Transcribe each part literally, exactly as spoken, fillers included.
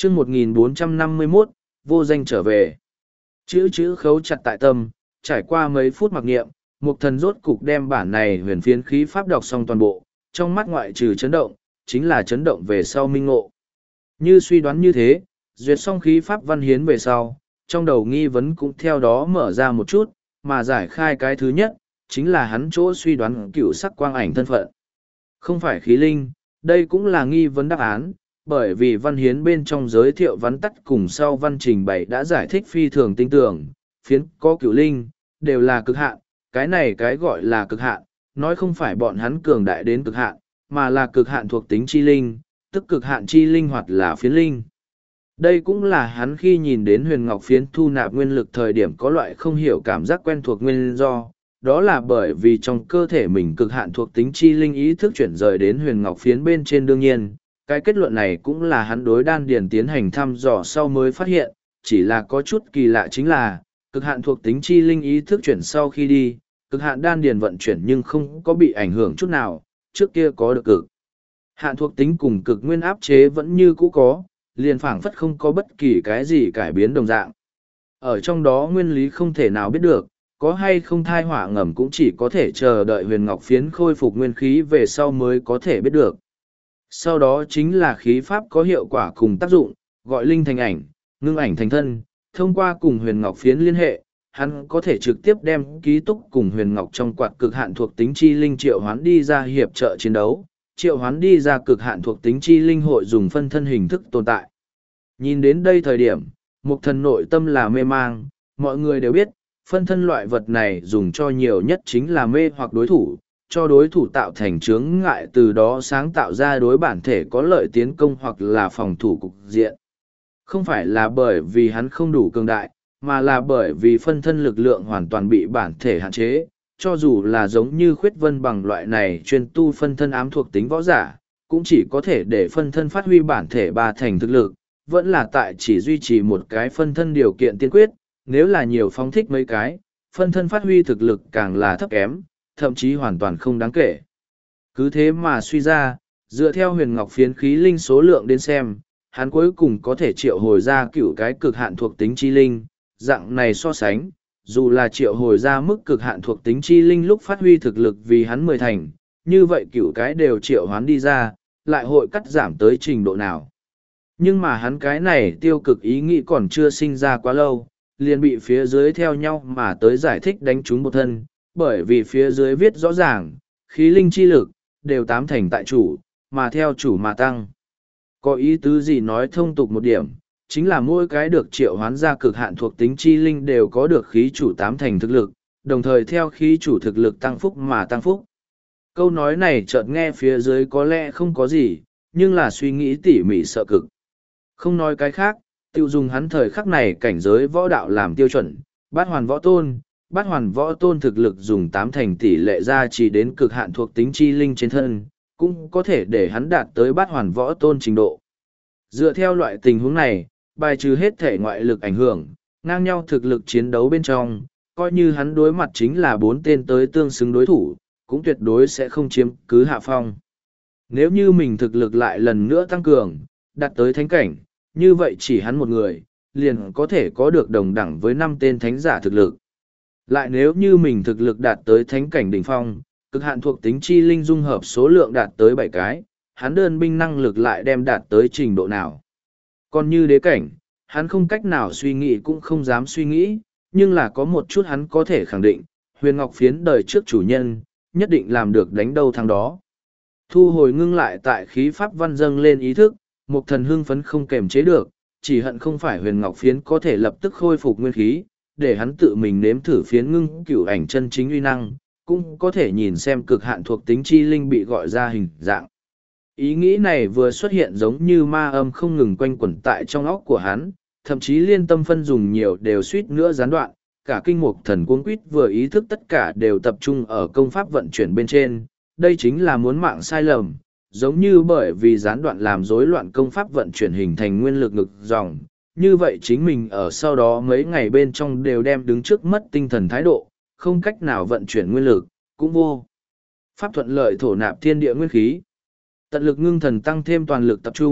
chương một nghìn bốn trăm năm mươi mốt, vô danh trở về. Chữ chữ khấu chặt tại tâm, trải qua mấy phút mặc nghiệm, Mục Thần rốt cục đem bản này huyền phiến khí pháp đọc xong toàn bộ, trong mắt ngoại trừ chấn động, chính là chấn động về sau minh ngộ. Như suy đoán như thế, duyệt xong khí pháp văn hiến về sau, trong đầu nghi vấn cũng theo đó mở ra một chút, mà giải khai cái thứ nhất, chính là hắn chỗ suy đoán cựu sắc quang ảnh thân phận. Không phải khí linh, đây cũng là nghi vấn đáp án, bởi vì văn hiến bên trong giới thiệu vắn tắt cùng sau văn trình bày đã giải thích phi thường tinh tưởng, phiến có cựu linh, đều là cực hạn, cái này cái gọi là cực hạn, nói không phải bọn hắn cường đại đến cực hạn, mà là cực hạn thuộc tính chi linh, tức cực hạn chi linh hoặc là phiến linh. Đây cũng là hắn khi nhìn đến huyền ngọc phiến thu nạp nguyên lực thời điểm có loại không hiểu cảm giác quen thuộc nguyên do, đó là bởi vì trong cơ thể mình cực hạn thuộc tính chi linh ý thức chuyển rời đến huyền ngọc phiến bên trên. Đương nhiên, cái kết luận này cũng là hắn đối đan điền tiến hành thăm dò sau mới phát hiện, chỉ là có chút kỳ lạ chính là, cực hạn thuộc tính chi linh ý thức chuyển sau khi đi, cực hạn đan điền vận chuyển nhưng không có bị ảnh hưởng chút nào, trước kia có được cực hạn thuộc tính cùng cực nguyên áp chế vẫn như cũ có, liền phảng phất không có bất kỳ cái gì cải biến đồng dạng. Ở trong đó nguyên lý không thể nào biết được, có hay không thai họa ngầm cũng chỉ có thể chờ đợi huyền ngọc phiến khôi phục nguyên khí về sau mới có thể biết được. Sau đó chính là khí pháp có hiệu quả cùng tác dụng, gọi linh thành ảnh, ngưng ảnh thành thân, thông qua cùng huyền ngọc phiến liên hệ, hắn có thể trực tiếp đem ký túc cùng huyền ngọc trong quạt cực hạn thuộc tính chi linh triệu hoán đi ra hiệp trợ chiến đấu, triệu hoán đi ra cực hạn thuộc tính chi linh hội dùng phân thân hình thức tồn tại. Nhìn đến đây thời điểm, Mục Thần nội tâm là mê mang, mọi người đều biết, phân thân loại vật này dùng cho nhiều nhất chính là mê hoặc đối thủ, cho đối thủ tạo thành chướng ngại, từ đó sáng tạo ra đối bản thể có lợi tiến công hoặc là phòng thủ cục diện. Không phải là bởi vì hắn không đủ cường đại, mà là bởi vì phân thân lực lượng hoàn toàn bị bản thể hạn chế, cho dù là giống như Khuyết Vân Bằng loại này chuyên tu phân thân ám thuộc tính võ giả, cũng chỉ có thể để phân thân phát huy bản thể ba thành thực lực, vẫn là tại chỉ duy trì một cái phân thân điều kiện tiên quyết, nếu là nhiều phóng thích mấy cái, phân thân phát huy thực lực càng là thấp kém, thậm chí hoàn toàn không đáng kể. Cứ thế mà suy ra, dựa theo huyền ngọc phiến khí linh số lượng đến xem, hắn cuối cùng có thể triệu hồi ra cựu cái cực hạn thuộc tính chi linh, dạng này so sánh, dù là triệu hồi ra mức cực hạn thuộc tính chi linh lúc phát huy thực lực vì hắn mười thành, như vậy cựu cái đều triệu hoán đi ra, lại hội cắt giảm tới trình độ nào. Nhưng mà hắn cái này tiêu cực ý nghĩ còn chưa sinh ra quá lâu, liền bị phía dưới theo nhau mà tới giải thích đánh trúng một thân, bởi vì phía dưới viết rõ ràng, khí linh chi lực, đều tám thành tại chủ, mà theo chủ mà tăng. Có ý tứ gì nói thông tục một điểm, chính là mỗi cái được triệu hoán ra cực hạn thuộc tính chi linh đều có được khí chủ tám thành thực lực, đồng thời theo khí chủ thực lực tăng phúc mà tăng phúc. Câu nói này chợt nghe phía dưới có lẽ không có gì, nhưng là suy nghĩ tỉ mỉ sợ cực. Không nói cái khác, tiêu dùng hắn thời khắc này cảnh giới võ đạo làm tiêu chuẩn, bát hoàn võ tôn, bát hoàn võ tôn thực lực dùng tám thành tỷ lệ ra chỉ đến cực hạn thuộc tính chi linh trên thân, cũng có thể để hắn đạt tới bát hoàn võ tôn trình độ. Dựa theo loại tình huống này, bài trừ hết thể ngoại lực ảnh hưởng, ngang nhau thực lực chiến đấu bên trong, coi như hắn đối mặt chính là bốn tên tới tương xứng đối thủ, cũng tuyệt đối sẽ không chiếm cứ hạ phong. Nếu như mình thực lực lại lần nữa tăng cường, đạt tới thánh cảnh, như vậy chỉ hắn một người, liền có thể có được đồng đẳng với năm tên thánh giả thực lực. Lại nếu như mình thực lực đạt tới thánh cảnh đỉnh phong, cực hạn thuộc tính chi linh dung hợp số lượng đạt tới bảy cái, hắn đơn binh năng lực lại đem đạt tới trình độ nào. Còn như đế cảnh, hắn không cách nào suy nghĩ cũng không dám suy nghĩ, nhưng là có một chút hắn có thể khẳng định, huyền ngọc phiến đời trước chủ nhân, nhất định làm được đánh đâu thắng đó. Thu hồi ngưng lại tại khí pháp văn dâng lên ý thức, Mục Thần hưng phấn không kềm chế được, chỉ hận không phải huyền ngọc phiến có thể lập tức khôi phục nguyên khí, để hắn tự mình nếm thử phiến ngưng cửu ảnh chân chính uy năng, cũng có thể nhìn xem cực hạn thuộc tính chi linh bị gọi ra hình dạng. Ý nghĩ này vừa xuất hiện giống như ma âm không ngừng quanh quẩn tại trong óc của hắn, thậm chí liên tâm phân dùng nhiều đều suýt nữa gián đoạn, cả kinh Mục Thần cuống quýt vừa ý thức tất cả đều tập trung ở công pháp vận chuyển bên trên, đây chính là muốn mạng sai lầm, giống như bởi vì gián đoạn làm rối loạn công pháp vận chuyển hình thành nguyên lực ngực dòng, như vậy chính mình ở sau đó mấy ngày bên trong đều đem đứng trước mất tinh thần thái độ, không cách nào vận chuyển nguyên lực, cũng vô pháp thuận lợi thổ nạp thiên địa nguyên khí. Tận lực ngưng thần tăng thêm toàn lực tập trung,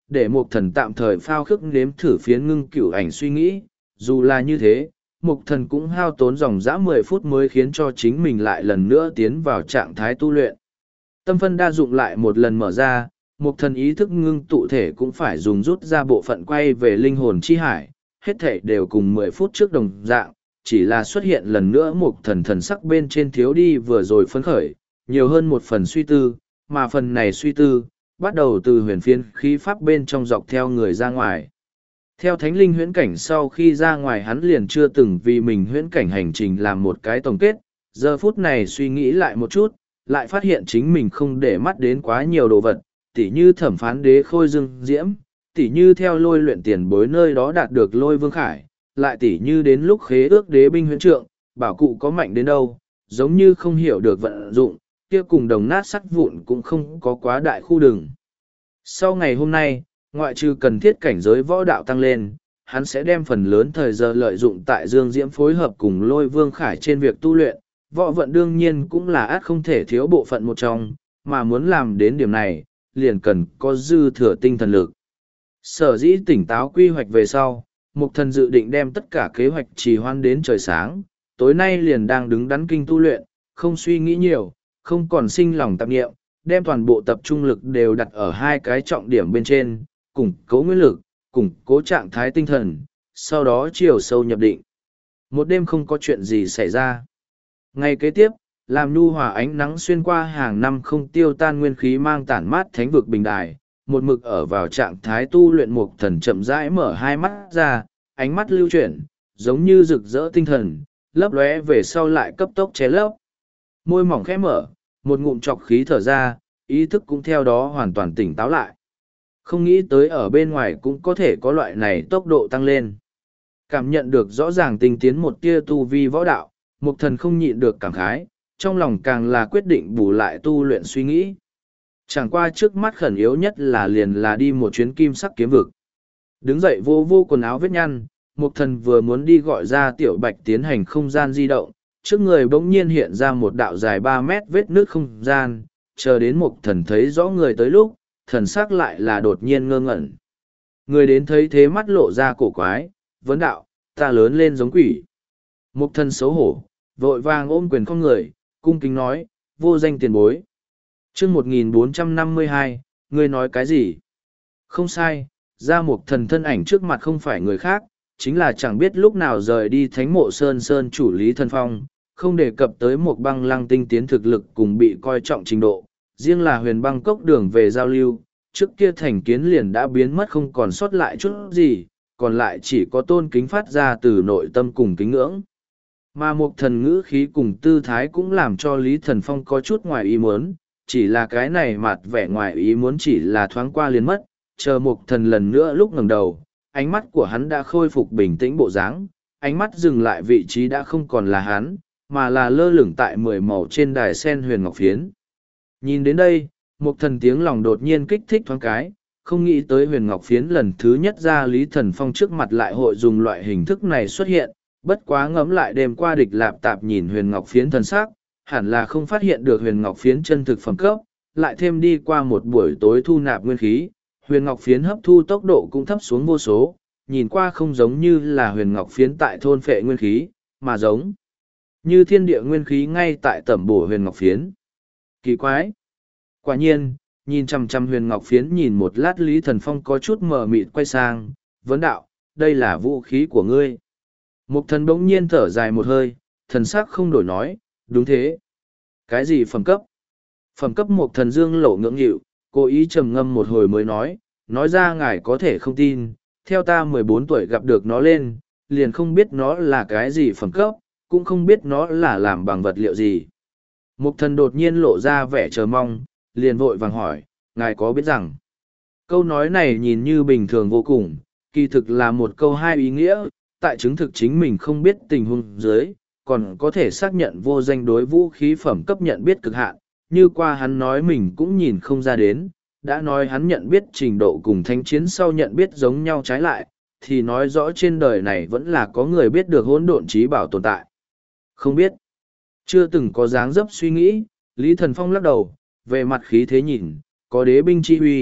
để Mục Thần tạm thời phao khước nếm thử phiến ngưng cửu ảnh suy nghĩ. Dù là như thế, Mục Thần cũng hao tốn dòng dã mười phút mới khiến cho chính mình lại lần nữa tiến vào trạng thái tu luyện. Tâm phân đa dụng lại một lần mở ra, Mục Thần ý thức ngưng tụ thể cũng phải dùng rút ra bộ phận quay về linh hồn chi hải, hết thể đều cùng mười phút trước đồng dạng, chỉ là xuất hiện lần nữa Mục Thần thần sắc bên trên thiếu đi vừa rồi phấn khởi, nhiều hơn một phần suy tư, mà phần này suy tư, bắt đầu từ huyền phiến khí pháp bên trong dọc theo người ra ngoài. Theo thánh linh huyễn cảnh sau khi ra ngoài hắn liền chưa từng vì mình huyễn cảnh hành trình làm một cái tổng kết, giờ phút này suy nghĩ lại một chút, lại phát hiện chính mình không để mắt đến quá nhiều đồ vật, tỉ như thẩm phán đế khôi dương diễm, tỉ như theo lôi luyện tiền bối nơi đó đạt được lôi vương khải, lại tỉ như đến lúc khế ước đế binh huyễn trượng, bảo cụ có mạnh đến đâu, giống như không hiểu được vận dụng, kia cùng đồng nát sắt vụn cũng không có quá đại khu đường. Sau ngày hôm nay, ngoại trừ cần thiết cảnh giới võ đạo tăng lên, hắn sẽ đem phần lớn thời giờ lợi dụng tại Dương Diễm phối hợp cùng lôi vương khải trên việc tu luyện, võ vận đương nhiên cũng là át không thể thiếu bộ phận một trong, mà muốn làm đến điểm này, liền cần có dư thừa tinh thần lực. Sở dĩ tỉnh táo quy hoạch về sau, Mục Thần dự định đem tất cả kế hoạch trì hoãn đến trời sáng, tối nay liền đang đứng đắn kinh tu luyện, không suy nghĩ nhiều, không còn sinh lòng tạp nghiệm, đem toàn bộ tập trung lực đều đặt ở hai cái trọng điểm bên trên, củng cố nguyên lực, củng cố trạng thái tinh thần, sau đó chiều sâu nhập định. Một đêm không có chuyện gì xảy ra. Ngày kế tiếp, làm nhu hòa ánh nắng xuyên qua hàng năm không tiêu tan nguyên khí mang tản mát thánh vực bình đài, một mực ở vào trạng thái tu luyện. Mục Thần chậm rãi mở hai mắt ra, ánh mắt lưu chuyển, giống như rực rỡ tinh thần, lấp lóe về sau lại cấp tốc che lấp. Môi mỏng khẽ mở, một ngụm trọc khí thở ra, ý thức cũng theo đó hoàn toàn tỉnh táo lại. Không nghĩ tới ở bên ngoài cũng có thể có loại này tốc độ tăng lên. Cảm nhận được rõ ràng tinh tiến một tia tu vi võ đạo, Mục Thần không nhịn được cảm khái, trong lòng càng là quyết định bù lại tu luyện suy nghĩ. Chẳng qua trước mắt khẩn yếu nhất là liền là đi một chuyến kim sắc kiếm vực. Đứng dậy vô vô quần áo vết nhăn, Mục Thần vừa muốn đi gọi ra Tiểu Bạch tiến hành không gian di động, trước người bỗng nhiên hiện ra một đạo dài ba mét vết nước không gian, chờ đến Mục Thần thấy rõ người tới lúc, thần sắc lại là đột nhiên ngơ ngẩn. Người đến thấy thế mắt lộ ra cổ quái, vấn đạo, ta lớn lên giống quỷ. Mục Thần xấu hổ, vội vàng ôm quyền con người, cung kính nói, vô danh tiền bối. chương một nghìn bốn trăm năm mươi hai, ngươi nói cái gì? Không sai, ra Mục Thần thân ảnh trước mặt không phải người khác, chính là chẳng biết lúc nào rời đi thánh mộ sơn sơn chủ Lý Thân Phong, không đề cập tới một băng lăng tinh tiến thực lực cùng bị coi trọng trình độ. Riêng là huyền băng cốc đường về giao lưu, trước kia thành kiến liền đã biến mất không còn sót lại chút gì, còn lại chỉ có tôn kính phát ra từ nội tâm cùng kính ngưỡng. Mà Mục Thần ngữ khí cùng tư thái cũng làm cho Lý Thần Phong có chút ngoài ý muốn, chỉ là cái này mặt vẻ ngoài ý muốn chỉ là thoáng qua liền mất, chờ Mục Thần lần nữa lúc ngẩng đầu, ánh mắt của hắn đã khôi phục bình tĩnh bộ dáng, ánh mắt dừng lại vị trí đã không còn là hắn, mà là lơ lửng tại mười màu trên đài sen huyền ngọc phiến. Nhìn đến đây, Mục Thần tiếng lòng đột nhiên kích thích thoáng cái, không nghĩ tới huyền ngọc phiến lần thứ nhất ra Lý Thần Phong trước mặt lại hội dùng loại hình thức này xuất hiện, bất quá ngẫm lại đêm qua địch lạp tạp nhìn huyền ngọc phiến thần sắc, hẳn là không phát hiện được huyền ngọc phiến chân thực phẩm cấp, lại thêm đi qua một buổi tối thu nạp nguyên khí, huyền ngọc phiến hấp thu tốc độ cũng thấp xuống vô số, nhìn qua không giống như là huyền ngọc phiến tại thôn phệ nguyên khí, mà giống như thiên địa nguyên khí ngay tại tẩm bổ huyền ngọc phiến. Kỳ quái! Quả nhiên, nhìn chằm chằm huyền ngọc phiến nhìn một lát Lý Thần Phong có chút mờ mịt quay sang, vấn đạo, đây là vũ khí của ngươi. Mục Thần bỗng nhiên thở dài một hơi, thần sắc không đổi nói, đúng thế. Cái gì phẩm cấp? Phẩm cấp Mục Thần dương lộ ngưỡng nghịu, cố ý trầm ngâm một hồi mới nói, nói ra ngài có thể không tin, theo ta mười bốn tuổi gặp được nó lên, liền không biết nó là cái gì phẩm cấp, cũng không biết nó là làm bằng vật liệu gì. Mục Thần đột nhiên lộ ra vẻ chờ mong, liền vội vàng hỏi, ngài có biết rằng, câu nói này nhìn như bình thường vô cùng, kỳ thực là một câu hai ý nghĩa, tại chứng thực chính mình không biết tình huống dưới, còn có thể xác nhận vô danh đối vũ khí phẩm cấp nhận biết cực hạn, như qua hắn nói mình cũng nhìn không ra đến, đã nói hắn nhận biết trình độ cùng thánh chiến sau nhận biết giống nhau trái lại, thì nói rõ trên đời này vẫn là có người biết được hỗn độn trí bảo tồn tại. Không biết, chưa từng có dáng dấp suy nghĩ, Lý Thần Phong lắc đầu, về mặt khí thế nhìn, có đế binh chi huy,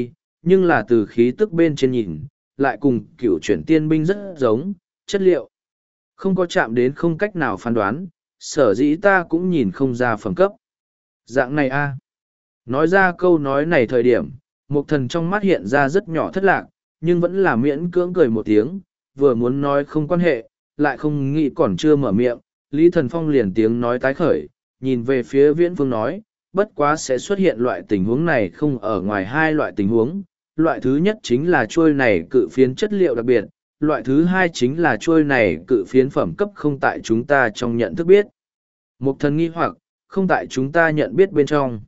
nhưng là từ khí tức bên trên nhìn, lại cùng cựu chuyển tiên binh rất giống, chất liệu. Không có chạm đến không cách nào phán đoán, sở dĩ ta cũng nhìn không ra phẩm cấp. Dạng này a Nói ra câu nói này thời điểm, Mục Thần trong mắt hiện ra rất nhỏ thất lạc, nhưng vẫn là miễn cưỡng cười một tiếng, vừa muốn nói không quan hệ, lại không nghĩ còn chưa mở miệng, Lý Thần Phong liền tiếng nói tái khởi, nhìn về phía Viễn Phương nói, bất quá sẽ xuất hiện loại tình huống này không ở ngoài hai loại tình huống. Loại thứ nhất chính là chuôi này cự phiến chất liệu đặc biệt, loại thứ hai chính là chuôi này cự phiến phẩm cấp không tại chúng ta trong nhận thức biết. Mục Thần nghi hoặc, không tại chúng ta nhận biết bên trong.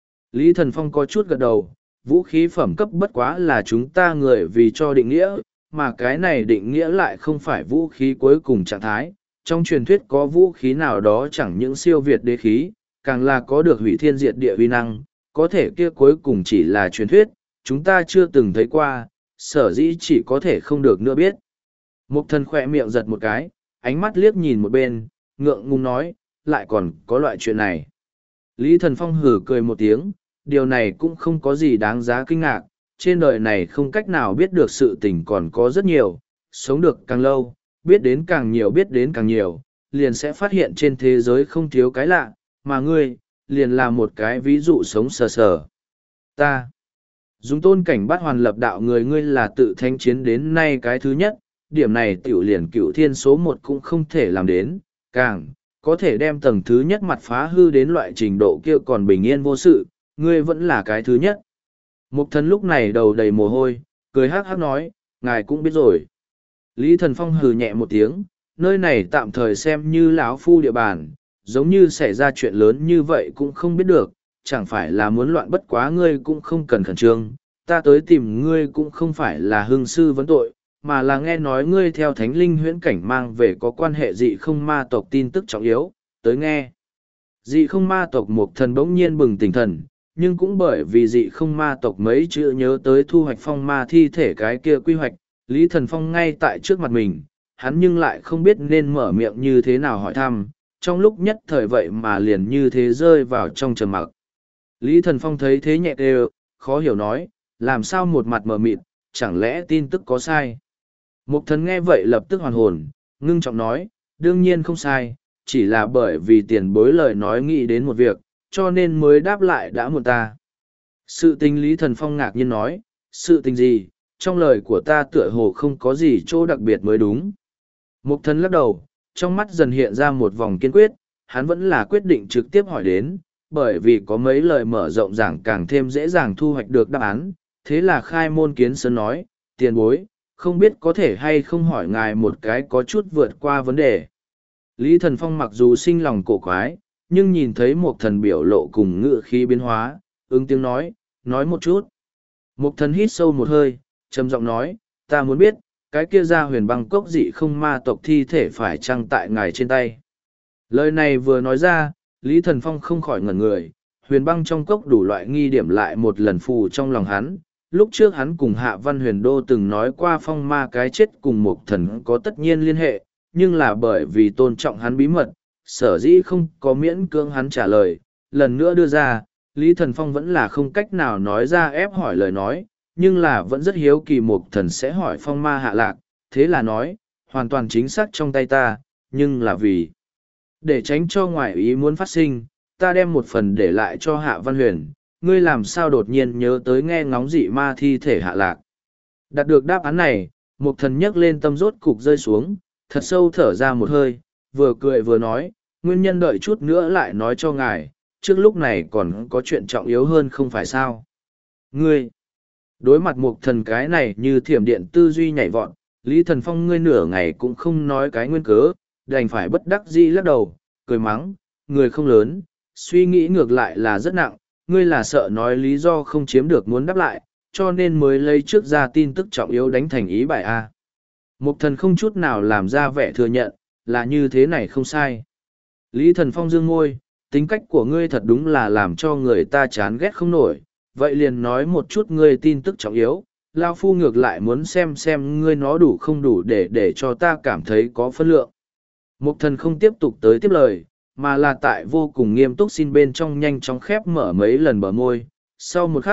Lý Thần Phong có chút gật đầu, vũ khí phẩm cấp bất quá là chúng ta người vì cho định nghĩa, mà cái này định nghĩa lại không phải vũ khí cuối cùng trạng thái. Trong truyền thuyết có vũ khí nào đó chẳng những siêu việt đế khí, càng là có được hủy thiên diệt địa uy năng, có thể kia cuối cùng chỉ là truyền thuyết, chúng ta chưa từng thấy qua, sở dĩ chỉ có thể không được nữa biết. Mục Thần khỏe miệng giật một cái, ánh mắt liếc nhìn một bên, ngượng ngùng nói, lại còn có loại chuyện này. Lý Thần Phong hử cười một tiếng, điều này cũng không có gì đáng giá kinh ngạc, trên đời này không cách nào biết được sự tình còn có rất nhiều, sống được càng lâu, biết đến càng nhiều biết đến càng nhiều, liền sẽ phát hiện trên thế giới không thiếu cái lạ, mà ngươi, liền là một cái ví dụ sống sờ sờ. Ta, dùng tôn cảnh bát hoàn lập đạo người ngươi là tự thanh chiến đến nay cái thứ nhất, điểm này tiểu liền cựu thiên số một cũng không thể làm đến, càng, có thể đem tầng thứ nhất mặt phá hư đến loại trình độ kia còn bình yên vô sự, ngươi vẫn là cái thứ nhất. Mục Thần lúc này đầu đầy mồ hôi, cười hắc hắc nói, ngài cũng biết rồi. Lý Thần Phong hừ nhẹ một tiếng, nơi này tạm thời xem như lão phu địa bàn, giống như xảy ra chuyện lớn như vậy cũng không biết được, chẳng phải là muốn loạn bất quá ngươi cũng không cần khẩn trương, ta tới tìm ngươi cũng không phải là hưng sư vấn tội, mà là nghe nói ngươi theo thánh linh huyễn cảnh mang về có quan hệ dị không ma tộc tin tức trọng yếu, tới nghe. Dị không ma tộc Mục Thần bỗng nhiên bừng tỉnh thần, nhưng cũng bởi vì dị không ma tộc mấy chữ nhớ tới thu hoạch phong ma thi thể cái kia quy hoạch, Lý Thần Phong ngay tại trước mặt mình, hắn nhưng lại không biết nên mở miệng như thế nào hỏi thăm, trong lúc nhất thời vậy mà liền như thế rơi vào trong trầm mặc. Lý Thần Phong thấy thế nhẹ đều, khó hiểu nói, làm sao một mặt mờ mịt, chẳng lẽ tin tức có sai. Mục Thần nghe vậy lập tức hoàn hồn, ngưng trọng nói, đương nhiên không sai, chỉ là bởi vì tiền bối lời nói nghĩ đến một việc, cho nên mới đáp lại đã muộn ta. Sự tình Lý Thần Phong ngạc nhiên nói, sự tình gì, trong lời của ta tựa hồ không có gì chỗ đặc biệt mới đúng. Mục Thần lắc đầu, trong mắt dần hiện ra một vòng kiên quyết, hắn vẫn là quyết định trực tiếp hỏi đến, bởi vì có mấy lời mở rộng giảng càng thêm dễ dàng thu hoạch được đáp án, thế là khai môn kiến sơn nói, tiền bối, không biết có thể hay không hỏi ngài một cái có chút vượt qua vấn đề. Lý Thần Phong mặc dù sinh lòng cổ quái, nhưng nhìn thấy Mục Thần biểu lộ cùng ngữ khí biến hóa, ứng tiếng nói, nói một chút. Mục Thần hít sâu một hơi, trầm giọng nói, ta muốn biết, cái kia ra huyền băng cốc dị không ma tộc thi thể phải chăng tại ngài trên tay. Lời này vừa nói ra, Lý Thần Phong không khỏi ngẩn người, huyền băng trong cốc đủ loại nghi điểm lại một lần phù trong lòng hắn. Lúc trước hắn cùng Hạ Văn Huyền Đô từng nói qua phong ma cái chết cùng Mục Thần có tất nhiên liên hệ, nhưng là bởi vì tôn trọng hắn bí mật, sở dĩ không có miễn cưỡng hắn trả lời. Lần nữa đưa ra, Lý Thần Phong vẫn là không cách nào nói ra ép hỏi lời nói, nhưng là vẫn rất hiếu kỳ Mục Thần sẽ hỏi phong ma hạ lạc, thế là nói, hoàn toàn chính xác trong tay ta, nhưng là vì để tránh cho ngoại ý muốn phát sinh, ta đem một phần để lại cho Hạ Văn Huyền, ngươi làm sao đột nhiên nhớ tới nghe ngóng dị ma thi thể hạ lạc. Đạt được đáp án này, Mục Thần nhấc lên tâm rốt cục rơi xuống, thật sâu thở ra một hơi, vừa cười vừa nói, nguyên nhân đợi chút nữa lại nói cho ngài, trước lúc này còn có chuyện trọng yếu hơn không phải sao. Ngươi, đối mặt Mục Thần cái này như thiểm điện tư duy nhảy vọt, Lý Thần Phong ngươi nửa ngày cũng không nói cái nguyên cớ, đành phải bất đắc dĩ lắc đầu, cười mắng, người không lớn, suy nghĩ ngược lại là rất nặng, ngươi là sợ nói lý do không chiếm được muốn đáp lại, cho nên mới lấy trước ra tin tức trọng yếu đánh thành ý bài A. Mục Thần không chút nào làm ra vẻ thừa nhận, là như thế này không sai. Lý Thần Phong dương môi, tính cách của ngươi thật đúng là làm cho người ta chán ghét không nổi, vậy liền nói một chút ngươi tin tức trọng yếu, Lao Phu ngược lại muốn xem xem ngươi nó đủ không đủ để để cho ta cảm thấy có phân lượng. Mục Thần không tiếp tục tới tiếp lời, mà là tại vô cùng nghiêm túc xin bên trong nhanh chóng khép mở mấy lần bờ môi, sau một khắc,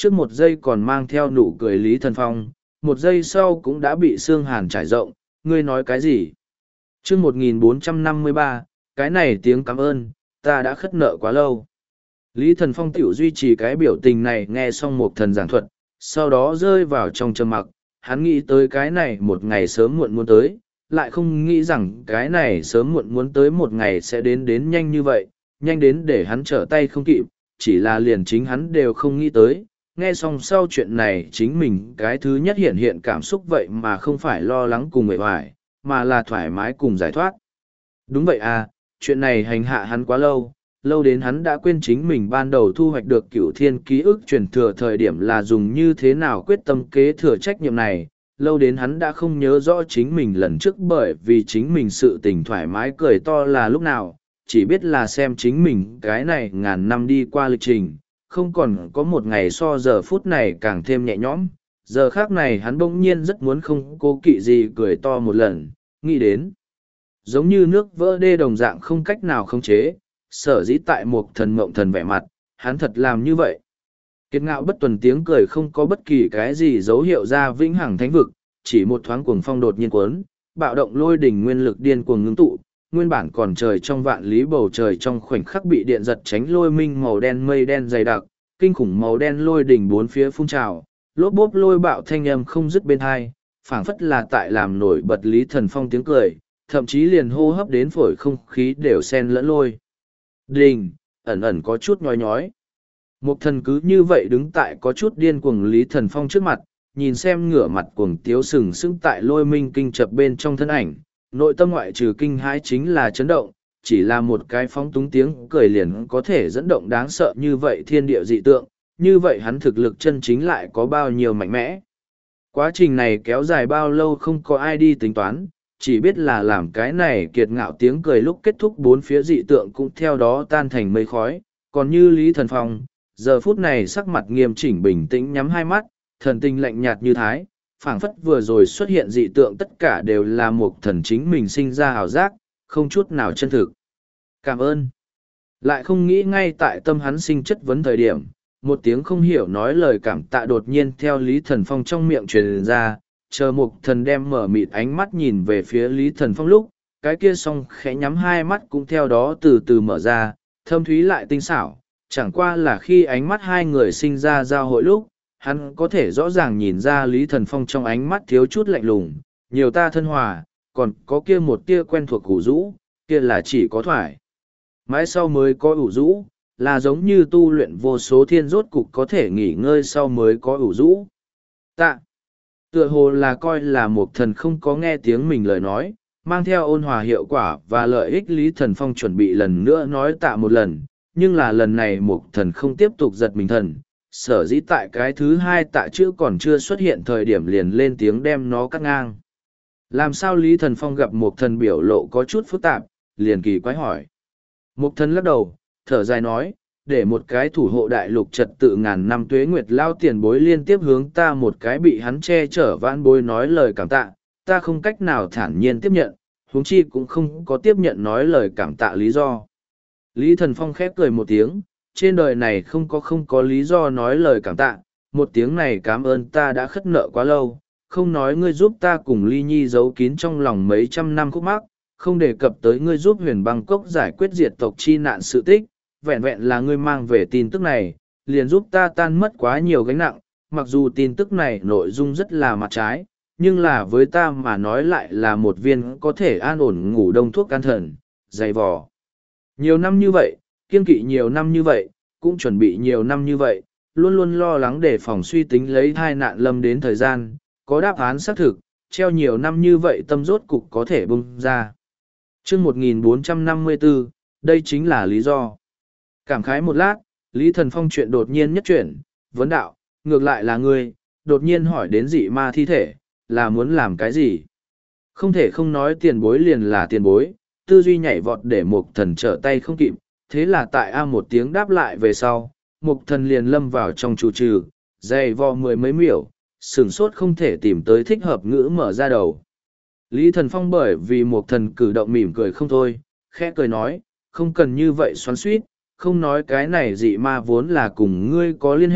trước một giây còn mang theo nụ cười Lý Thần Phong, một giây sau cũng đã bị xương hàn trải rộng, ngươi nói cái gì? chương một nghìn bốn trăm năm mươi ba, cái này tiếng cảm ơn, ta đã khất nợ quá lâu. Lý Thần Phong tiểu duy trì cái biểu tình này nghe xong một thần giảng thuật, sau đó rơi vào trong trầm mặc, hắn nghĩ tới cái này một ngày sớm muộn muốn tới, lại không nghĩ rằng cái này sớm muộn muốn tới một ngày sẽ đến đến nhanh như vậy, nhanh đến để hắn trở tay không kịp, chỉ là liền chính hắn đều không nghĩ tới. Nghe xong sau chuyện này chính mình cái thứ nhất hiện hiện cảm xúc vậy mà không phải lo lắng cùng mệt mỏi, mà là thoải mái cùng giải thoát. Đúng vậy à, chuyện này hành hạ hắn quá lâu, lâu đến hắn đã quên chính mình ban đầu thu hoạch được cửu thiên ký ức truyền thừa thời điểm là dùng như thế nào quyết tâm kế thừa trách nhiệm này, lâu đến hắn đã không nhớ rõ chính mình lần trước bởi vì chính mình sự tình thoải mái cười to là lúc nào, chỉ biết là xem chính mình cái này ngàn năm đi qua lịch trình, không còn có một ngày so giờ phút này càng thêm nhẹ nhõm. Giờ khác này hắn bỗng nhiên rất muốn không cố kỵ gì cười to một lần, nghĩ đến. Giống như nước vỡ đê đồng dạng không cách nào khống chế, sở dĩ tại một thần mộng thần vẻ mặt, hắn thật làm như vậy. Kiệt ngạo bất tuần tiếng cười không có bất kỳ cái gì dấu hiệu ra vĩnh hằng thánh vực, chỉ một thoáng cuồng phong đột nhiên cuốn, bạo động lôi đỉnh nguyên lực điên cuồng ngưng tụ, nguyên bản còn trời trong vạn lý bầu trời trong khoảnh khắc bị điện giật tránh lôi minh màu đen mây đen dày đặc, kinh khủng màu đen lôi đỉnh bốn phía phun trào, lốp bốp lôi bạo thanh âm không dứt bên hai, phảng phất là tại làm nổi bật Lý Thần Phong tiếng cười, thậm chí liền hô hấp đến phổi không khí đều xen lẫn lôi. Đình, ẩn ẩn có chút nhói nhói. Một thần cứ như vậy đứng tại có chút điên cuồng Lý Thần Phong trước mặt, nhìn xem ngửa mặt cuồng tiếu sừng sững tại lôi minh kinh chập bên trong thân ảnh, nội tâm ngoại trừ kinh hãi chính là chấn động, chỉ là một cái phóng túng tiếng cười liền có thể dẫn động đáng sợ như vậy thiên địa dị tượng, như vậy hắn thực lực chân chính lại có bao nhiêu mạnh mẽ. Quá trình này kéo dài bao lâu không có ai đi tính toán, chỉ biết là làm cái này kiệt ngạo tiếng cười lúc kết thúc bốn phía dị tượng cũng theo đó tan thành mây khói, còn như Lý Thần Phong, giờ phút này sắc mặt nghiêm chỉnh bình tĩnh nhắm hai mắt, thần tinh lạnh nhạt như thái, phảng phất vừa rồi xuất hiện dị tượng tất cả đều là một thần chính mình sinh ra ảo giác, không chút nào chân thực. Cảm ơn. Lại không nghĩ ngay tại tâm hắn sinh chất vấn thời điểm, một tiếng không hiểu nói lời cảm tạ đột nhiên theo Lý Thần Phong trong miệng truyền ra, chờ một thần đem mở mịt ánh mắt nhìn về phía Lý Thần Phong lúc, cái kia song khẽ nhắm hai mắt cũng theo đó từ từ mở ra, thâm thúy lại tinh xảo, chẳng qua là khi ánh mắt hai người sinh ra giao hội lúc, hắn có thể rõ ràng nhìn ra Lý Thần Phong trong ánh mắt thiếu chút lạnh lùng, nhiều ta thân hòa, còn có kia một tia quen thuộc ủ rũ, kia là chỉ có thoải. Mãi sau mới có ủ rũ, là giống như tu luyện vô số thiên rốt cục có thể nghỉ ngơi sau mới có ủ rũ. Tạ. Tựa hồ là coi là một thần không có nghe tiếng mình lời nói, mang theo ôn hòa hiệu quả và lợi ích Lý Thần Phong chuẩn bị lần nữa nói tạ một lần, nhưng là lần này một thần không tiếp tục giật mình thần, sở dĩ tại cái thứ hai tạ chữ còn chưa xuất hiện thời điểm liền lên tiếng đem nó cắt ngang. Làm sao Lý Thần Phong gặp một thần biểu lộ có chút phức tạp, liền kỳ quái hỏi. Một thần lắc đầu, thở dài nói, để một cái thủ hộ đại lục trật tự ngàn năm tuế nguyệt lao tiền bối liên tiếp hướng ta một cái bị hắn che chở vãn bối nói lời cảm tạ, ta không cách nào thản nhiên tiếp nhận, huống chi cũng không có tiếp nhận nói lời cảm tạ lý do. Lý Thần Phong khép cười một tiếng, trên đời này không có không có lý do nói lời cảm tạ, một tiếng này cảm ơn ta đã khất nợ quá lâu, không nói ngươi giúp ta cùng Ly Nhi giấu kín trong lòng mấy trăm năm khúc mắc, không đề cập tới ngươi giúp huyền băng cốc giải quyết diệt tộc chi nạn sự tích, vẹn vẹn là ngươi mang về tin tức này, liền giúp ta tan mất quá nhiều gánh nặng, mặc dù tin tức này nội dung rất là mặt trái, nhưng là với ta mà nói lại là một viên có thể an ổn ngủ đông thuốc can thần, dày vò. Nhiều năm như vậy, kiên kỵ nhiều năm như vậy, cũng chuẩn bị nhiều năm như vậy, luôn luôn lo lắng để phòng suy tính lấy thai nạn lâm đến thời gian, có đáp án xác thực, treo nhiều năm như vậy tâm rốt cục có thể bung ra. chương một nghìn bốn trăm năm mươi bốn, đây chính là lý do. Cảm khái một lát, Lý Thần Phong chuyện đột nhiên nhất chuyển, vấn đạo, ngược lại là ngươi, đột nhiên hỏi đến dị ma thi thể, là muốn làm cái gì? Không thể không nói tiền bối liền là tiền bối, tư duy nhảy vọt để một thần trở tay không kịp, thế là tại A một tiếng đáp lại về sau, một thần liền lâm vào trong chủ trừ, dày vò mười mấy miểu, sửng sốt không thể tìm tới thích hợp ngữ mở ra đầu. Lý Thần Phong bởi vì một thần cử động mỉm cười không thôi, khẽ cười nói, không cần như vậy xoắn suýt, không nói cái này dị ma vốn là cùng ngươi có liên hệ,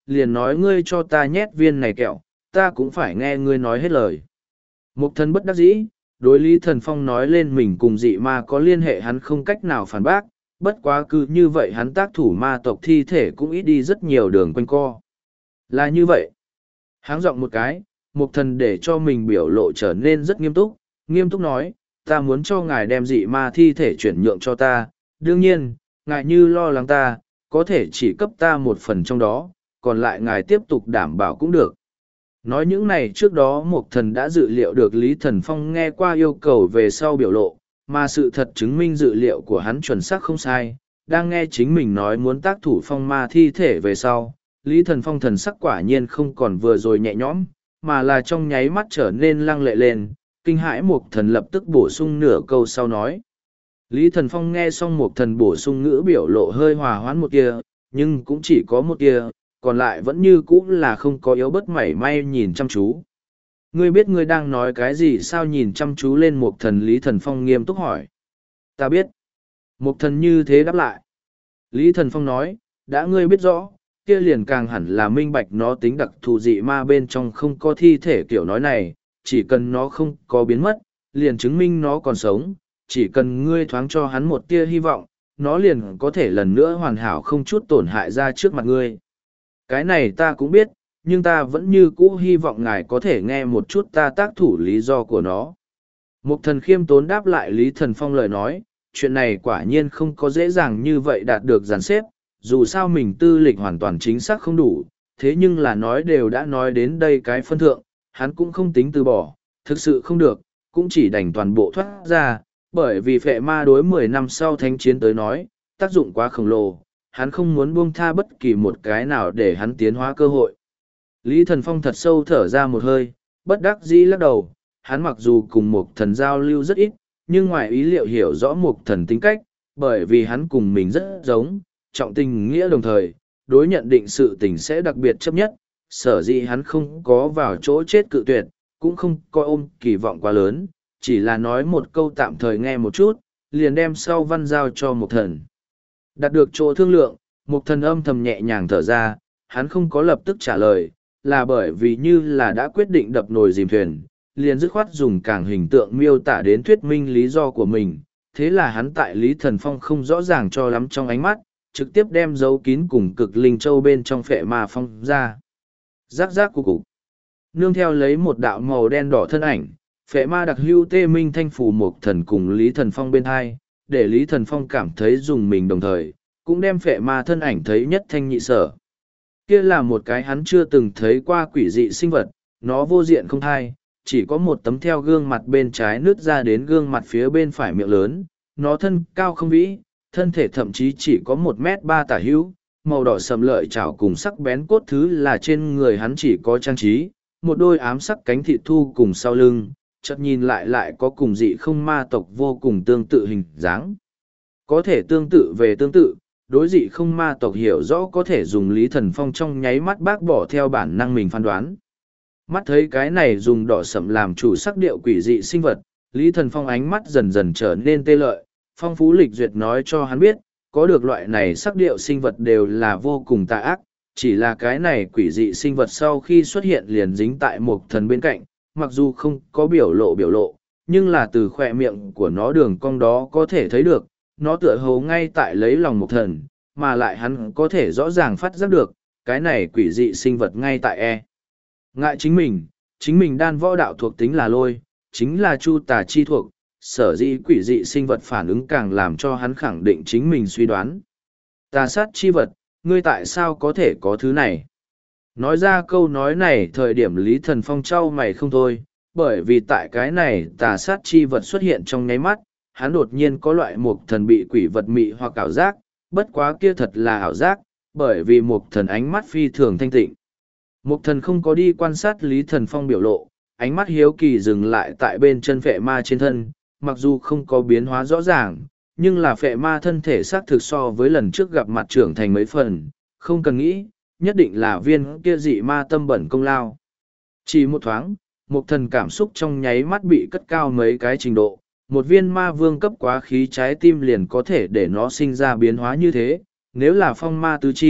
liền nói ngươi cho ta nhét viên này kẹo, ta cũng phải nghe ngươi nói hết lời. Mục thần bất đắc dĩ, đối Lý Thần Phong nói lên mình cùng dị ma có liên hệ hắn không cách nào phản bác, bất quá cứ như vậy hắn tác thủ ma tộc thi thể cũng ít đi rất nhiều đường quanh co. Là như vậy. Háng giọng một cái, mục thần để cho mình biểu lộ trở nên rất nghiêm túc, nghiêm túc nói, ta muốn cho ngài đem dị ma thi thể chuyển nhượng cho ta, đương nhiên, ngài như lo lắng ta, có thể chỉ cấp ta một phần trong đó, còn lại ngài tiếp tục đảm bảo cũng được. Nói những này trước đó Mục Thần đã dự liệu được Lý Thần Phong nghe qua yêu cầu về sau biểu lộ, mà sự thật chứng minh dự liệu của hắn chuẩn xác không sai, đang nghe chính mình nói muốn tác thủ phong ma thi thể về sau. Lý Thần Phong thần sắc quả nhiên không còn vừa rồi nhẹ nhõm, mà là trong nháy mắt trở nên lăng lệ lên, kinh hãi Mục Thần lập tức bổ sung nửa câu sau nói. Lý Thần Phong nghe xong Mục Thần bổ sung ngữ biểu lộ hơi hòa hoãn một kia, nhưng cũng chỉ có một kia, còn lại vẫn như cũ là không có yếu bất mảy may nhìn chăm chú. Ngươi biết ngươi đang nói cái gì sao nhìn chăm chú lên Mục Thần? Lý Thần Phong nghiêm túc hỏi. Ta biết. Mục Thần như thế đáp lại. Lý Thần Phong nói, đã ngươi biết rõ, kia liền càng hẳn là minh bạch nó tính đặc thù dị ma bên trong không có thi thể kiểu nói này, chỉ cần nó không có biến mất, liền chứng minh nó còn sống, chỉ cần ngươi thoáng cho hắn một tia hy vọng, nó liền có thể lần nữa hoàn hảo không chút tổn hại ra trước mặt ngươi. Cái này ta cũng biết, nhưng ta vẫn như cũ hy vọng ngài có thể nghe một chút ta tác thủ lý do của nó. Mục Thần khiêm tốn đáp lại Lý Thần Phong lời nói, chuyện này quả nhiên không có dễ dàng như vậy đạt được dàn xếp, dù sao mình tư lịch hoàn toàn chính xác không đủ, thế nhưng là nói đều đã nói đến đây cái phân thượng, hắn cũng không tính từ bỏ, thực sự không được, cũng chỉ đành toàn bộ thoát ra, bởi vì phệ ma đối mười năm sau thánh chiến tới nói, tác dụng quá khổng lồ, hắn không muốn buông tha bất kỳ một cái nào để hắn tiến hóa cơ hội. Lý Thần Phong thật sâu thở ra một hơi, bất đắc dĩ lắc đầu, hắn mặc dù cùng Mục Thần giao lưu rất ít, nhưng ngoài ý liệu hiểu rõ Mục Thần tính cách, bởi vì hắn cùng mình rất giống, trọng tình nghĩa đồng thời, đối nhận định sự tình sẽ đặc biệt chấp nhất, sở dĩ hắn không có vào chỗ chết cự tuyệt, cũng không coi ôm kỳ vọng quá lớn, chỉ là nói một câu tạm thời nghe một chút, liền đem sau văn giao cho Mục Thần. Đạt được chỗ thương lượng, Mục Thần âm thầm nhẹ nhàng thở ra, hắn không có lập tức trả lời, là bởi vì như là đã quyết định đập nồi dìm thuyền, liền dứt khoát dùng càng hình tượng miêu tả đến thuyết minh lý do của mình. Thế là hắn tại Lý Thần Phong không rõ ràng cho lắm trong ánh mắt, trực tiếp đem dấu kín cùng cực linh châu bên trong phệ ma phong ra. Rác rác của cục. Nương theo lấy một đạo màu đen đỏ thân ảnh, phệ ma đặc hưu tê minh thanh phủ Mục Thần cùng Lý Thần Phong bên hai, để Lý Thần Phong cảm thấy dùng mình đồng thời, cũng đem phệ ma thân ảnh thấy nhất thanh nhị sở. Kia là một cái hắn chưa từng thấy qua quỷ dị sinh vật, nó vô diện không thai, chỉ có một tấm theo gương mặt bên trái nứt ra đến gương mặt phía bên phải miệng lớn, nó thân cao không vĩ, thân thể thậm chí chỉ có một mét ba tả hữu, màu đỏ sầm lợi chảo cùng sắc bén cốt thứ là trên người hắn chỉ có trang trí, một đôi ám sắc cánh thị thu cùng sau lưng, chợt nhìn lại lại có cùng dị không ma tộc vô cùng tương tự hình dáng. Có thể tương tự về tương tự, đối dị không ma tộc hiểu rõ có thể dùng Lý Thần Phong trong nháy mắt bác bỏ theo bản năng mình phán đoán. Mắt thấy cái này dùng đỏ sậm làm chủ sắc điệu quỷ dị sinh vật, Lý Thần Phong ánh mắt dần dần trở nên tê lợi, phong phú lịch duyệt nói cho hắn biết, có được loại này sắc điệu sinh vật đều là vô cùng tà ác, chỉ là cái này quỷ dị sinh vật sau khi xuất hiện liền dính tại Mục Thần bên cạnh, mặc dù không có biểu lộ biểu lộ, nhưng là từ khỏe miệng của nó đường cong đó có thể thấy được, nó tựa hồ ngay tại lấy lòng Mục Thần, mà lại hắn có thể rõ ràng phát giác được, cái này quỷ dị sinh vật ngay tại e. Ngại chính mình, chính mình đan võ đạo thuộc tính là lôi, chính là chu tà chi thuộc, sở dĩ quỷ dị sinh vật phản ứng càng làm cho hắn khẳng định chính mình suy đoán. Tà sát chi vật, ngươi tại sao có thể có thứ này? Nói ra câu nói này thời điểm Lý Thần Phong trao mày không thôi, bởi vì tại cái này tà sát chi vật xuất hiện trong nháy mắt, hắn đột nhiên có loại Mục Thần bị quỷ vật mị hoặc ảo giác, bất quá kia thật là ảo giác, bởi vì Mục Thần ánh mắt phi thường thanh tịnh. Mục Thần không có đi quan sát Lý Thần Phong biểu lộ, ánh mắt hiếu kỳ dừng lại tại bên chân phệ ma trên thân, mặc dù không có biến hóa rõ ràng, nhưng là phệ ma thân thể xác thực so với lần trước gặp mặt trưởng thành mấy phần, không cần nghĩ, nhất định là viên kia dị ma tâm bẩn công lao. Chỉ một thoáng, Mục Thần cảm xúc trong nháy mắt bị cất cao mấy cái trình độ, một viên ma vương cấp quá khí trái tim liền có thể để nó sinh ra biến hóa như thế, nếu là phong ma tứ chi,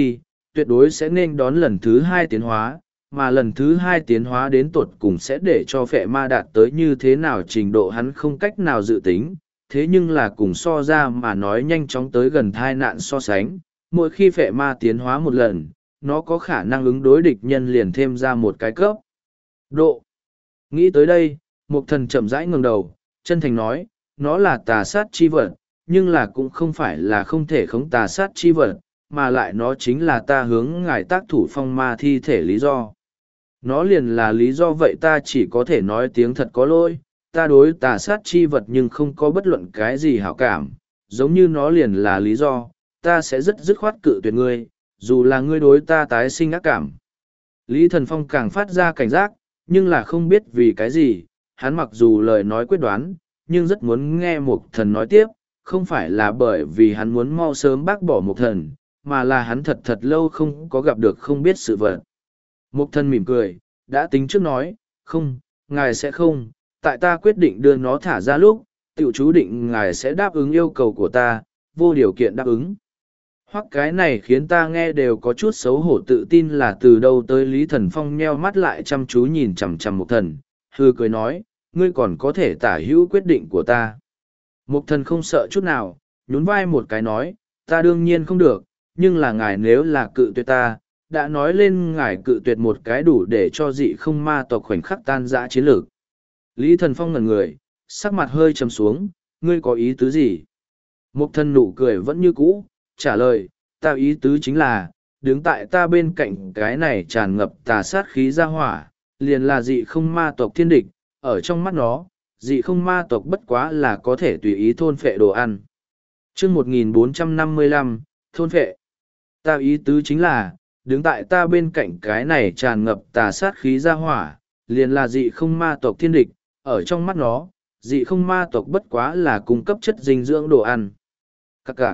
tuyệt đối sẽ nên đón lần thứ hai tiến hóa, mà lần thứ hai tiến hóa đến tột cùng sẽ để cho phệ ma đạt tới như thế nào trình độ hắn không cách nào dự tính, thế nhưng là cùng so ra mà nói nhanh chóng tới gần thai nạn so sánh, mỗi khi phệ ma tiến hóa một lần, nó có khả năng ứng đối địch nhân liền thêm ra một cái cấp. Độ. Nghĩ tới đây, Mục Thần chậm rãi ngẩng đầu, chân thành nói, nó là tà sát chi vật, nhưng là cũng không phải là không thể khống tà sát chi vật, mà lại nó chính là ta hướng ngài tác thủ phong ma thi thể lý do. Nó liền là lý do vậy ta chỉ có thể nói tiếng thật có lỗi, ta đối tà sát chi vật nhưng không có bất luận cái gì hảo cảm, giống như nó liền là lý do, ta sẽ rất dứt khoát cự tuyệt ngươi, dù là ngươi đối ta tái sinh ác cảm. Lý Thần Phong càng phát ra cảnh giác, nhưng là không biết vì cái gì, hắn mặc dù lời nói quyết đoán, nhưng rất muốn nghe Mục Thần nói tiếp, không phải là bởi vì hắn muốn mau sớm bác bỏ Mục Thần, mà là hắn thật thật lâu không có gặp được không biết sự vật. Mục Thần mỉm cười, đã tính trước nói, không, ngài sẽ không, tại ta quyết định đưa nó thả ra lúc, tiểu chú định ngài sẽ đáp ứng yêu cầu của ta, vô điều kiện đáp ứng. Hoặc cái này khiến ta nghe đều có chút xấu hổ tự tin là từ đâu tới. Lý Thần Phong nheo mắt lại chăm chú nhìn chằm chằm Mục Thần, hư cười nói, ngươi còn có thể tả hữu quyết định của ta. Mục Thần không sợ chút nào, nhún vai một cái nói, ta đương nhiên không được, nhưng là ngài nếu là cự tuyệt ta, đã nói lên ngài cự tuyệt một cái đủ để cho dị không ma tộc khoảnh khắc tan rã chiến lược. Lý Thần Phong ngẩn người, sắc mặt hơi trầm xuống, ngươi có ý tứ gì? Mục Thần nụ cười vẫn như cũ, trả lời, ta ý tứ chính là, đứng tại ta bên cạnh cái này tràn ngập tà sát khí ra hỏa, liền là dị không ma tộc thiên địch, ở trong mắt nó, dị không ma tộc bất quá là có thể tùy ý thôn phệ đồ ăn. chương một nghìn bốn trăm năm mươi lăm, thôn phệ. Ta ý tứ chính là, đứng tại ta bên cạnh cái này tràn ngập tà sát khí ra hỏa, liền là dị không ma tộc thiên địch, ở trong mắt nó, dị không ma tộc bất quá là cung cấp chất dinh dưỡng đồ ăn. Các cạc.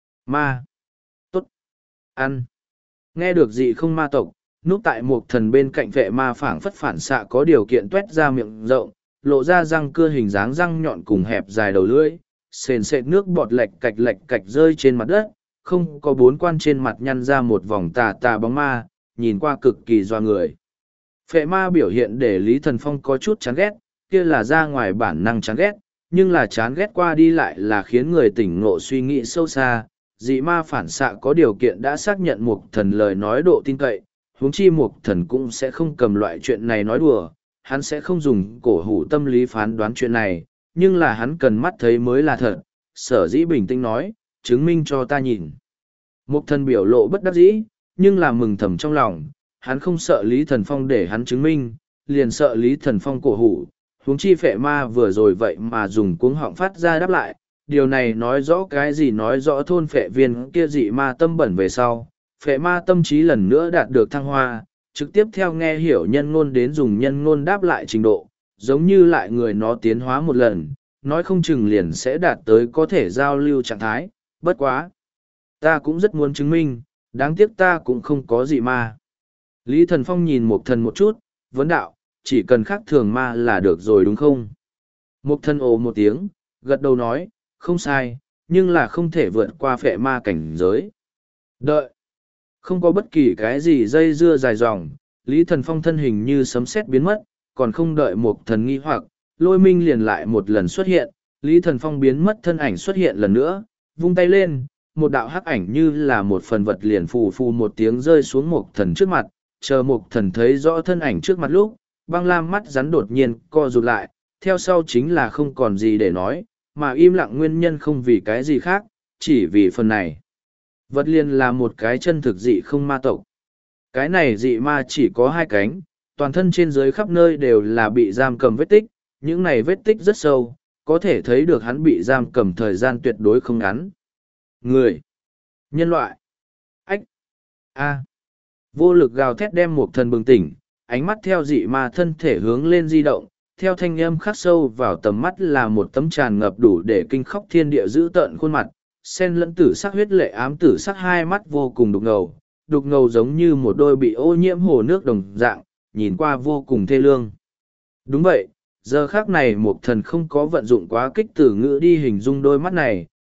Ma. Tốt. Ăn. Nghe được dị không ma tộc, núp tại Mục Thần bên cạnh vệ ma phảng phất phản xạ có điều kiện tuét ra miệng rộng, lộ ra răng cưa hình dáng răng nhọn cùng hẹp dài đầu lưỡi, sền sệt nước bọt lệch cạch lệch cạch rơi trên mặt đất, không có bốn quan trên mặt nhăn ra một vòng tà tà bóng ma, nhìn qua cực kỳ doa người. Phệ ma biểu hiện để Lý Thần Phong có chút chán ghét, kia là ra ngoài bản năng chán ghét, nhưng là chán ghét qua đi lại là khiến người tỉnh ngộ suy nghĩ sâu xa. Dị ma phản xạ có điều kiện đã xác nhận Mục Thần lời nói độ tin cậy, huống chi Mục Thần cũng sẽ không cầm loại chuyện này nói đùa, hắn sẽ không dùng cổ hủ tâm lý phán đoán chuyện này, nhưng là hắn cần mắt thấy mới là thật. Sở dĩ bình tĩnh nói, chứng minh cho ta nhìn. Mục Thần biểu lộ bất đắc dĩ, nhưng là mừng thầm trong lòng, hắn không sợ Lý Thần Phong để hắn chứng minh, liền sợ Lý Thần Phong cổ hủ. Huống chi phệ ma vừa rồi vậy mà dùng cuống họng phát ra đáp lại, điều này nói rõ cái gì? Nói rõ thôn phệ viên kia dị ma tâm bẩn về sau, phệ ma tâm trí lần nữa đạt được thăng hoa, trực tiếp theo nghe hiểu nhân ngôn đến dùng nhân ngôn đáp lại trình độ, giống như lại người nó tiến hóa một lần, nói không chừng liền sẽ đạt tới có thể giao lưu trạng thái. Bất quá, ta cũng rất muốn chứng minh, đáng tiếc ta cũng không có dị ma. Lý Thần Phong nhìn Mục Thần một chút, vấn đạo, chỉ cần khác thường ma là được rồi đúng không? Mục Thần ồ một tiếng, gật đầu nói, không sai, nhưng là không thể vượt qua phệ ma cảnh giới. Đợi. Không có bất kỳ cái gì dây dưa dài dòng, Lý Thần Phong thân hình như sấm sét biến mất, còn không đợi Mục Thần nghi hoặc, Lôi Minh liền lại một lần xuất hiện, Lý Thần Phong biến mất thân ảnh xuất hiện lần nữa, vung tay lên, một đạo hắc ảnh như là một phần vật liền phù phù một tiếng rơi xuống Mục Thần trước mặt, chờ Mục Thần thấy rõ thân ảnh trước mặt lúc, băng lam mắt rắn đột nhiên co rụt lại, theo sau chính là không còn gì để nói, mà im lặng nguyên nhân không vì cái gì khác, chỉ vì phần này. Vật liền là một cái chân thực dị không ma tộc. Cái này dị ma chỉ có hai cánh, toàn thân trên dưới khắp nơi đều là bị giam cầm vết tích, những này vết tích rất sâu, có thể thấy được hắn bị giam cầm thời gian tuyệt đối không ngắn. Người. Nhân loại. Ách. A. Vô lực gào thét đem Mục Thần bừng tỉnh, ánh mắt theo dị ma thân thể hướng lên di động, theo thanh âm khắc sâu vào tầm mắt là một tấm tràn ngập đủ để kinh khóc thiên địa dữ tợn khuôn mặt, sen lẫn tử sắc huyết lệ ám tử sắc hai mắt vô cùng đục ngầu, đục ngầu giống như một đôi bị ô nhiễm hồ nước đồng dạng, nhìn qua vô cùng thê lương. Đúng vậy, giờ khác này Mục Thần không có vận dụng quá kích từ ngữ đi hình dung đôi mắt này,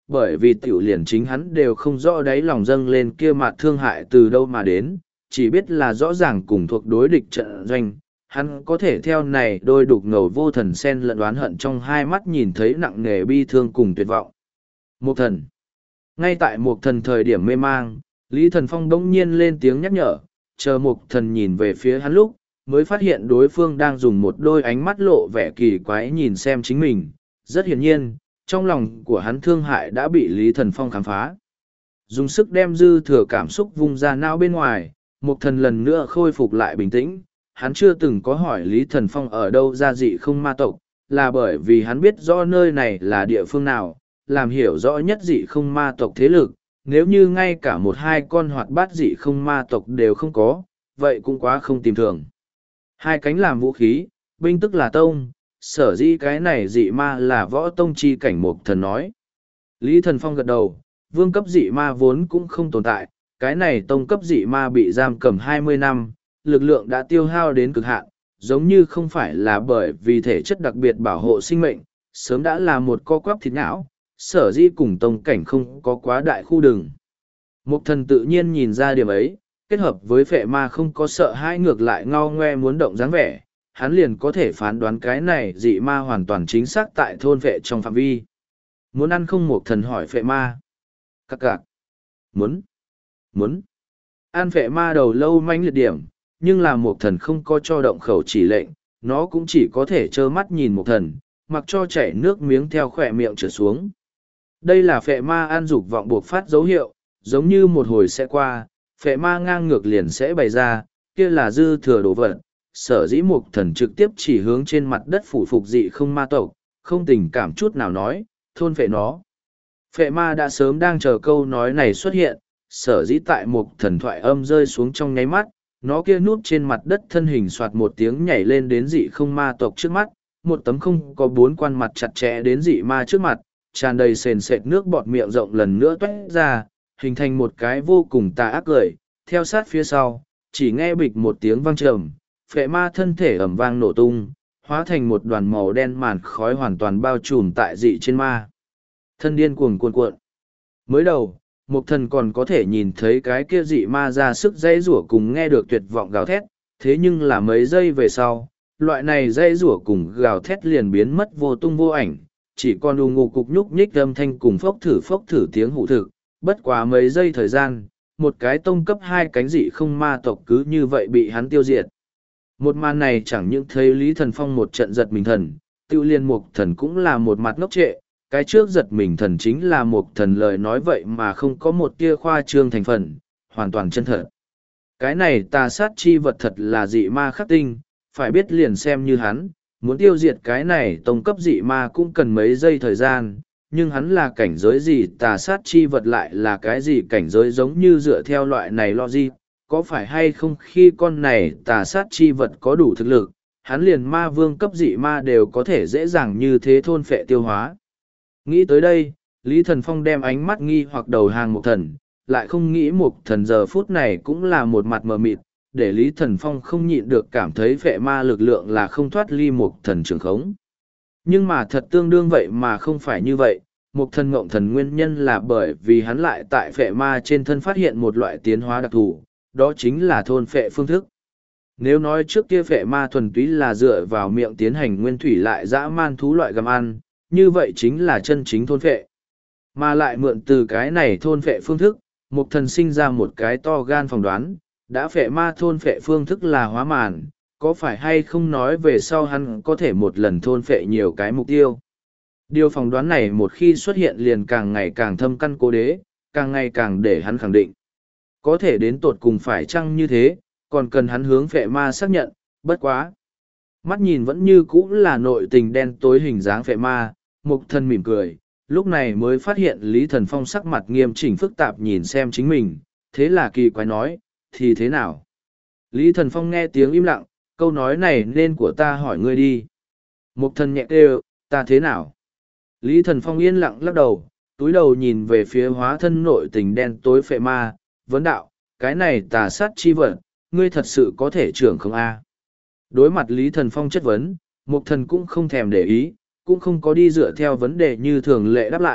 bởi vì tiểu liền chính hắn đều không rõ đáy lòng dâng lên kia mặt thương hại từ đâu mà đến, chỉ biết là rõ ràng cùng thuộc đối địch trận doanh. Hắn có thể theo này đôi đục ngầu vô thần sen lẫn đoán hận trong hai mắt nhìn thấy nặng nề bi thương cùng tuyệt vọng. Mục thần. Ngay tại mục thần thời điểm mê mang, Lý Thần Phong bỗng nhiên lên tiếng nhắc nhở, chờ mục thần nhìn về phía hắn lúc, mới phát hiện đối phương đang dùng một đôi ánh mắt lộ vẻ kỳ quái nhìn xem chính mình. Rất hiển nhiên, trong lòng của hắn thương hại đã bị Lý Thần Phong khám phá. Dùng sức đem dư thừa cảm xúc vung ra não bên ngoài, mục thần lần nữa khôi phục lại bình tĩnh. Hắn chưa từng có hỏi Lý Thần Phong ở đâu ra dị không ma tộc, là bởi vì hắn biết rõ nơi này là địa phương nào, làm hiểu rõ nhất dị không ma tộc thế lực. Nếu như ngay cả một hai con hoạt bát dị không ma tộc đều không có, vậy cũng quá không tìm thường. Hai cánh làm vũ khí, binh tức là tông, sở dĩ cái này dị ma là võ tông chi cảnh mục thần nói. Lý Thần Phong gật đầu, vương cấp dị ma vốn cũng không tồn tại, cái này tông cấp dị ma bị giam cầm hai mươi năm, lực lượng đã tiêu hao đến cực hạn, giống như không phải là bởi vì thể chất đặc biệt bảo hộ sinh mệnh, sớm đã là một co quắp thịt não, sở dĩ cùng tông cảnh không có quá đại khu đường. Mục thần tự nhiên nhìn ra điểm ấy, kết hợp với phệ ma không có sợ hãi ngược lại ngao ngoe muốn động dáng vẻ, hắn liền có thể phán đoán cái này dị ma hoàn toàn chính xác tại thôn phệ trong phạm vi. Muốn ăn không mục thần hỏi phệ ma. Cặc cặc. Muốn. Muốn. Ăn phệ ma đầu lâu manh liệt điểm, nhưng là mục thần không có cho động khẩu chỉ lệnh, nó cũng chỉ có thể trơ mắt nhìn mục thần, mặc cho chảy nước miếng theo khỏe miệng trở xuống. Đây là phệ ma ăn dục vọng buộc phát dấu hiệu, giống như một hồi sẽ qua, phệ ma ngang ngược liền sẽ bày ra, kia là dư thừa đồ vật. Sở dĩ mục thần trực tiếp chỉ hướng trên mặt đất phủ phục dị không ma tộc, không tình cảm chút nào nói, thôn phệ nó. Phệ ma đã sớm đang chờ câu nói này xuất hiện, sở dĩ tại mục thần thoại âm rơi xuống trong nháy mắt, nó kia núp trên mặt đất thân hình soạt một tiếng nhảy lên đến dị không ma tộc trước mắt, một tấm không có bốn quan mặt chặt chẽ đến dị ma trước mặt, tràn đầy sền sệt nước bọt miệng rộng lần nữa toét ra, hình thành một cái vô cùng tà ác cười, theo sát phía sau, chỉ nghe bịch một tiếng vang trầm, phệ ma thân thể ẩm vang nổ tung, hóa thành một đoàn màu đen màn khói hoàn toàn bao trùm tại dị trên ma. Thân điên cuồng cuồn cuộn. Mới đầu, Mục thần còn có thể nhìn thấy cái kia dị ma ra sức dãy rủa cùng nghe được tuyệt vọng gào thét, thế nhưng là mấy giây về sau, loại này dãy rủa cùng gào thét liền biến mất vô tung vô ảnh, chỉ còn đù ngục cục nhúc nhích âm thanh cùng phốc thử phốc thử tiếng hụ thực, bất quá mấy giây thời gian, một cái tông cấp hai cánh dị không ma tộc cứ như vậy bị hắn tiêu diệt. Một màn này chẳng những thấy Lý Thần Phong một trận giật mình thần, tiêu liên mục thần cũng là một mặt ngốc trệ, cái trước giật mình thần chính là mục thần lời nói vậy mà không có một tia khoa trương thành phần, hoàn toàn chân thật. Cái này tà sát chi vật thật là dị ma khắc tinh, phải biết liền xem như hắn, muốn tiêu diệt cái này tông cấp dị ma cũng cần mấy giây thời gian, nhưng hắn là cảnh giới gì tà sát chi vật lại là cái gì cảnh giới giống như dựa theo loại này logic, có phải hay không khi con này tà sát chi vật có đủ thực lực, hắn liền ma vương cấp dị ma đều có thể dễ dàng như thế thôn phệ tiêu hóa. Nghĩ tới đây, Lý Thần Phong đem ánh mắt nghi hoặc đầu hàng Mục thần, lại không nghĩ Mục thần giờ phút này cũng là một mặt mờ mịt, để Lý Thần Phong không nhịn được cảm thấy phệ ma lực lượng là không thoát ly Mục thần trường khống. Nhưng mà thật tương đương vậy mà không phải như vậy, Mục thần ngộng thần nguyên nhân là bởi vì hắn lại tại phệ ma trên thân phát hiện một loại tiến hóa đặc thù, đó chính là thôn phệ phương thức. Nếu nói trước kia phệ ma thuần túy là dựa vào miệng tiến hành nguyên thủy lại dã man thú loại gặm ăn, như vậy chính là chân chính thôn phệ. Mà lại mượn từ cái này thôn phệ phương thức, Mục thần sinh ra một cái to gan phỏng đoán, đã phệ ma thôn phệ phương thức là hóa màn, có phải hay không nói về sau hắn có thể một lần thôn phệ nhiều cái mục tiêu. Điều phỏng đoán này một khi xuất hiện liền càng ngày càng thâm căn cố đế, càng ngày càng để hắn khẳng định. Có thể đến tột cùng phải chăng như thế, còn cần hắn hướng phệ ma xác nhận, bất quá. Mắt nhìn vẫn như cũ là nội tình đen tối hình dáng phệ ma, Mục thần mỉm cười, lúc này mới phát hiện Lý Thần Phong sắc mặt nghiêm chỉnh phức tạp nhìn xem chính mình, thế là kỳ quái nói, thì thế nào? Lý Thần Phong nghe tiếng im lặng, câu nói này nên của ta hỏi ngươi đi. Mục thần nhẹ kêu, ta thế nào? Lý Thần Phong yên lặng lắc đầu, túi đầu nhìn về phía hóa thân nội tình đen tối phệ ma, vấn đạo, cái này tà sát chi vật, ngươi thật sự có thể trưởng không a? Đối mặt Lý Thần Phong chất vấn, Mục thần cũng không thèm để ý, cũng không có đi dựa theo vấn đề như thường lệ đáp lại,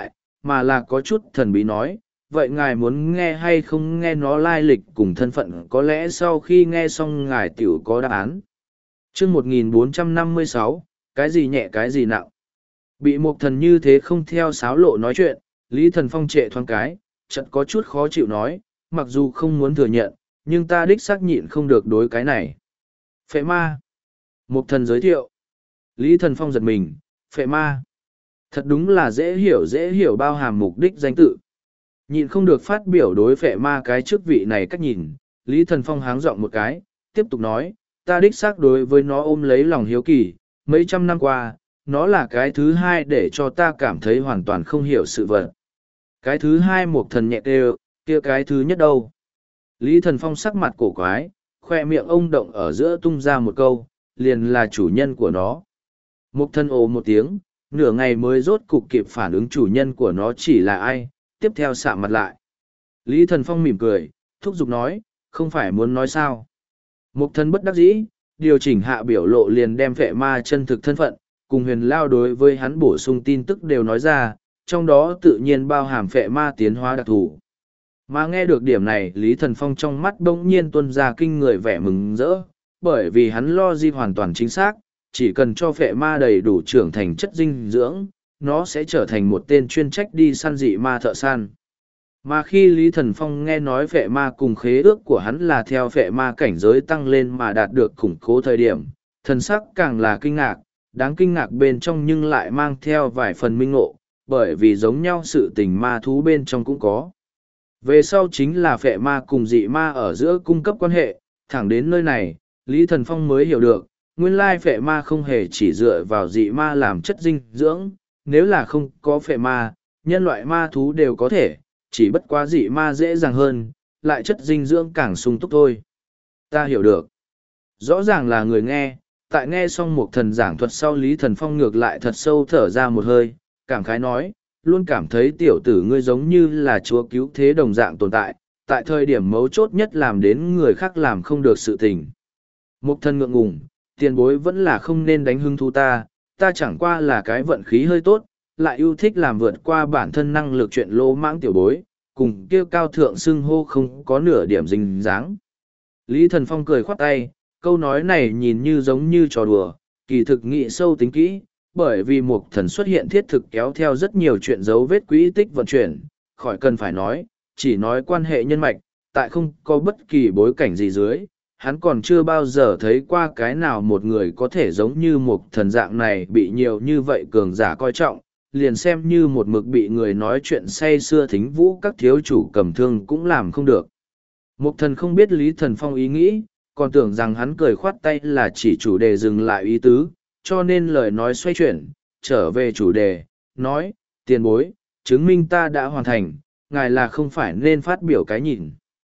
mà là có chút thần bí nói, vậy ngài muốn nghe hay không nghe nó lai lịch cùng thân phận, có lẽ sau khi nghe xong ngài tiểu có đáp án. Chương một nghìn bốn trăm năm mươi sáu, cái gì nhẹ cái gì nặng. Bị Mục Thần như thế không theo sáo lộ nói chuyện, Lý Thần Phong trệ thoáng cái, chợt có chút khó chịu nói, mặc dù không muốn thừa nhận, nhưng ta đích xác nhịn không được đối cái này. Phệ ma. Mục Thần giới thiệu. Lý Thần Phong giật mình, phệ ma. Thật đúng là dễ hiểu dễ hiểu bao hàm mục đích danh tự. Nhịn không được phát biểu đối phệ ma cái chức vị này cách nhìn, Lý Thần Phong háng giọng một cái, tiếp tục nói, ta đích xác đối với nó ôm lấy lòng hiếu kỳ, mấy trăm năm qua, nó là cái thứ hai để cho ta cảm thấy hoàn toàn không hiểu sự vật. Cái thứ hai Mục Thần nhẹ đều, kia cái thứ nhất đâu. Lý Thần Phong sắc mặt cổ quái, khoe miệng ông động ở giữa tung ra một câu, liền là chủ nhân của nó. Mục Thần ồ một tiếng, nửa ngày mới rốt cục kịp phản ứng chủ nhân của nó chỉ là ai, tiếp theo sạm mặt lại. Lý Thần Phong mỉm cười, thúc giục nói, không phải muốn nói sao. Mục Thần bất đắc dĩ, điều chỉnh hạ biểu lộ liền đem phệ ma chân thực thân phận, cùng huyền lao đối với hắn bổ sung tin tức đều nói ra, trong đó tự nhiên bao hàm phệ ma tiến hóa đặc thù. Mà nghe được điểm này, Lý Thần Phong trong mắt bỗng nhiên tuôn ra kinh người vẻ mừng rỡ, bởi vì hắn lo di hoàn toàn chính xác, chỉ cần cho phệ ma đầy đủ trưởng thành chất dinh dưỡng, nó sẽ trở thành một tên chuyên trách đi săn dị ma thợ săn. Mà khi Lý Thần Phong nghe nói phệ ma cùng khế ước của hắn là theo phệ ma cảnh giới tăng lên mà đạt được củng cố thời điểm, thần sắc càng là kinh ngạc, đáng kinh ngạc bên trong nhưng lại mang theo vài phần minh ngộ, bởi vì giống nhau sự tình ma thú bên trong cũng có. Về sau chính là phệ ma cùng dị ma ở giữa cung cấp quan hệ, thẳng đến nơi này, Lý Thần Phong mới hiểu được, nguyên lai phệ ma không hề chỉ dựa vào dị ma làm chất dinh dưỡng, nếu là không có phệ ma, nhân loại ma thú đều có thể, chỉ bất quá dị ma dễ dàng hơn, lại chất dinh dưỡng càng sung túc thôi. Ta hiểu được. Rõ ràng là người nghe, tại nghe xong một thần giảng thuật sau Lý Thần Phong ngược lại thật sâu thở ra một hơi, cảm khái nói, luôn cảm thấy tiểu tử ngươi giống như là chúa cứu thế đồng dạng tồn tại, tại thời điểm mấu chốt nhất làm đến người khác làm không được sự tình. Một thần ngượng ngùng, tiền bối vẫn là không nên đánh hứng thú ta, ta chẳng qua là cái vận khí hơi tốt, lại yêu thích làm vượt qua bản thân năng lực chuyện lỗ mãng tiểu bối, cùng kêu cao thượng xưng hô không có nửa điểm dình dáng. Lý Thần Phong cười khoát tay, câu nói này nhìn như giống như trò đùa, kỳ thực nghĩ sâu tính kỹ, bởi vì một thần xuất hiện thiết thực kéo theo rất nhiều chuyện dấu vết quỹ tích vận chuyển, khỏi cần phải nói, chỉ nói quan hệ nhân mạch, tại không có bất kỳ bối cảnh gì dưới, hắn còn chưa bao giờ thấy qua cái nào một người có thể giống như một thần dạng này bị nhiều như vậy cường giả coi trọng, liền xem như một mực bị người nói chuyện say xưa thính vũ các thiếu chủ cầm thương cũng làm không được. Một thần không biết Lý Thần Phong ý nghĩ, còn tưởng rằng hắn cười khoát tay là chỉ chủ đề dừng lại ý tứ, cho nên lời nói xoay chuyển, trở về chủ đề, nói, tiền bối, chứng minh ta đã hoàn thành, ngài là không phải nên phát biểu cái nhìn.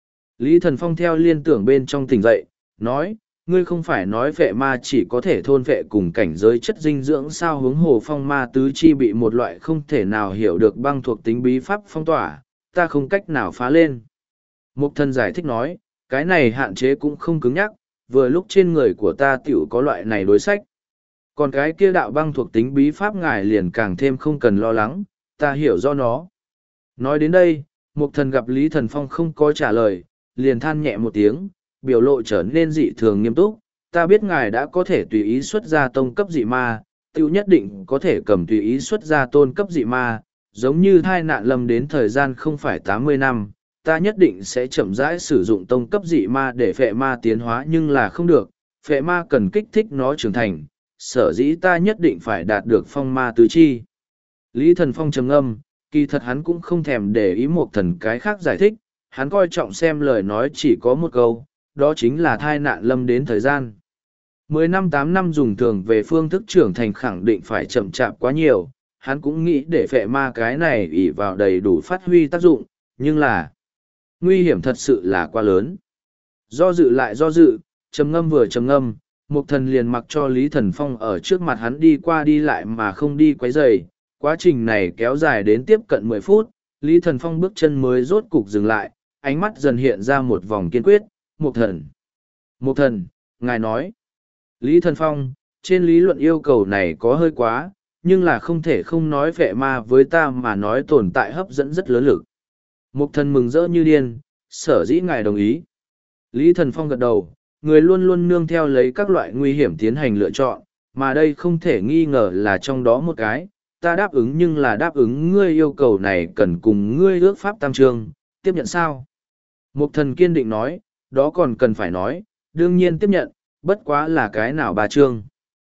Lý Thần Phong theo liên tưởng bên trong tỉnh dậy, nói, ngươi không phải nói phệ ma chỉ có thể thôn phệ cùng cảnh giới chất dinh dưỡng sao, hướng hồ phong ma tứ chi bị một loại không thể nào hiểu được băng thuộc tính bí pháp phong tỏa, ta không cách nào phá lên. Mục thần giải thích nói, cái này hạn chế cũng không cứng nhắc, vừa lúc trên người của ta tiểu có loại này đối sách. Còn cái kia đạo băng thuộc tính bí pháp ngài liền càng thêm không cần lo lắng, ta hiểu do nó. Nói đến đây, mục thần gặp Lý Thần Phong không có trả lời, liền than nhẹ một tiếng, biểu lộ trở nên dị thường nghiêm túc. Ta biết ngài đã có thể tùy ý xuất ra tông cấp dị ma, tiêu nhất định có thể cầm tùy ý xuất ra tôn cấp dị ma, giống như thai nạn lâm đến thời gian không phải tám mươi năm, ta nhất định sẽ chậm rãi sử dụng tông cấp dị ma để phệ ma tiến hóa nhưng là không được, phệ ma cần kích thích nó trưởng thành, sở dĩ ta nhất định phải đạt được phong ma tứ chi. Lý Thần Phong trầm ngâm, kỳ thật hắn cũng không thèm để ý một thần cái khác giải thích, hắn coi trọng xem lời nói chỉ có một câu, đó chính là thai nạn lâm đến thời gian. Mười năm tám năm dùng thường về phương thức trưởng thành khẳng định phải chậm chạp quá nhiều, hắn cũng nghĩ để phệ ma cái này ỷ vào đầy đủ phát huy tác dụng, nhưng là nguy hiểm thật sự là quá lớn. Do dự lại do dự, trầm ngâm vừa trầm ngâm, Mục thần liền mặc cho Lý Thần Phong ở trước mặt hắn đi qua đi lại mà không đi quấy rầy. Quá trình này kéo dài đến tiếp cận mười phút, Lý Thần Phong bước chân mới rốt cục dừng lại, ánh mắt dần hiện ra một vòng kiên quyết, Mục thần. Mục thần, ngài nói. Lý Thần Phong, trên lý luận yêu cầu này có hơi quá, nhưng là không thể không nói phệ ma với ta mà nói tồn tại hấp dẫn rất lớn lực. Mục thần mừng rỡ như điên, sở dĩ ngài đồng ý. Lý Thần Phong gật đầu, người luôn luôn nương theo lấy các loại nguy hiểm tiến hành lựa chọn, mà đây không thể nghi ngờ là trong đó một cái. Ta đáp ứng nhưng là đáp ứng ngươi yêu cầu này cần cùng ngươi ước pháp tam trương, tiếp nhận sao? Mục thần kiên định nói, đó còn cần phải nói, đương nhiên tiếp nhận, bất quá là cái nào ba trương.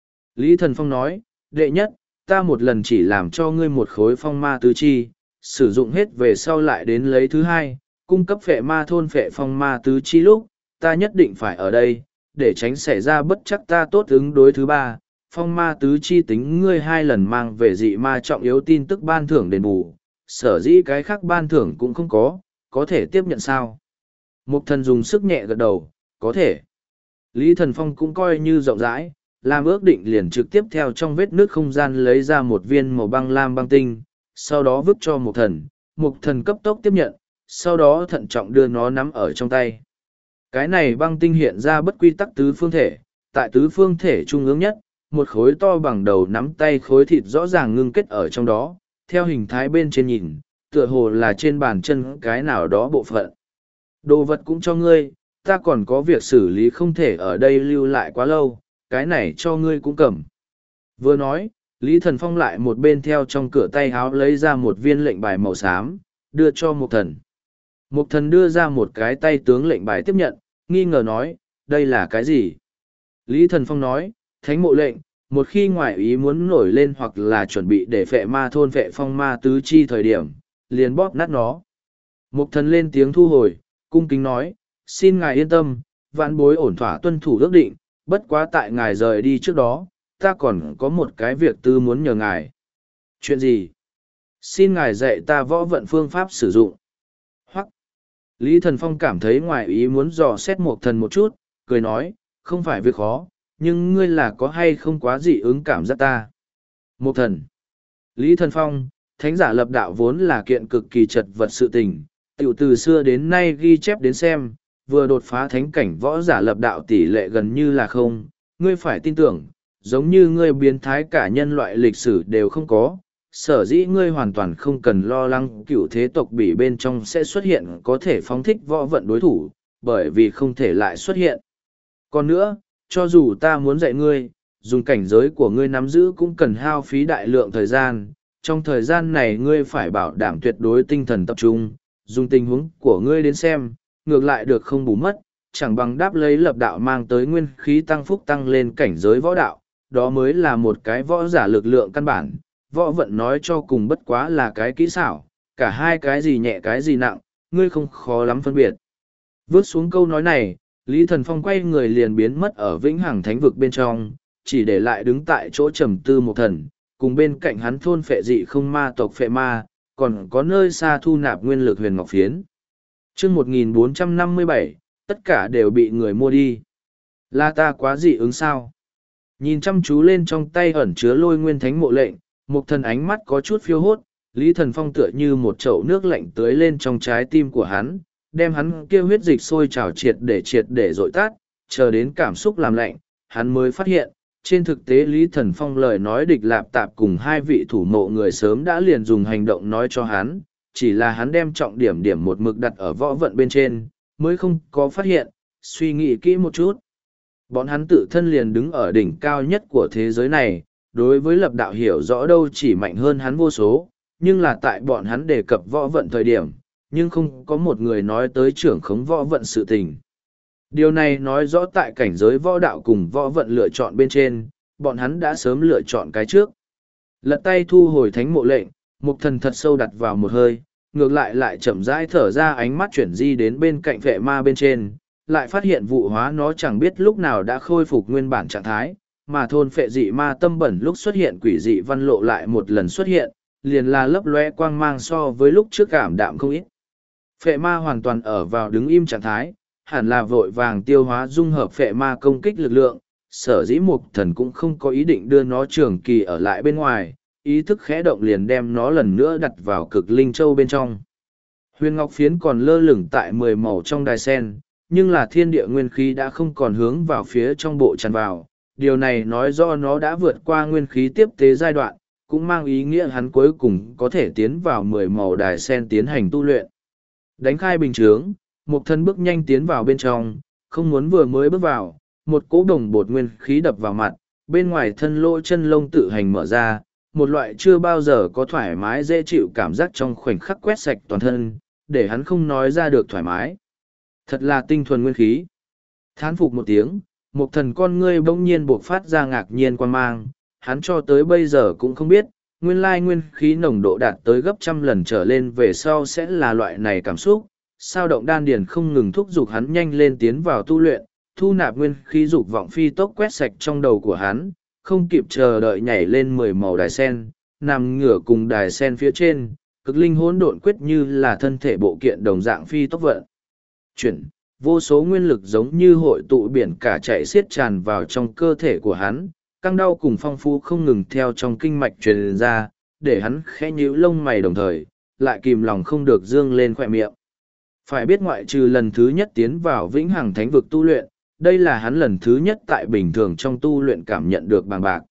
Lý Thần Phong nói, đệ nhất, ta một lần chỉ làm cho ngươi một khối phong ma tứ chi, sử dụng hết về sau lại đến lấy thứ hai, cung cấp phệ ma thôn phệ phong ma tứ chi lúc, ta nhất định phải ở đây, để tránh xảy ra bất chắc ta tốt ứng đối thứ ba. Phong ma tứ chi tính ngươi hai lần mang về dị ma trọng yếu tin tức ban thưởng đền bù, sở dĩ cái khác ban thưởng cũng không có, có thể tiếp nhận sao? Mục thần dùng sức nhẹ gật đầu, có thể. Lý Thần Phong cũng coi như rộng rãi, làm ước định liền trực tiếp theo trong vết nước không gian lấy ra một viên màu băng lam băng tinh, sau đó vứt cho mục thần, mục thần cấp tốc tiếp nhận, sau đó thận trọng đưa nó nắm ở trong tay. Cái này băng tinh hiện ra bất quy tắc tứ phương thể, tại tứ phương thể trung ương nhất, một khối to bằng đầu nắm tay khối thịt rõ ràng ngưng kết ở trong đó, theo hình thái bên trên nhìn, tựa hồ là trên bàn chân cái nào đó bộ phận. Đồ vật cũng cho ngươi, ta còn có việc xử lý không thể ở đây lưu lại quá lâu, cái này cho ngươi cũng cầm. Vừa nói, Lý Thần Phong lại một bên theo trong cửa tay háo lấy ra một viên lệnh bài màu xám, đưa cho Mục Thần. Mục Thần đưa ra một cái tay tướng lệnh bài tiếp nhận, nghi ngờ nói, đây là cái gì? Lý Thần Phong nói, thánh mộ lệnh, một khi ngoại ý muốn nổi lên hoặc là chuẩn bị để phệ ma thôn phệ phong ma tứ chi thời điểm, liền bóp nát nó. Mục Thần lên tiếng thu hồi, cung kính nói, xin ngài yên tâm, vạn bối ổn thỏa tuân thủ ước định, bất quá tại ngài rời đi trước đó, ta còn có một cái việc tư muốn nhờ ngài. Chuyện gì? Xin ngài dạy ta võ vận phương pháp sử dụng. Hoặc, Lý Thần Phong cảm thấy ngoài ý muốn dò xét Mục Thần một chút, cười nói, không phải việc khó, nhưng ngươi là có hay không quá dị ứng cảm giác ta. Mục Thần. Lý Thần Phong, thánh giả lập đạo vốn là kiện cực kỳ chật vật sự tình, tiểu từ xưa đến nay ghi chép đến xem, vừa đột phá thánh cảnh võ giả lập đạo tỷ lệ gần như là không, ngươi phải tin tưởng, giống như ngươi biến thái cả nhân loại lịch sử đều không có, sở dĩ ngươi hoàn toàn không cần lo lắng cựu thế tộc bỉ bên trong sẽ xuất hiện có thể phóng thích võ vận đối thủ, bởi vì không thể lại xuất hiện. Còn nữa, cho dù ta muốn dạy ngươi, dùng cảnh giới của ngươi nắm giữ cũng cần hao phí đại lượng thời gian, trong thời gian này ngươi phải bảo đảm tuyệt đối tinh thần tập trung, dùng tình huống của ngươi đến xem, ngược lại được không bù mất, chẳng bằng đáp lấy lập đạo mang tới nguyên khí tăng phúc tăng lên cảnh giới võ đạo, đó mới là một cái võ giả lực lượng căn bản, võ vận nói cho cùng bất quá là cái kỹ xảo, cả hai cái gì nhẹ cái gì nặng, ngươi không khó lắm phân biệt. Vớt xuống câu nói này, Lý Thần Phong quay người liền biến mất ở vĩnh hằng thánh vực bên trong, chỉ để lại đứng tại chỗ trầm tư một thần, cùng bên cạnh hắn thôn phệ dị không ma tộc phệ ma, còn có nơi xa thu nạp nguyên lực huyền ngọc phiến. chương một nghìn bốn trăm năm mươi bảy, tất cả đều bị người mua đi. Là ta quá dị ứng sao? Nhìn chăm chú lên trong tay ẩn chứa lôi nguyên thánh mộ lệnh, một thần ánh mắt có chút phiêu hốt, Lý Thần Phong tựa như một chậu nước lạnh tưới lên trong trái tim của hắn, đem hắn kêu huyết dịch sôi trào triệt để triệt để dội tát, chờ đến cảm xúc làm lạnh, hắn mới phát hiện, trên thực tế Lý Thần Phong lời nói địch lạp tạp cùng hai vị thủ mộ người sớm đã liền dùng hành động nói cho hắn, chỉ là hắn đem trọng điểm điểm một mực đặt ở võ vận bên trên, mới không có phát hiện, suy nghĩ kỹ một chút. Bọn hắn tự thân liền đứng ở đỉnh cao nhất của thế giới này, đối với lập đạo hiểu rõ đâu chỉ mạnh hơn hắn vô số, nhưng là tại bọn hắn đề cập võ vận thời điểm, nhưng không có một người nói tới trưởng khống võ vận sự tình. Điều này nói rõ tại cảnh giới võ đạo cùng võ vận lựa chọn bên trên, bọn hắn đã sớm lựa chọn cái trước. Lật tay thu hồi thánh mộ lệnh, mục thần thật sâu đặt vào một hơi, ngược lại lại chậm rãi thở ra ánh mắt chuyển di đến bên cạnh vệ ma bên trên, lại phát hiện vụ hóa nó chẳng biết lúc nào đã khôi phục nguyên bản trạng thái, mà thôn phệ dị ma tâm bẩn lúc xuất hiện quỷ dị văn lộ lại một lần xuất hiện, liền là lấp lóe quang mang so với lúc trước cảm đạm không ít. Phệ ma hoàn toàn ở vào đứng im trạng thái, hẳn là vội vàng tiêu hóa dung hợp phệ ma công kích lực lượng, sở dĩ mục thần cũng không có ý định đưa nó trường kỳ ở lại bên ngoài, ý thức khẽ động liền đem nó lần nữa đặt vào cực linh châu bên trong. Huyền ngọc phiến còn lơ lửng tại mười màu trong đài sen, nhưng là thiên địa nguyên khí đã không còn hướng vào phía trong bộ tràn vào, điều này nói do nó đã vượt qua nguyên khí tiếp tế giai đoạn, cũng mang ý nghĩa hắn cuối cùng có thể tiến vào mười màu đài sen tiến hành tu luyện. Đánh khai bình chướng, Mục Thần bước nhanh tiến vào bên trong, không muốn vừa mới bước vào, một cỗ đồng bột nguyên khí đập vào mặt, bên ngoài thân lỗ chân lông tự hành mở ra, một loại chưa bao giờ có thoải mái dễ chịu cảm giác trong khoảnh khắc quét sạch toàn thân, để hắn không nói ra được thoải mái. Thật là tinh thuần nguyên khí. Thán phục một tiếng, Mục Thần con ngươi bỗng nhiên buộc phát ra ngạc nhiên quan mang, hắn cho tới bây giờ cũng không biết, nguyên lai nguyên khí nồng độ đạt tới gấp trăm lần trở lên về sau sẽ là loại này cảm xúc, sao động đan điền không ngừng thúc giục hắn nhanh lên tiến vào tu luyện, thu nạp nguyên khí dục vọng phi tốc quét sạch trong đầu của hắn, không kịp chờ đợi nhảy lên mười màu đài sen, nằm ngửa cùng đài sen phía trên, cực linh hỗn độn quyết như là thân thể bộ kiện đồng dạng phi tốc vận. Chuyển, vô số nguyên lực giống như hội tụ biển cả chạy xiết tràn vào trong cơ thể của hắn, căng đau cùng phong phú không ngừng theo trong kinh mạch truyền ra, để hắn khẽ nhíu lông mày đồng thời, lại kìm lòng không được dương lên khỏe miệng. Phải biết ngoại trừ lần thứ nhất tiến vào vĩnh hằng thánh vực tu luyện, đây là hắn lần thứ nhất tại bình thường trong tu luyện cảm nhận được bằng bạc.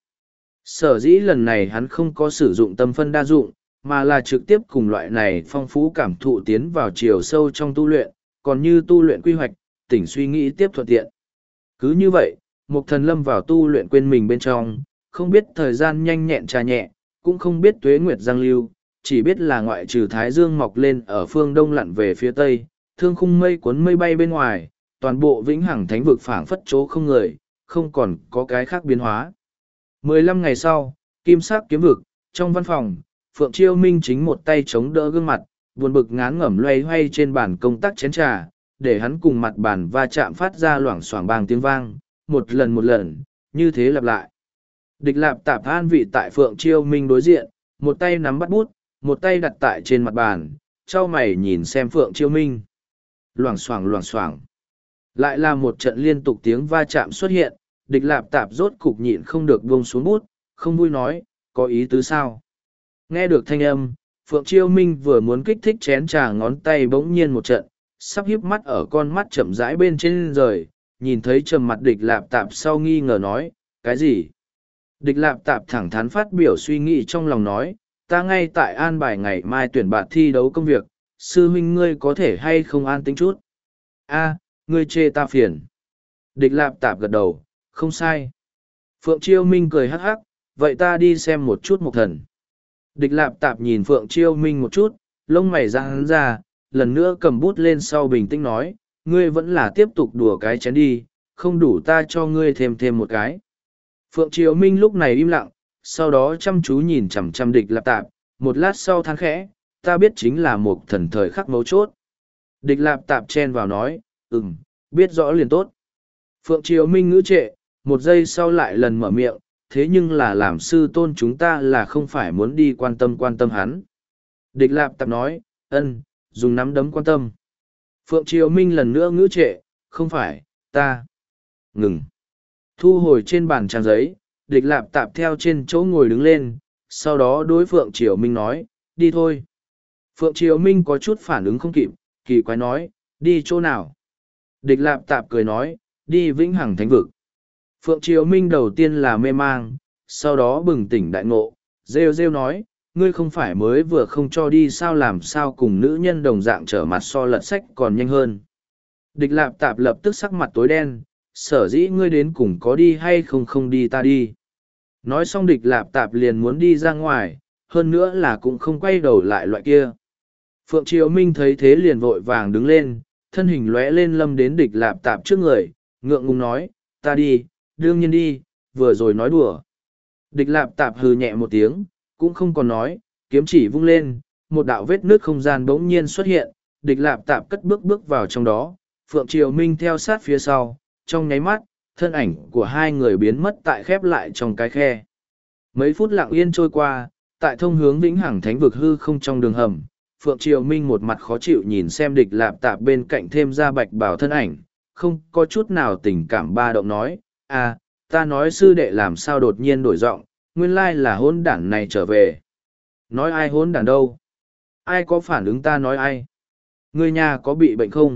Sở dĩ lần này hắn không có sử dụng tâm phân đa dụng, mà là trực tiếp cùng loại này phong phú cảm thụ tiến vào chiều sâu trong tu luyện, còn như tu luyện quy hoạch, tỉnh suy nghĩ tiếp thuận tiện. Cứ như vậy, Mục Thần lâm vào tu luyện quên mình bên trong, không biết thời gian nhanh nhẹn trà nhẹ, cũng không biết tuế nguyệt giang lưu, chỉ biết là ngoại trừ thái dương mọc lên ở phương đông lặn về phía tây, thương khung mây cuốn mây bay bên ngoài, toàn bộ vĩnh hằng thánh vực phảng phất chỗ không người, không còn có cái khác biến hóa. Mười lăm ngày sau, kim sắc kiếm vực, trong văn phòng, Phượng Chiêu Minh chính một tay chống đỡ gương mặt, buồn bực ngán ngẩm loay hoay trên bàn công tác chén trà, để hắn cùng mặt bàn va chạm phát ra loảng xoảng bang tiếng vang, một lần một lần, như thế lặp lại. Địch Lạp Tạp an vị tại Phượng Chiêu Minh đối diện, một tay nắm bắt bút, một tay đặt tại trên mặt bàn, trao mày nhìn xem Phượng Chiêu Minh. Loảng xoảng loảng xoảng. Lại là một trận liên tục tiếng va chạm xuất hiện, Địch Lạp Tạp rốt cục nhịn không được buông xuống bút, không vui nói, có ý tứ sao? Nghe được thanh âm, Phượng Chiêu Minh vừa muốn kích thích chén trà ngón tay bỗng nhiên một trận, sắp híp mắt ở con mắt chậm rãi bên trên rời, nhìn thấy trầm mặt Địch Lạp Tạp sau nghi ngờ nói, cái gì? Địch Lạp Tạp thẳng thắn phát biểu suy nghĩ trong lòng nói, ta ngay tại an bài ngày mai tuyển bạn thi đấu công việc, sư huynh ngươi có thể hay không an tính chút? A, ngươi chê ta phiền. Địch Lạp Tạp gật đầu, không sai. Phượng Chiêu Minh cười hắc hắc, vậy ta đi xem một chút Mục Thần. Địch Lạp Tạp nhìn Phượng Chiêu Minh một chút, lông mày ra hắn ra, lần nữa cầm bút lên sau bình tĩnh nói, ngươi vẫn là tiếp tục đùa cái chén đi, không đủ ta cho ngươi thêm thêm một cái. Phượng Chiêu Minh lúc này im lặng, sau đó chăm chú nhìn chằm chằm Địch Lạp Tạp, một lát sau than khẽ, ta biết chính là Mục Thần thời khắc mấu chốt. Địch Lạp Tạp chen vào nói, ừm, biết rõ liền tốt. Phượng Chiêu Minh ngữ trệ, một giây sau lại lần mở miệng, thế nhưng là làm sư tôn chúng ta là không phải muốn đi quan tâm quan tâm hắn. Địch Lạp Tạp nói, ân, dùng nắm đấm quan tâm. Phượng Chiêu Minh lần nữa ngữ trệ, không phải, ta. Ngừng. Thu hồi trên bàn trang giấy, Địch Lạp Tạp theo trên chỗ ngồi đứng lên, sau đó đối Phượng Chiêu Minh nói, đi thôi. Phượng Chiêu Minh có chút phản ứng không kịp, kỳ quái nói, đi chỗ nào? Địch Lạp Tạp cười nói, đi vĩnh hằng thánh vực. Phượng Chiêu Minh đầu tiên là mê mang, sau đó bừng tỉnh đại ngộ, rêu rêu nói, ngươi không phải mới vừa không cho đi sao làm sao cùng nữ nhân đồng dạng trở mặt so lật sách còn nhanh hơn. Địch Lạp Tạp lập tức sắc mặt tối đen, sở dĩ ngươi đến cùng có đi hay không không đi ta đi. Nói xong Địch Lạp Tạp liền muốn đi ra ngoài, hơn nữa là cũng không quay đầu lại loại kia. Phượng Chiêu Minh thấy thế liền vội vàng đứng lên, thân hình lóe lên lâm đến Địch Lạp Tạp trước người, ngượng ngùng nói, ta đi, đương nhiên đi, vừa rồi nói đùa. Địch Lạp Tạp hừ nhẹ một tiếng, cũng không còn nói, kiếm chỉ vung lên, một đạo vết nước không gian bỗng nhiên xuất hiện, Địch Lạp Tạp cất bước bước vào trong đó, Phượng Chiêu Minh theo sát phía sau, trong nháy mắt, thân ảnh của hai người biến mất tại khép lại trong cái khe. Mấy phút lặng yên trôi qua, tại thông hướng vĩnh hằng thánh vực hư không trong đường hầm, Phượng Chiêu Minh một mặt khó chịu nhìn xem Địch Lạp Tạp bên cạnh thêm ra bạch bảo thân ảnh, không có chút nào tình cảm ba động nói, à, ta nói sư đệ làm sao đột nhiên đổi giọng, nguyên lai là hôn đản này trở về. Nói ai hôn đản đâu? Ai có phản ứng ta nói ai? Người nhà có bị bệnh không?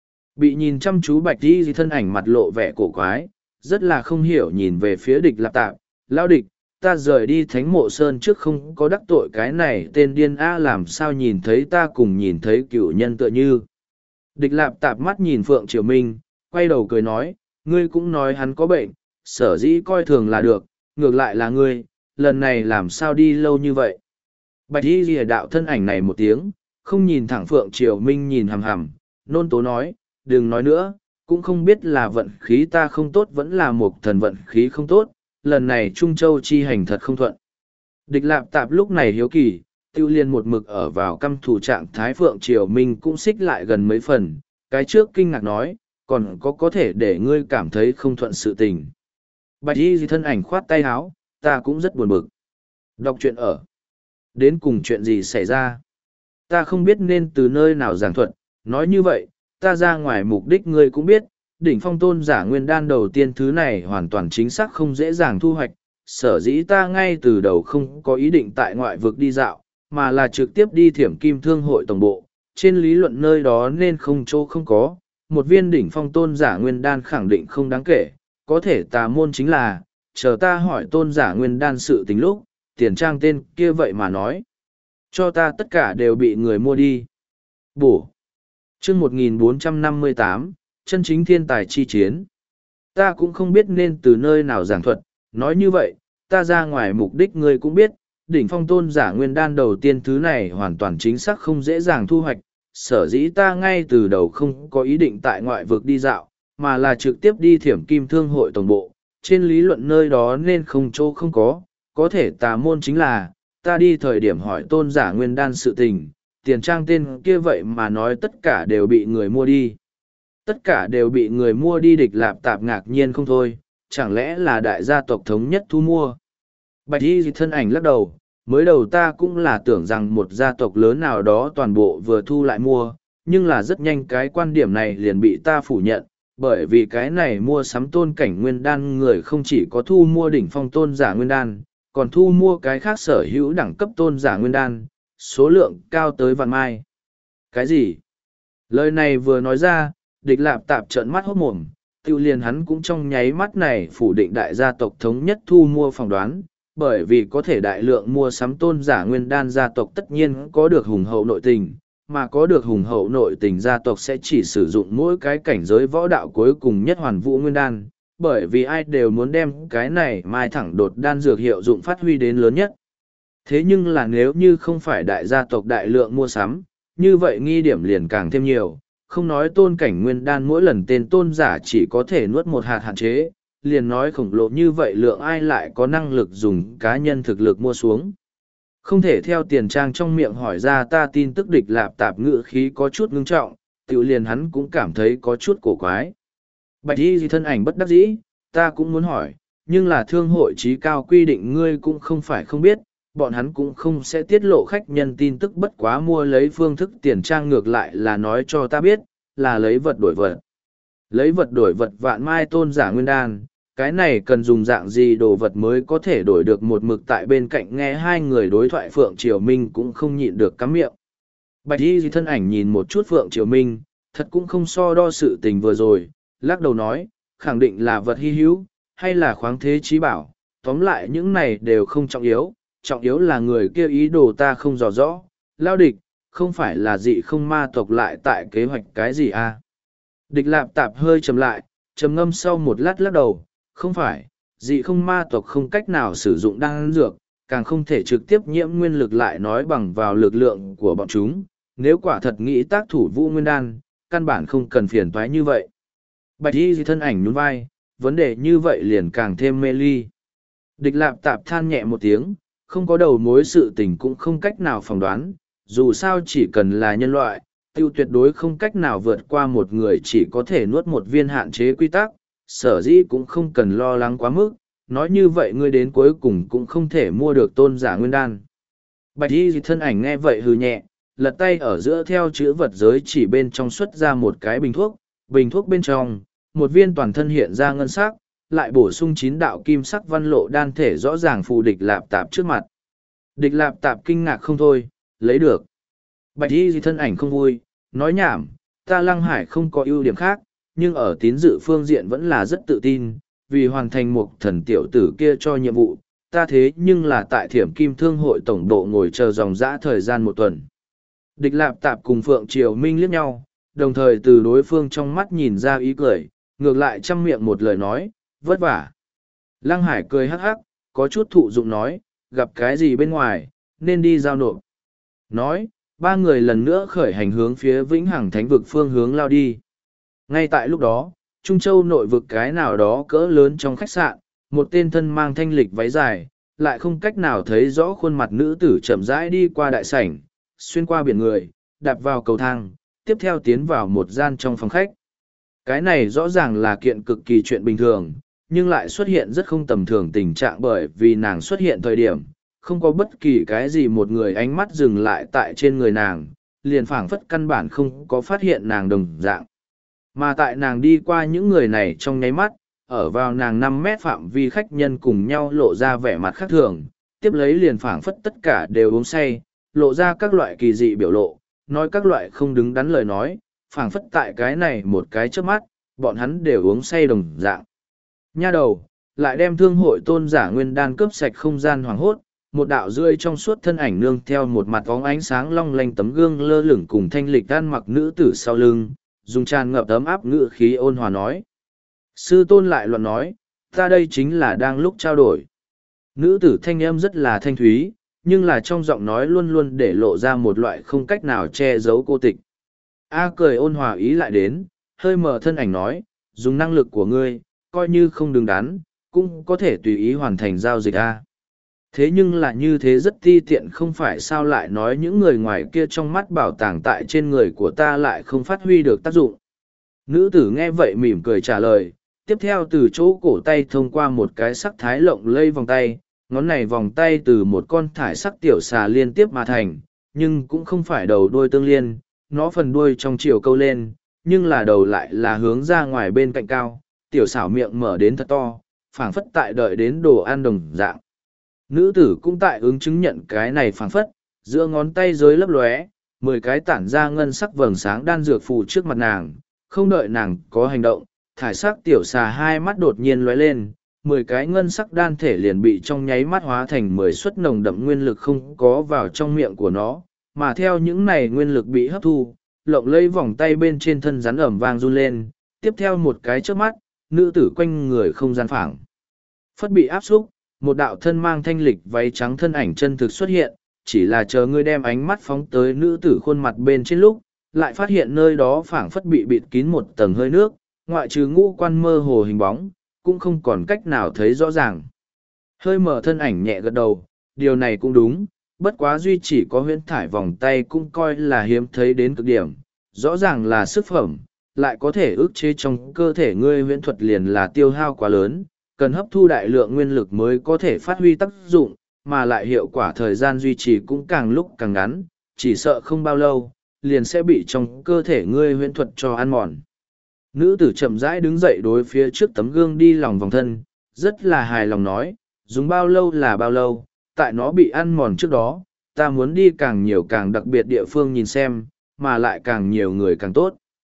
Bị nhìn chăm chú bạch đi thân ảnh mặt lộ vẻ cổ quái, rất là không hiểu nhìn về phía Địch Lạp Tạp, lao địch, ta rời đi thánh mộ sơn trước không có đắc tội cái này tên điên a làm sao nhìn thấy ta cùng nhìn thấy cựu nhân tựa như. Địch lạp tạp mắt nhìn Phượng Triều Minh, quay đầu cười nói, ngươi cũng nói hắn có bệnh, sở dĩ coi thường là được, ngược lại là ngươi, lần này làm sao đi lâu như vậy. Bạch y lìa đạo thân ảnh này một tiếng, không nhìn thẳng Phượng Triều Minh nhìn hằm hằm, nôn tố nói, đừng nói nữa, cũng không biết là vận khí ta không tốt vẫn là một thần vận khí không tốt, lần này Trung Châu chi hành thật không thuận. Địch lạp tạp lúc này hiếu kỳ, tiêu liên một mực ở vào căm thủ trạng thái Phượng Triều Minh cũng xích lại gần mấy phần, cái trước kinh ngạc nói, còn có có thể để ngươi cảm thấy không thuận sự tình. Bạch y gì thân ảnh khoát tay háo, ta cũng rất buồn bực. Đọc truyện ở. Đến cùng chuyện gì xảy ra? Ta không biết nên từ nơi nào giảng thuật, nói như vậy, ta ra ngoài mục đích ngươi cũng biết, đỉnh phong tôn giả nguyên đan đầu tiên thứ này hoàn toàn chính xác không dễ dàng thu hoạch, sở dĩ ta ngay từ đầu không có ý định tại ngoại vực đi dạo, mà là trực tiếp đi thiểm kim thương hội tổng bộ, trên lý luận nơi đó nên không chỗ không có, một viên đỉnh phong tôn giả nguyên đan khẳng định không đáng kể, có thể tà môn chính là, chờ ta hỏi tôn giả nguyên đan sự tình lúc, tiền trang tên kia vậy mà nói, cho ta tất cả đều bị người mua đi. Bổ. Chương một nghìn bốn trăm năm mươi tám, chân chính thiên tài chi chiến. Ta cũng không biết nên từ nơi nào giảng thuật, nói như vậy, ta ra ngoài mục đích ngươi cũng biết, đỉnh phong tôn giả nguyên đan đầu tiên thứ này hoàn toàn chính xác không dễ dàng thu hoạch, sở dĩ ta ngay từ đầu không có ý định tại ngoại vực đi dạo, mà là trực tiếp đi thiểm kim thương hội tổng bộ, trên lý luận nơi đó nên không chỗ không có, có thể tà môn chính là, ta đi thời điểm hỏi tôn giả nguyên đan sự tình, tiền trang tên kia vậy mà nói tất cả đều bị người mua đi. Tất cả đều bị người mua đi. Địch lạp tạp ngạc nhiên không thôi, chẳng lẽ là đại gia tộc thống nhất thu mua. Bạch y thân ảnh lắc đầu, mới đầu ta cũng là tưởng rằng một gia tộc lớn nào đó toàn bộ vừa thu lại mua, nhưng là rất nhanh cái quan điểm này liền bị ta phủ nhận, bởi vì cái này mua sắm tôn cảnh nguyên đan người không chỉ có thu mua đỉnh phong tôn giả nguyên đan, còn thu mua cái khác sở hữu đẳng cấp tôn giả nguyên đan, số lượng cao tới vạn mai. Cái gì? Lời này vừa nói ra, địch lạp tạp trợn mắt hốt mồm, tiêu liền hắn cũng trong nháy mắt này phủ định đại gia tộc thống nhất thu mua phỏng đoán, bởi vì có thể đại lượng mua sắm tôn giả nguyên đan gia tộc tất nhiên có được hùng hậu nội tình, mà có được hùng hậu nội tình gia tộc sẽ chỉ sử dụng mỗi cái cảnh giới võ đạo cuối cùng nhất hoàn vũ nguyên đan, bởi vì ai đều muốn đem cái này mai thẳng đột đan dược hiệu dụng phát huy đến lớn nhất. Thế nhưng là nếu như không phải đại gia tộc đại lượng mua sắm, như vậy nghi điểm liền càng thêm nhiều, không nói tôn cảnh nguyên đan mỗi lần tên tôn giả chỉ có thể nuốt một hạt hạn chế, liền nói khổng lồ như vậy lượng ai lại có năng lực dùng cá nhân thực lực mua xuống. Không thể theo tiền trang trong miệng hỏi ra ta tin tức. Địch lạp tạp ngữ khí có chút ngưng trọng, tự liền hắn cũng cảm thấy có chút cổ quái. Bạch y gì thân ảnh bất đắc dĩ, ta cũng muốn hỏi, nhưng là thương hội trí cao quy định ngươi cũng không phải không biết, bọn hắn cũng không sẽ tiết lộ khách nhân tin tức, bất quá mua lấy phương thức tiền trang ngược lại là nói cho ta biết, là lấy vật đổi vật. Lấy vật đổi vật vạn mai tôn giả nguyên đan, cái này cần dùng dạng gì đồ vật mới có thể đổi được. Một mực tại bên cạnh nghe hai người đối thoại Phượng Triều Minh cũng không nhịn được cắm miệng. Bạch y gì thân ảnh nhìn một chút Phượng Triều Minh, thật cũng không so đo sự tình vừa rồi, lắc đầu nói, khẳng định là vật hy hữu, hay là khoáng thế trí bảo, tóm lại những này đều không trọng yếu, trọng yếu là người kia ý đồ ta không rõ rõ, lao địch, không phải là dị không ma tộc lại tại kế hoạch cái gì à. Địch lạp tạp hơi trầm lại, trầm ngâm sau một lát lắc đầu, không phải, dị không ma tộc không cách nào sử dụng đan dược, càng không thể trực tiếp nhiễm nguyên lực lại nói bằng vào lực lượng của bọn chúng, nếu quả thật nghĩ tác thủ vũ nguyên đan, căn bản không cần phiền toái như vậy. Bạch y thân ảnh nhún vai, vấn đề như vậy liền càng thêm mê ly. Địch lạp tạp than nhẹ một tiếng, không có đầu mối sự tình cũng không cách nào phỏng đoán, dù sao chỉ cần là nhân loại, tiêu tuyệt đối không cách nào vượt qua một người chỉ có thể nuốt một viên hạn chế quy tắc, sở dĩ cũng không cần lo lắng quá mức, nói như vậy ngươi đến cuối cùng cũng không thể mua được tôn giả nguyên đan. Bạch y thân ảnh nghe vậy hừ nhẹ, lật tay ở giữa theo chữ vật giới chỉ bên trong xuất ra một cái bình thuốc, bình thuốc bên trong, một viên toàn thân hiện ra ngân sắc, lại bổ sung chín đạo kim sắc văn lộ đan thể rõ ràng phù địch lạp tạp trước mặt. Địch lạp tạp kinh ngạc không thôi, lấy được. Bạch y gì thân ảnh không vui, nói nhảm, ta Lăng Hải không có ưu điểm khác, nhưng ở tín dự phương diện vẫn là rất tự tin, vì hoàn thành một thần tiểu tử kia cho nhiệm vụ, ta thế nhưng là tại thiểm kim thương hội tổng độ ngồi chờ dòng dã thời gian một tuần. Địch Lạp Tạp cùng Phượng Triều Minh liếc nhau, đồng thời từ đối phương trong mắt nhìn ra ý cười, ngược lại chăm miệng một lời nói, vất vả. Lăng Hải cười hắc hắc, có chút thụ dụng nói, gặp cái gì bên ngoài, nên đi giao nộp. Nói, ba người lần nữa khởi hành hướng phía Vĩnh Hằng Thánh vực phương hướng lao đi. Ngay tại lúc đó, Trung Châu nội vực cái nào đó cỡ lớn trong khách sạn, một tên thân mang thanh lịch váy dài, lại không cách nào thấy rõ khuôn mặt nữ tử chậm rãi đi qua đại sảnh, xuyên qua biển người, đạp vào cầu thang, tiếp theo tiến vào một gian trong phòng khách. Cái này rõ ràng là kiện cực kỳ chuyện bình thường, nhưng lại xuất hiện rất không tầm thường tình trạng bởi vì nàng xuất hiện thời điểm, không có bất kỳ cái gì một người ánh mắt dừng lại tại trên người nàng, liền phảng phất căn bản không có phát hiện nàng đồng dạng. Mà tại nàng đi qua những người này trong nháy mắt, ở vào nàng năm mét phạm vi khách nhân cùng nhau lộ ra vẻ mặt khác thường, tiếp lấy liền phảng phất tất cả đều uống say, lộ ra các loại kỳ dị biểu lộ, nói các loại không đứng đắn lời nói, phảng phất tại cái này một cái trước mắt, bọn hắn đều uống say đồng dạng. Nha đầu, lại đem thương hội tôn giả nguyên đan cướp sạch không gian hoàng hốt, một đạo rươi trong suốt thân ảnh nương theo một mặt óng ánh sáng long lanh tấm gương lơ lửng cùng thanh lịch đan mặc nữ tử sau lưng, dùng tràn ngập ấm áp ngữ khí ôn hòa nói. Sư tôn lại luận nói, ta đây chính là đang lúc trao đổi. Nữ tử thanh âm rất là thanh thúy, nhưng là trong giọng nói luôn luôn để lộ ra một loại không cách nào che giấu cô tịch. A cười ôn hòa ý lại đến, hơi mở thân ảnh nói, dùng năng lực của ngươi, coi như không đứng đắn, cũng có thể tùy ý hoàn thành giao dịch A. Thế nhưng là như thế rất ti tiện không phải sao lại nói những người ngoài kia trong mắt bảo tàng tại trên người của ta lại không phát huy được tác dụng. Nữ tử nghe vậy mỉm cười trả lời, tiếp theo từ chỗ cổ tay thông qua một cái sắc thái lộng lây vòng tay, ngón này vòng tay từ một con thải sắc tiểu xà liên tiếp mà thành, nhưng cũng không phải đầu đuôi tương liên, nó phần đuôi trong chiều câu lên, nhưng là đầu lại là hướng ra ngoài bên cạnh cao, tiểu xảo miệng mở đến thật to, phảng phất tại đợi đến đồ ăn đồng dạng. Nữ tử cũng tại ứng chứng nhận cái này phảng phất, giữa ngón tay dưới lấp lóe, mười cái tản ra ngân sắc vầng sáng đan dược phù trước mặt nàng, không đợi nàng có hành động, thải sắc tiểu xà hai mắt đột nhiên lóe lên, mười cái ngân sắc đan thể liền bị trong nháy mắt hóa thành mười suất nồng đậm nguyên lực không có vào trong miệng của nó, mà theo những này nguyên lực bị hấp thu, lộng lấy vòng tay bên trên thân rắn ẩm vang run lên, tiếp theo một cái trước mắt, nữ tử quanh người không gian phẳng. Phất bị áp xúc, một đạo thân mang thanh lịch váy trắng thân ảnh chân thực xuất hiện, chỉ là chờ ngươi đem ánh mắt phóng tới nữ tử khuôn mặt bên trên lúc, lại phát hiện nơi đó phảng phất bị bịt kín một tầng hơi nước, ngoại trừ ngũ quan mơ hồ hình bóng, cũng không còn cách nào thấy rõ ràng. Hơi mở thân ảnh nhẹ gật đầu, điều này cũng đúng, bất quá duy chỉ có huyễn thải vòng tay cũng coi là hiếm thấy đến cực điểm, rõ ràng là sức phẩm, lại có thể ức chế trong cơ thể ngươi huyễn thuật liền là tiêu hao quá lớn, cần hấp thu đại lượng nguyên lực mới có thể phát huy tác dụng, mà lại hiệu quả thời gian duy trì cũng càng lúc càng ngắn, chỉ sợ không bao lâu, liền sẽ bị trong cơ thể ngươi huyễn thuật cho ăn mòn. Nữ tử chậm rãi đứng dậy đối phía trước tấm gương đi lòng vòng thân, rất là hài lòng nói, dùng bao lâu là bao lâu, tại nó bị ăn mòn trước đó, ta muốn đi càng nhiều càng đặc biệt địa phương nhìn xem, mà lại càng nhiều người càng tốt.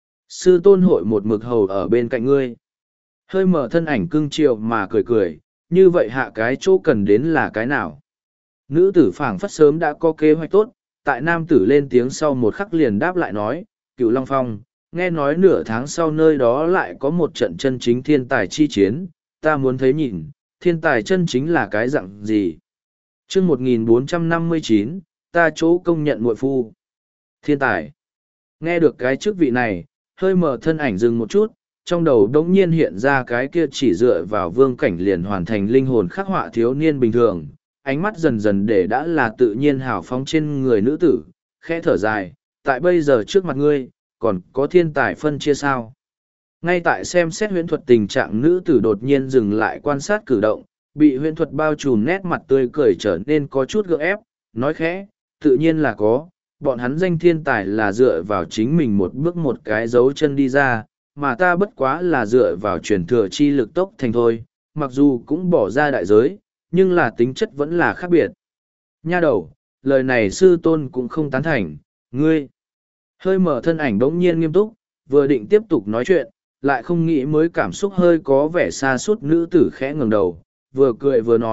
Sư tôn hội một mực hầu ở bên cạnh ngươi. Hơi mở thân ảnh cưng chiều mà cười cười, như vậy hạ cái chỗ cần đến là cái nào. Nữ tử phảng phất sớm đã có kế hoạch tốt, tại nam tử lên tiếng sau một khắc liền đáp lại nói, Cửu Long Phong, nghe nói nửa tháng sau nơi đó lại có một trận chân chính thiên tài chi chiến, ta muốn thấy nhìn, thiên tài chân chính là cái dạng gì. chương một nghìn bốn trăm năm mươi chín, ta chỗ công nhận muội phu. Thiên tài. Nghe được cái chức vị này, hơi mở thân ảnh dừng một chút, trong đầu đống nhiên hiện ra cái kia chỉ dựa vào vương cảnh liền hoàn thành linh hồn khắc họa thiếu niên bình thường, ánh mắt dần dần để đã là tự nhiên hào phóng trên người nữ tử, khẽ thở dài, tại bây giờ trước mặt ngươi, còn có thiên tài phân chia sao. Ngay tại xem xét huyễn thuật tình trạng nữ tử đột nhiên dừng lại quan sát cử động, bị huyễn thuật bao trùm nét mặt tươi cười trở nên có chút gượng ép, nói khẽ, tự nhiên là có, bọn hắn danh thiên tài là dựa vào chính mình một bước một cái dấu chân đi ra, mà ta bất quá là dựa vào truyền thừa chi lực tốc thành thôi, mặc dù cũng bỏ ra đại giới, nhưng là tính chất vẫn là khác biệt. Nha đầu, lời này sư tôn cũng không tán thành, ngươi. Hơi mở thân ảnh đống nhiên nghiêm túc, vừa định tiếp tục nói chuyện, lại không nghĩ mới cảm xúc hơi có vẻ xa suốt nữ tử khẽ ngẩng đầu, vừa cười vừa nói,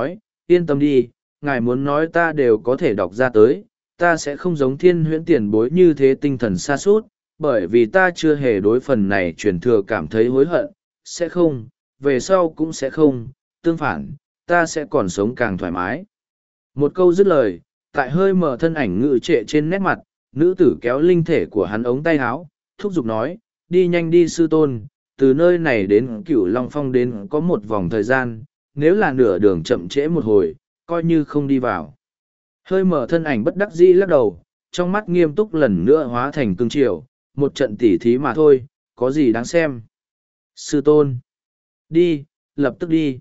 yên tâm đi, ngài muốn nói ta đều có thể đọc ra tới, ta sẽ không giống thiên huyễn tiền bối như thế tinh thần xa suốt, bởi vì ta chưa hề đối phần này truyền thừa cảm thấy hối hận, sẽ không, về sau cũng sẽ không, tương phản, ta sẽ còn sống càng thoải mái. Một câu dứt lời, tại hơi mở thân ảnh ngự trệ trên nét mặt, nữ tử kéo linh thể của hắn ống tay áo, thúc giục nói, đi nhanh đi sư tôn, từ nơi này đến Cửu Long Phong đến có một vòng thời gian, nếu là nửa đường chậm trễ một hồi, coi như không đi vào. Hơi mở thân ảnh bất đắc dĩ lắc đầu, trong mắt nghiêm túc lần nữa hóa thành cương triều, một trận tỉ thí mà thôi, có gì đáng xem. Sư tôn, đi, lập tức đi.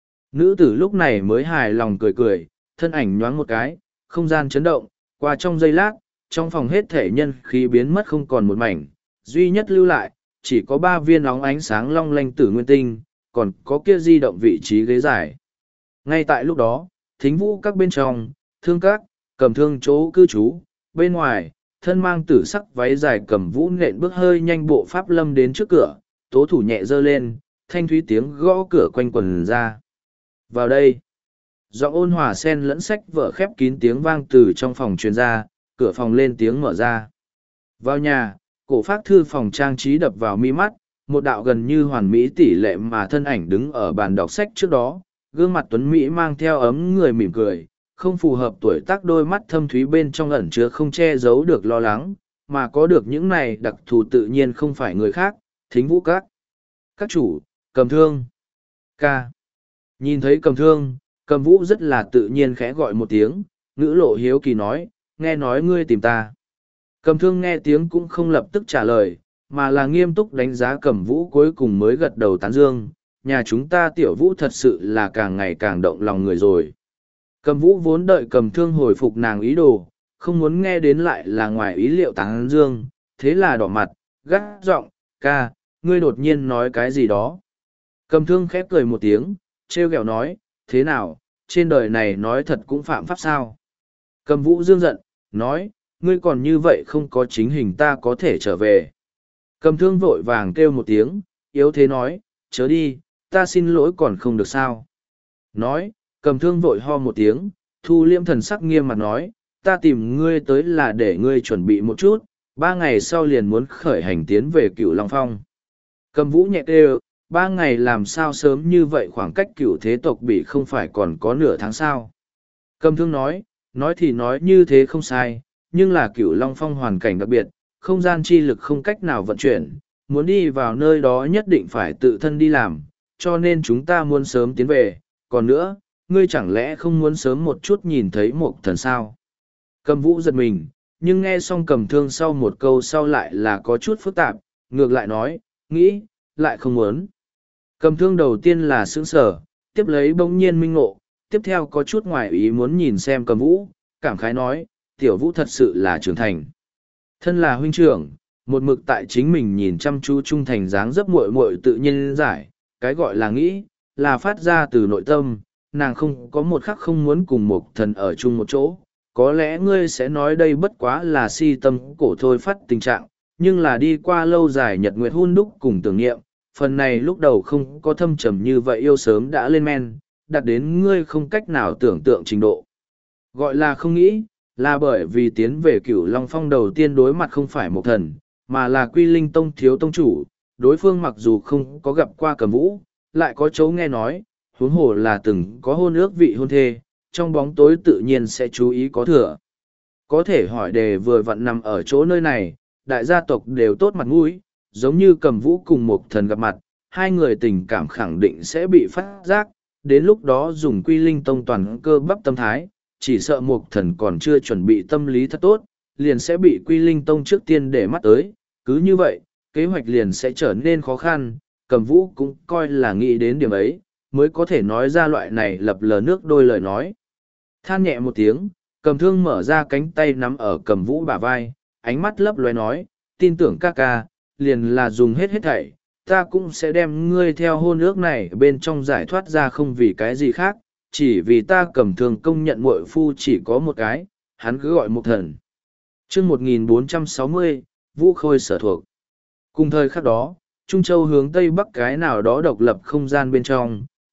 Nữ tử lúc này mới hài lòng cười cười, thân ảnh nhoáng một cái, không gian chấn động, qua trong giây lát, trong phòng hết thể nhân khí biến mất không còn một mảnh, duy nhất lưu lại, chỉ có ba viên óng ánh sáng long lanh tử nguyên tinh, còn có kia di động vị trí ghế dài. Ngay tại lúc đó, thính vũ các bên trong, thương các, cầm thương chỗ cư trú, bên ngoài, thân mang tử sắc váy dài cầm vũ nện bước hơi nhanh bộ pháp lâm đến trước cửa, tố thủ nhẹ giơ lên, thanh thúy tiếng gõ cửa quanh quần ra. Vào đây, giọng ôn hòa sen lẫn sách vở khép kín tiếng vang từ trong phòng truyền ra, cửa phòng lên tiếng mở ra. Vào nhà, cổ phác thư phòng trang trí đập vào mi mắt, một đạo gần như hoàn mỹ tỷ lệ mà thân ảnh đứng ở bàn đọc sách trước đó, gương mặt tuấn mỹ mang theo ấm người mỉm cười, không phù hợp tuổi tác, đôi mắt thâm thúy bên trong ẩn chứa không che giấu được lo lắng, mà có được những này đặc thù tự nhiên không phải người khác, thính vũ các. Các chủ, cầm thương. Ca. Nhìn thấy cầm thương, cầm vũ rất là tự nhiên khẽ gọi một tiếng, ngữ lộ hiếu kỳ nói, nghe nói ngươi tìm ta. Cầm thương nghe tiếng cũng không lập tức trả lời, mà là nghiêm túc đánh giá cầm vũ, cuối cùng mới gật đầu tán dương, nhà chúng ta tiểu vũ thật sự là càng ngày càng động lòng người rồi. Cầm vũ vốn đợi cầm thương hồi phục nàng ý đồ, không muốn nghe đến lại là ngoài ý liệu tán dương, thế là đỏ mặt, gắt giọng, ca, ngươi đột nhiên nói cái gì đó. Cầm thương khép cười một tiếng, trêu ghẹo nói, thế nào, trên đời này nói thật cũng phạm pháp sao. Cầm vũ dương giận, nói, ngươi còn như vậy không có chính hình ta có thể trở về. Cầm thương vội vàng kêu một tiếng, yếu thế nói, chớ đi, ta xin lỗi còn không được sao. Nói, cầm thương vội ho một tiếng, thu liễm thần sắc nghiêm mặt nói, ta tìm ngươi tới là để ngươi chuẩn bị một chút, ba ngày sau liền muốn khởi hành tiến về Cửu Long Phong. Cầm vũ nhẹ kêu, ba ngày làm sao sớm như vậy, khoảng cách cửu thế tộc bị không phải còn có nửa tháng sao. Cầm thương nói, nói thì nói như thế không sai, nhưng là Cửu Long Phong hoàn cảnh đặc biệt, không gian chi lực không cách nào vận chuyển, muốn đi vào nơi đó nhất định phải tự thân đi làm, cho nên chúng ta muốn sớm tiến về, còn nữa, ngươi chẳng lẽ không muốn sớm một chút nhìn thấy một thần sao? Cầm vũ giật mình, nhưng nghe xong cầm thương sau một câu sau lại là có chút phức tạp, ngược lại nói, nghĩ, lại không muốn. Cầm thương đầu tiên là sững sở, tiếp lấy bỗng nhiên minh ngộ, tiếp theo có chút ngoài ý muốn nhìn xem cầm vũ, cảm khái nói, tiểu vũ thật sự là trưởng thành. Thân là huynh trưởng, một mực tại chính mình nhìn chăm chú trung thành dáng dấp muội muội tự nhiên giải, cái gọi là nghĩ, là phát ra từ nội tâm, nàng không có một khắc không muốn cùng một thần ở chung một chỗ. Có lẽ ngươi sẽ nói đây bất quá là si tâm cổ thôi phát tình trạng, nhưng là đi qua lâu dài nhật nguyệt hun đúc cùng tưởng niệm, phần này lúc đầu không có thâm trầm như vậy yêu sớm đã lên men, đạt đến ngươi không cách nào tưởng tượng trình độ. Gọi là không nghĩ, là bởi vì tiến về Cửu Long Phong đầu tiên đối mặt không phải một thần, mà là Quy Linh Tông thiếu tông chủ, đối phương mặc dù không có gặp qua Cầm Vũ, lại có chấu nghe nói, huống hồ là từng có hôn ước vị hôn thê, trong bóng tối tự nhiên sẽ chú ý có thừa. Có thể hỏi đề vừa vặn nằm ở chỗ nơi này, đại gia tộc đều tốt mặt mũi, giống như Cầm Vũ cùng một thần gặp mặt, hai người tình cảm khẳng định sẽ bị phát giác, đến lúc đó dùng Quy Linh Tông toàn cơ bắp tâm thái, chỉ sợ một thần còn chưa chuẩn bị tâm lý thật tốt, liền sẽ bị Quy Linh Tông trước tiên để mắt tới, cứ như vậy, kế hoạch liền sẽ trở nên khó khăn, Cầm Vũ cũng coi là nghĩ đến điểm ấy, mới có thể nói ra loại này lập lờ nước đôi lời nói. Than nhẹ một tiếng, Cầm Thương mở ra cánh tay nắm ở Cầm Vũ bả vai, ánh mắt lấp lóe nói, tin tưởng ca ca, liền là dùng hết hết thảy, ta cũng sẽ đem ngươi theo hôn ước này bên trong giải thoát ra, không vì cái gì khác, chỉ vì ta Cầm Thương công nhận muội phu chỉ có một cái, hắn cứ gọi một thần. Chương một nghìn bốn trăm sáu mươi, Vũ Khôi sở thuộc. Cùng thời khắc đó, Trung Châu hướng Tây Bắc cái nào đó độc lập không gian bên trong,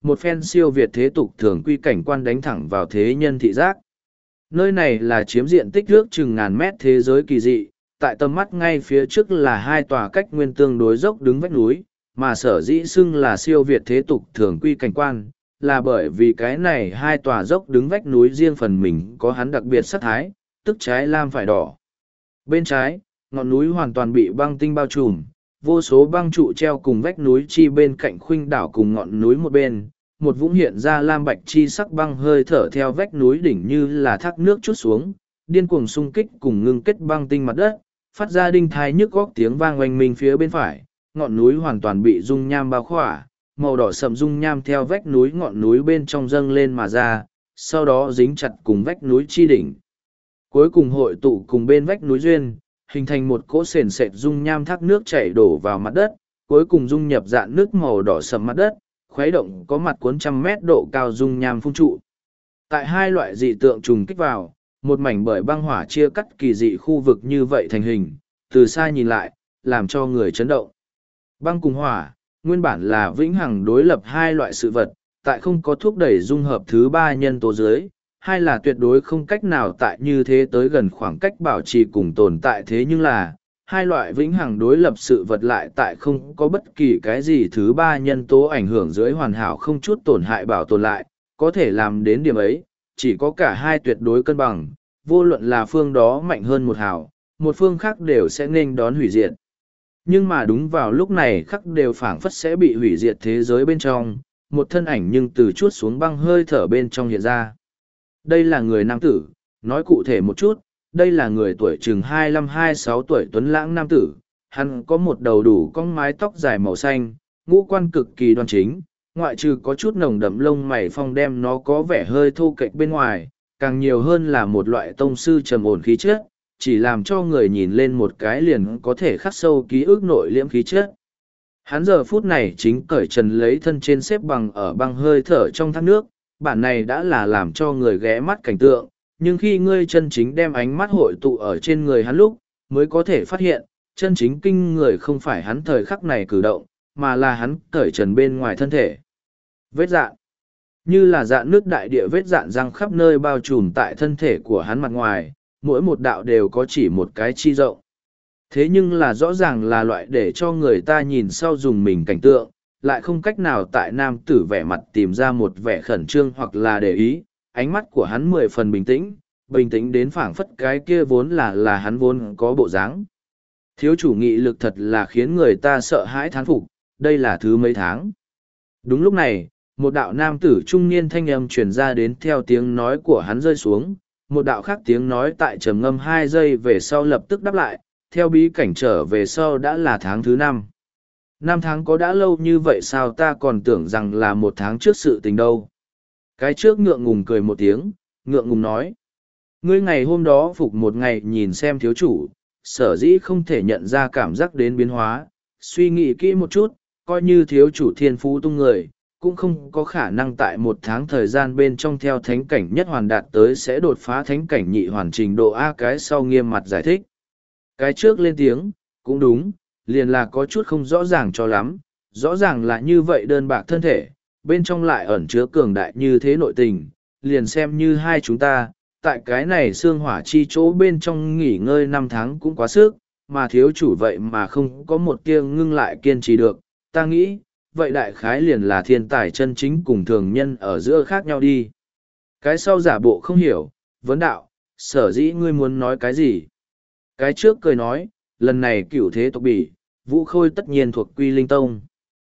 một phen siêu việt thế tục thường quy cảnh quan đánh thẳng vào thế nhân thị giác. Nơi này là chiếm diện tích ước chừng ngàn mét thế giới kỳ dị, tại tầm mắt ngay phía trước là hai tòa cách nguyên tương đối dốc đứng vách núi, mà sở dĩ xưng là siêu việt thế tục thường quy cảnh quan, là bởi vì cái này hai tòa dốc đứng vách núi riêng phần mình có hắn đặc biệt sắc thái, tức trái lam phải đỏ. Bên trái, ngọn núi hoàn toàn bị băng tinh bao trùm, vô số băng trụ treo cùng vách núi chi bên cạnh khuynh đảo cùng ngọn núi một bên, một vũng hiện ra lam bạch chi sắc băng hơi thở theo vách núi đỉnh như là thác nước chút xuống, điên cuồng xung kích cùng ngưng kết băng tinh mặt đất, phát ra đinh thai nhức góc tiếng vang oanh minh phía bên phải, ngọn núi hoàn toàn bị dung nham bao khỏa, màu đỏ sậm dung nham theo vách núi ngọn núi bên trong dâng lên mà ra, sau đó dính chặt cùng vách núi chi đỉnh. Cuối cùng hội tụ cùng bên vách núi duyên, hình thành một cỗ sền sệt dung nham thác nước chảy đổ vào mặt đất, cuối cùng dung nhập dạn nước màu đỏ sậm mặt đất, khuấy động có mặt cuốn trăm mét độ cao dung nham phun trụ. Tại hai loại dị tượng trùng kích vào, một mảnh bởi băng hỏa chia cắt kỳ dị khu vực như vậy thành hình, từ xa nhìn lại, làm cho người chấn động. Băng cùng hỏa, nguyên bản là vĩnh hằng đối lập hai loại sự vật, tại không có thúc đẩy dung hợp thứ ba nhân tố dưới, hai là tuyệt đối không cách nào tại như thế tới gần khoảng cách bảo trì cùng tồn tại thế nhưng là, hai loại vĩnh hằng đối lập sự vật lại tại không có bất kỳ cái gì thứ ba nhân tố ảnh hưởng dưới hoàn hảo không chút tổn hại bảo tồn lại, có thể làm đến điểm ấy, chỉ có cả hai tuyệt đối cân bằng, vô luận là phương đó mạnh hơn một hào, một phương khác đều sẽ nên đón hủy diệt. Nhưng mà đúng vào lúc này khắc đều phảng phất sẽ bị hủy diệt thế giới bên trong, một thân ảnh nhưng từ chuốt xuống băng hơi thở bên trong hiện ra. Đây là người nam tử, nói cụ thể một chút, đây là người tuổi chừng hai mươi lăm hai mươi sáu tuổi tuấn lãng nam tử, hắn có một đầu đủ cong mái tóc dài màu xanh, ngũ quan cực kỳ đoan chính, ngoại trừ có chút nồng đậm lông mày phong đem nó có vẻ hơi thô kệch bên ngoài, càng nhiều hơn là một loại tông sư trầm ổn khí chất, chỉ làm cho người nhìn lên một cái liền có thể khắc sâu ký ức nội liễm khí chất. Hắn giờ phút này chính cởi trần lấy thân trên xếp bằng ở băng hơi thở trong thác nước, bản này đã là làm cho người ghé mắt cảnh tượng, nhưng khi ngươi chân chính đem ánh mắt hội tụ ở trên người hắn lúc, mới có thể phát hiện, chân chính kinh người không phải hắn thời khắc này cử động, mà là hắn cởi trần bên ngoài thân thể. Vết dạn, như là dạn nước đại địa vết dạn răng khắp nơi bao trùm tại thân thể của hắn mặt ngoài, mỗi một đạo đều có chỉ một cái chi rộng. Thế nhưng là rõ ràng là loại để cho người ta nhìn sau dùng mình cảnh tượng, lại không cách nào tại nam tử vẻ mặt tìm ra một vẻ khẩn trương hoặc là để ý, ánh mắt của hắn mười phần bình tĩnh, bình tĩnh đến phảng phất cái kia vốn là là hắn vốn có bộ dáng. Thiếu chủ nghị lực thật là khiến người ta sợ hãi thán phục, đây là thứ mấy tháng. Đúng lúc này, một đạo nam tử trung niên thanh âm truyền ra đến theo tiếng nói của hắn rơi xuống, một đạo khác tiếng nói tại trầm ngâm hai giây về sau lập tức đáp lại, theo bí cảnh trở về sau đã là tháng thứ năm. Năm tháng có đã lâu như vậy sao ta còn tưởng rằng là một tháng trước sự tình đâu. Cái trước ngượng ngùng cười một tiếng, ngượng ngùng nói. Ngươi ngày hôm đó phục một ngày nhìn xem thiếu chủ, sở dĩ không thể nhận ra cảm giác đến biến hóa, suy nghĩ kỹ một chút, coi như thiếu chủ thiên phú tung người, cũng không có khả năng tại một tháng thời gian bên trong theo thánh cảnh nhất hoàn đạt tới sẽ đột phá thánh cảnh nhị hoàn trình độ A. Cái sau nghiêm mặt giải thích. Cái trước lên tiếng, cũng đúng, liền là có chút không rõ ràng cho lắm, rõ ràng là như vậy đơn bạc thân thể, bên trong lại ẩn chứa cường đại như thế nội tình, liền xem như hai chúng ta, tại cái này xương hỏa chi chỗ bên trong nghỉ ngơi năm tháng cũng quá sức, mà thiếu chủ vậy mà không có một tia ngưng lại kiên trì được, ta nghĩ, vậy đại khái liền là thiên tài chân chính cùng thường nhân ở giữa khác nhau đi. Cái sau giả bộ không hiểu, vấn đạo, sở dĩ ngươi muốn nói cái gì? Cái trước cười nói, lần này cửu thế tộc bỉ, vũ khôi tất nhiên thuộc quy linh tông.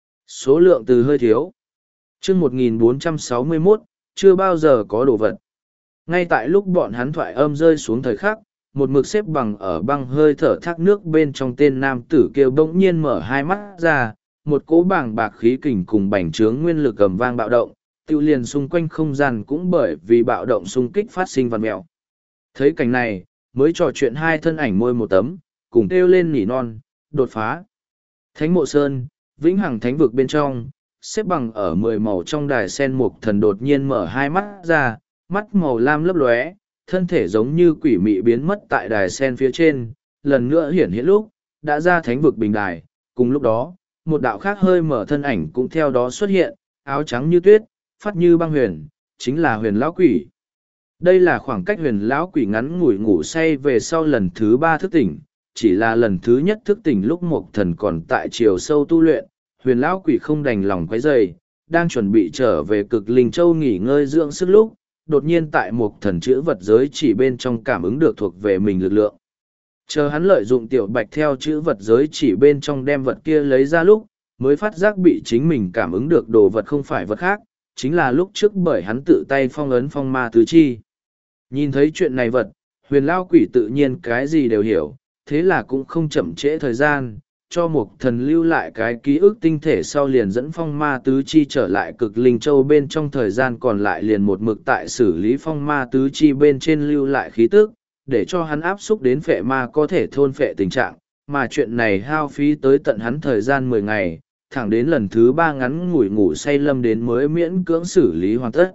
Số lượng từ hơi thiếu. chương một nghìn bốn trăm sáu mươi mốt, chưa bao giờ có đồ vật. Ngay tại lúc bọn hắn thoại âm rơi xuống thời khắc, một mực xếp bằng ở băng hơi thở thác nước bên trong tên nam tử kêu bỗng nhiên mở hai mắt ra, một cỗ bảng bạc khí kình cùng bành trướng nguyên lực cầm vang bạo động, tiêu liền xung quanh không gian cũng bởi vì bạo động xung kích phát sinh vằn mẹo. Thấy cảnh này, mới trò chuyện hai thân ảnh môi một tấm, cùng kêu lên nỉ non, đột phá. Thánh mộ sơn, vĩnh hằng thánh vực bên trong, xếp bằng ở mười màu trong đài sen mục thần đột nhiên mở hai mắt ra, mắt màu lam lấp lóe, thân thể giống như quỷ mị biến mất tại đài sen phía trên, lần nữa hiển hiện lúc, đã ra thánh vực bình đài, cùng lúc đó, một đạo khác hơi mở thân ảnh cũng theo đó xuất hiện, áo trắng như tuyết, phát như băng huyền, chính là huyền lão quỷ. Đây là khoảng cách huyền lão quỷ ngắn ngủi ngủ say về sau lần thứ ba thức tỉnh, chỉ là lần thứ nhất thức tỉnh lúc Mộc Thần còn tại chiều sâu tu luyện, huyền lão quỷ không đành lòng quấy rầy, đang chuẩn bị trở về cực linh châu nghỉ ngơi dưỡng sức lúc, đột nhiên tại Mộc Thần chữ vật giới chỉ bên trong cảm ứng được thuộc về mình lực lượng. Chờ hắn lợi dụng tiểu bạch theo chữ vật giới chỉ bên trong đem vật kia lấy ra lúc, mới phát giác bị chính mình cảm ứng được đồ vật không phải vật khác, chính là lúc trước bởi hắn tự tay phong ấn phong ma tứ chi. Nhìn thấy chuyện này vật, huyền lao quỷ tự nhiên cái gì đều hiểu, thế là cũng không chậm trễ thời gian, cho Mộc Thần lưu lại cái ký ức tinh thể sau liền dẫn phong ma tứ chi trở lại cực linh châu bên trong thời gian còn lại liền một mực tại xử lý phong ma tứ chi bên trên lưu lại khí tức, để cho hắn áp xúc đến phệ ma có thể thôn phệ tình trạng, mà chuyện này hao phí tới tận hắn thời gian mười ngày, thẳng đến lần thứ ba ngắn ngủi ngủ say lâm đến mới miễn cưỡng xử lý hoàn tất.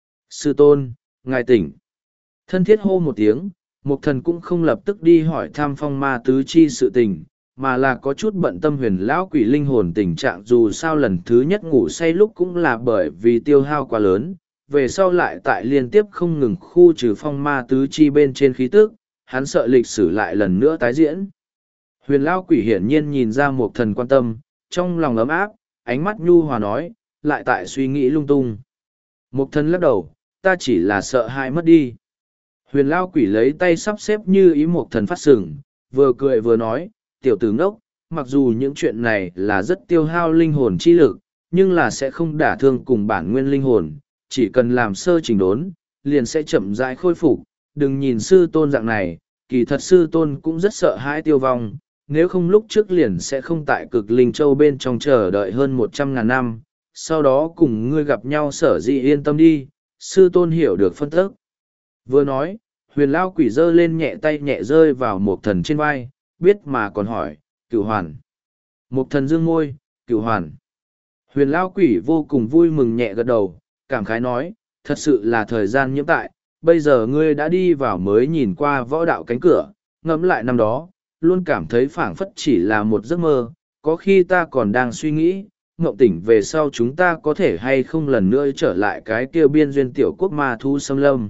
Sư tôn, ngài tỉnh. Thân thiết hô một tiếng, Mộc Thần cũng không lập tức đi hỏi thăm phong ma tứ chi sự tình, mà là có chút bận tâm huyền lão quỷ linh hồn tình trạng dù sao lần thứ nhất ngủ say lúc cũng là bởi vì tiêu hao quá lớn, về sau lại tại liên tiếp không ngừng khu trừ phong ma tứ chi bên trên khí tức, hắn sợ lịch sử lại lần nữa tái diễn. Huyền lão quỷ hiển nhiên nhìn ra Mộc Thần quan tâm, trong lòng ấm áp, ánh mắt nhu hòa nói, lại tại suy nghĩ lung tung. Mộc Thần lắc đầu, ta chỉ là sợ hãi mất đi. Huyền lao quỷ lấy tay sắp xếp như ý Mộc Thần phát sừng, vừa cười vừa nói, tiểu tử ngốc, mặc dù những chuyện này là rất tiêu hao linh hồn chi lực, nhưng là sẽ không đả thương cùng bản nguyên linh hồn, chỉ cần làm sơ chỉnh đốn, liền sẽ chậm rãi khôi phục. Đừng nhìn sư tôn dạng này, kỳ thật sư tôn cũng rất sợ hãi tiêu vong, nếu không lúc trước liền sẽ không tại cực linh châu bên trong chờ đợi hơn một trăm ngàn năm, sau đó cùng ngươi gặp nhau sở dĩ yên tâm đi, sư tôn hiểu được phân tức. Vừa nói, huyền lao quỷ giơ lên nhẹ tay nhẹ rơi vào Mộc Thần trên vai, biết mà còn hỏi, cửu hoàn. Mộc Thần dương môi, cửu hoàn. Huyền lao quỷ vô cùng vui mừng nhẹ gật đầu, cảm khái nói, thật sự là thời gian nhiễm tại, bây giờ ngươi đã đi vào mới nhìn qua võ đạo cánh cửa, ngẫm lại năm đó, luôn cảm thấy phảng phất chỉ là một giấc mơ, có khi ta còn đang suy nghĩ, ngộng tỉnh về sau chúng ta có thể hay không lần nữa trở lại cái kia biên duyên tiểu quốc ma thu xâm lâm.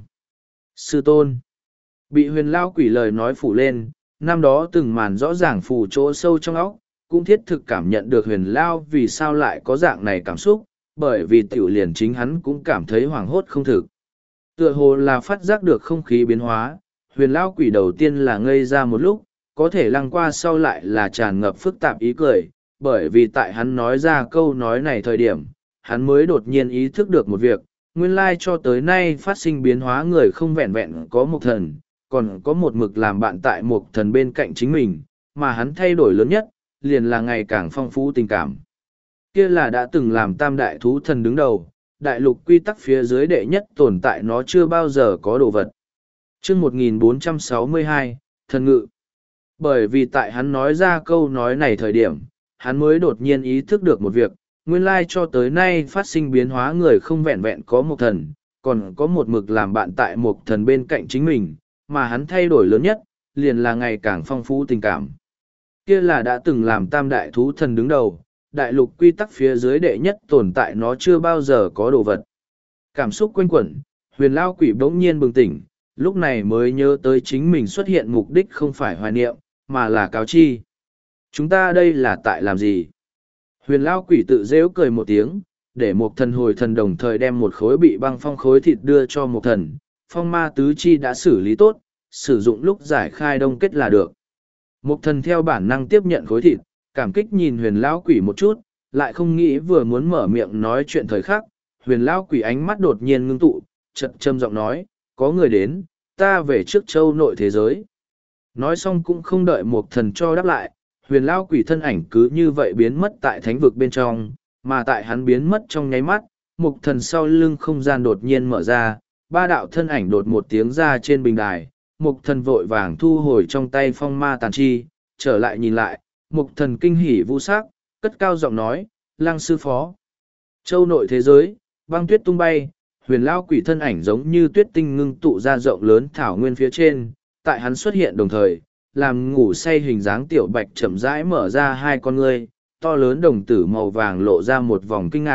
Sư tôn, bị huyền lao quỷ lời nói phủ lên, năm đó từng màn rõ ràng phủ chỗ sâu trong óc, cũng thiết thực cảm nhận được huyền lao vì sao lại có dạng này cảm xúc, bởi vì tiểu liền chính hắn cũng cảm thấy hoảng hốt không thực. Tựa hồ là phát giác được không khí biến hóa, huyền lao quỷ đầu tiên là ngây ra một lúc, có thể lăng qua sau lại là tràn ngập phức tạp ý cười, bởi vì tại hắn nói ra câu nói này thời điểm, hắn mới đột nhiên ý thức được một việc, nguyên lai cho tới nay phát sinh biến hóa người không vẹn vẹn có một thần, còn có một mực làm bạn tại một thần bên cạnh chính mình, mà hắn thay đổi lớn nhất, liền là ngày càng phong phú tình cảm. Kia là đã từng làm tam đại thú thần đứng đầu, đại lục quy tắc phía dưới đệ nhất tồn tại nó chưa bao giờ có đồ vật. Chương một nghìn bốn trăm sáu mươi hai, Thần Ngự. Bởi vì tại hắn nói ra câu nói này thời điểm, hắn mới đột nhiên ý thức được một việc, nguyên lai cho tới nay phát sinh biến hóa người không vẹn vẹn có một thần, còn có một mực làm bạn tại một thần bên cạnh chính mình, mà hắn thay đổi lớn nhất, liền là ngày càng phong phú tình cảm. Kia là đã từng làm tam đại thú thần đứng đầu, đại lục quy tắc phía dưới đệ nhất tồn tại nó chưa bao giờ có đồ vật. Cảm xúc quanh quẩn, huyền lao quỷ bỗng nhiên bừng tỉnh, lúc này mới nhớ tới chính mình xuất hiện mục đích không phải hoài niệm, mà là cáo chi. Chúng ta đây là tại làm gì? Huyền lao quỷ tự dễu cười một tiếng, để một thần hồi thần đồng thời đem một khối bị băng phong khối thịt đưa cho một thần. Phong ma tứ chi đã xử lý tốt, sử dụng lúc giải khai đông kết là được. Một thần theo bản năng tiếp nhận khối thịt, cảm kích nhìn huyền lao quỷ một chút, lại không nghĩ vừa muốn mở miệng nói chuyện thời khắc. Huyền lao quỷ ánh mắt đột nhiên ngưng tụ, chật châm giọng nói, có người đến, ta về trước châu nội thế giới. Nói xong cũng không đợi một thần cho đáp lại, huyền lao quỷ thân ảnh cứ như vậy biến mất tại thánh vực bên trong, mà tại hắn biến mất trong nháy mắt, một thần sau lưng không gian đột nhiên mở ra, ba đạo thân ảnh đột một tiếng ra trên bình đài, một thần vội vàng thu hồi trong tay phong ma tàn chi, trở lại nhìn lại, một thần kinh hỉ vu sắc, cất cao giọng nói, lăng sư phó. Châu nội thế giới, băng tuyết tung bay, huyền lao quỷ thân ảnh giống như tuyết tinh ngưng tụ ra rộng lớn thảo nguyên phía trên, tại hắn xuất hiện đồng thời, làm ngủ say hình dáng tiểu bạch chậm rãi mở ra hai con ngươi, to lớn đồng tử màu vàng lộ ra một vòng kinh ngạc,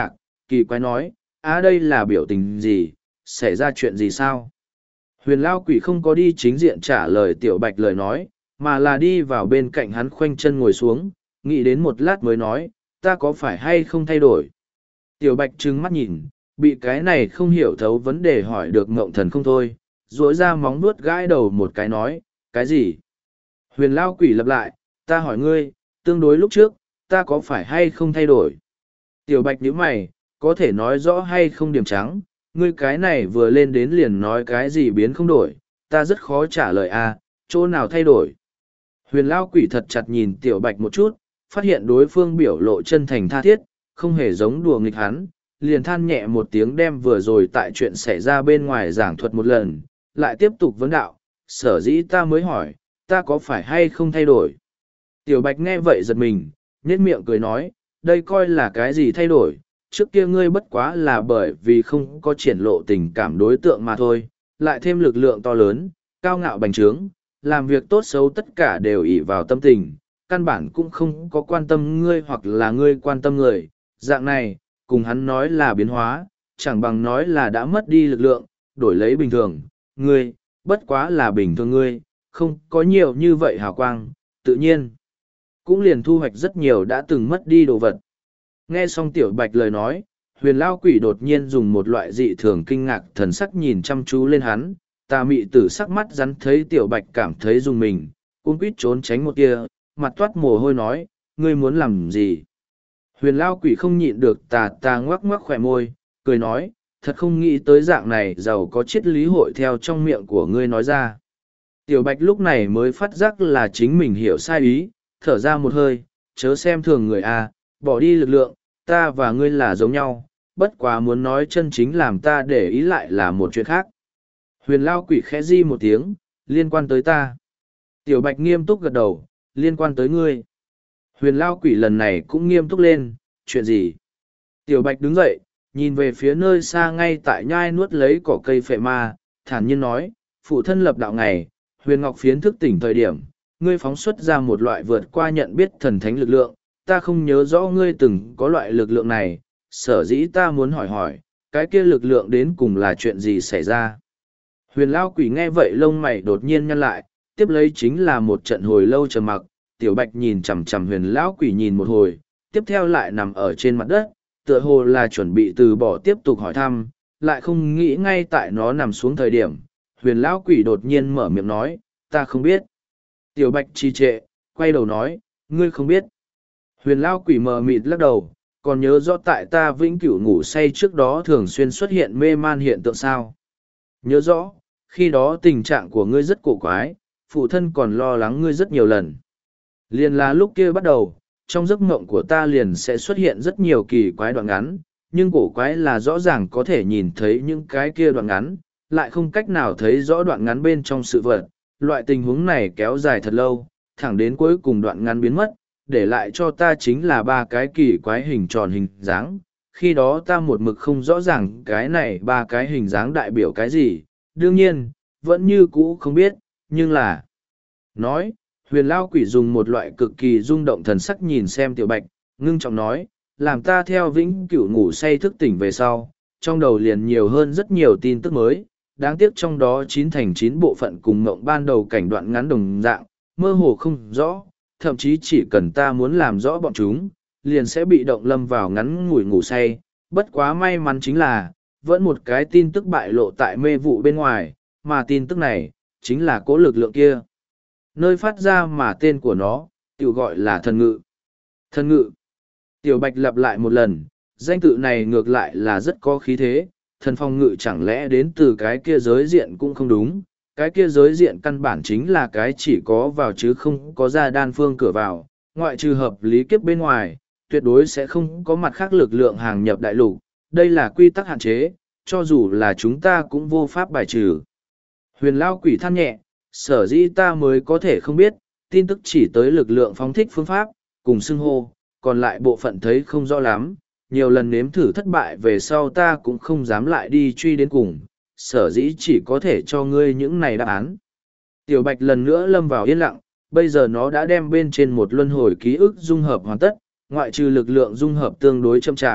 kỳ quái nói, á đây là biểu tình gì, xảy ra chuyện gì sao? Huyền Lao Quỷ không có đi chính diện trả lời Tiểu Bạch lời nói, mà là đi vào bên cạnh hắn khoanh chân ngồi xuống, nghĩ đến một lát mới nói, ta có phải hay không thay đổi? Tiểu Bạch trừng mắt nhìn, bị cái này không hiểu thấu vấn đề hỏi được ngộng thần không thôi, duỗi ra móng vuốt gãi đầu một cái nói, cái gì? Huyền Lao Quỷ lặp lại, ta hỏi ngươi, tương đối lúc trước, ta có phải hay không thay đổi? Tiểu Bạch nhíu mày, có thể nói rõ hay không điểm trắng, ngươi cái này vừa lên đến liền nói cái gì biến không đổi, ta rất khó trả lời à, chỗ nào thay đổi? Huyền Lao Quỷ thật chặt nhìn Tiểu Bạch một chút, phát hiện đối phương biểu lộ chân thành tha thiết, không hề giống đùa nghịch hắn, liền than nhẹ một tiếng đem vừa rồi tại chuyện xảy ra bên ngoài giảng thuật một lần, lại tiếp tục vấn đạo, sở dĩ ta mới hỏi, ta có phải hay không thay đổi? Tiểu Bạch nghe vậy giật mình, nhếch miệng cười nói, đây coi là cái gì thay đổi, trước kia ngươi bất quá là bởi vì không có triển lộ tình cảm đối tượng mà thôi, lại thêm lực lượng to lớn, cao ngạo bành trướng, làm việc tốt xấu tất cả đều ỷ vào tâm tình, căn bản cũng không có quan tâm ngươi hoặc là ngươi quan tâm người, dạng này, cùng hắn nói là biến hóa, chẳng bằng nói là đã mất đi lực lượng, đổi lấy bình thường, ngươi, bất quá là bình thường ngươi, không có nhiều như vậy hào quang, tự nhiên, cũng liền thu hoạch rất nhiều đã từng mất đi đồ vật. Nghe xong Tiểu Bạch lời nói, Huyền Lao Quỷ đột nhiên dùng một loại dị thường kinh ngạc thần sắc nhìn chăm chú lên hắn, tà mị tử sắc mắt rắn thấy Tiểu Bạch cảm thấy dùng mình, cuống quýt trốn tránh một tia, mặt toát mồ hôi nói, ngươi muốn làm gì? Huyền Lao Quỷ không nhịn được tà tà ngoắc ngoắc khỏe môi, cười nói, thật không nghĩ tới dạng này giàu có triết lý hội theo trong miệng của ngươi nói ra. Tiểu Bạch lúc này mới phát giác là chính mình hiểu sai ý, thở ra một hơi, chớ xem thường người a, bỏ đi lực lượng, ta và ngươi là giống nhau, bất quá muốn nói chân chính làm ta để ý lại là một chuyện khác. Huyền Lao Quỷ khẽ di một tiếng, liên quan tới ta. Tiểu Bạch nghiêm túc gật đầu, liên quan tới ngươi. Huyền Lao Quỷ lần này cũng nghiêm túc lên, chuyện gì? Tiểu Bạch đứng dậy, nhìn về phía nơi xa ngay tại nhai nuốt lấy cỏ cây phệ ma, thản nhiên nói, phụ thân lập đạo ngày, Huyền Ngọc Phiến thức tỉnh thời điểm, ngươi phóng xuất ra một loại vượt qua nhận biết thần thánh lực lượng, ta không nhớ rõ ngươi từng có loại lực lượng này, sở dĩ ta muốn hỏi hỏi, cái kia lực lượng đến cùng là chuyện gì xảy ra. Huyền Lao Quỷ nghe vậy lông mày đột nhiên nhăn lại, tiếp lấy chính là một trận hồi lâu trầm mặc, Tiểu Bạch nhìn chằm chằm Huyền Lão Quỷ nhìn một hồi, tiếp theo lại nằm ở trên mặt đất, tựa hồ là chuẩn bị từ bỏ tiếp tục hỏi thăm, lại không nghĩ ngay tại nó nằm xuống thời điểm, Huyền Lão Quỷ đột nhiên mở miệng nói, ta không biết. Tiểu Bạch trì trệ, quay đầu nói, ngươi không biết. Huyền Lao Quỷ mờ mịt lắc đầu, còn nhớ rõ tại ta vĩnh cửu ngủ say trước đó thường xuyên xuất hiện mê man hiện tượng sao. Nhớ rõ, khi đó tình trạng của ngươi rất cổ quái, phụ thân còn lo lắng ngươi rất nhiều lần. Liền là lúc kia bắt đầu, trong giấc mộng của ta liền sẽ xuất hiện rất nhiều kỳ quái đoạn ngắn, nhưng cổ quái là rõ ràng có thể nhìn thấy những cái kia đoạn ngắn, lại không cách nào thấy rõ đoạn ngắn bên trong sự vật. Loại tình huống này kéo dài thật lâu, thẳng đến cuối cùng đoạn ngắn biến mất, để lại cho ta chính là ba cái kỳ quái hình tròn hình dáng. Khi đó ta một mực không rõ ràng cái này ba cái hình dáng đại biểu cái gì, đương nhiên, vẫn như cũ không biết, nhưng là... Nói, Huyền Lao Quỷ dùng một loại cực kỳ rung động thần sắc nhìn xem Tiểu Bạch, ngưng trọng nói, làm ta theo vĩnh cửu ngủ say thức tỉnh về sau, trong đầu liền nhiều hơn rất nhiều tin tức mới, đáng tiếc trong đó chín thành chín bộ phận cùng mộng ban đầu cảnh đoạn ngắn đồng dạng, mơ hồ không rõ, thậm chí chỉ cần ta muốn làm rõ bọn chúng, liền sẽ bị động lâm vào ngắn ngủi ngủ say. Bất quá may mắn chính là, vẫn một cái tin tức bại lộ tại mê vụ bên ngoài, mà tin tức này, chính là cố lực lượng kia. Nơi phát ra mà tên của nó, tự gọi là thần ngự. Thần ngự. Tiểu Bạch lặp lại một lần, danh tự này ngược lại là rất có khí thế, thần phong ngự chẳng lẽ đến từ cái kia giới diện cũng không đúng, cái kia giới diện căn bản chính là cái chỉ có vào chứ không có ra đan phương cửa vào, ngoại trừ hợp lý kiếp bên ngoài, tuyệt đối sẽ không có mặt khác lực lượng hàng nhập đại lục, đây là quy tắc hạn chế, cho dù là chúng ta cũng vô pháp bài trừ. Huyền Lao Quỷ than nhẹ, sở dĩ ta mới có thể không biết, tin tức chỉ tới lực lượng phóng thích phương pháp, cùng xưng hô, còn lại bộ phận thấy không rõ lắm. Nhiều lần nếm thử thất bại về sau ta cũng không dám lại đi truy đến cùng, sở dĩ chỉ có thể cho ngươi những này đáp án. Tiểu Bạch lần nữa lâm vào yên lặng, bây giờ nó đã đem bên trên một luân hồi ký ức dung hợp hoàn tất, ngoại trừ lực lượng dung hợp tương đối chậm chạp,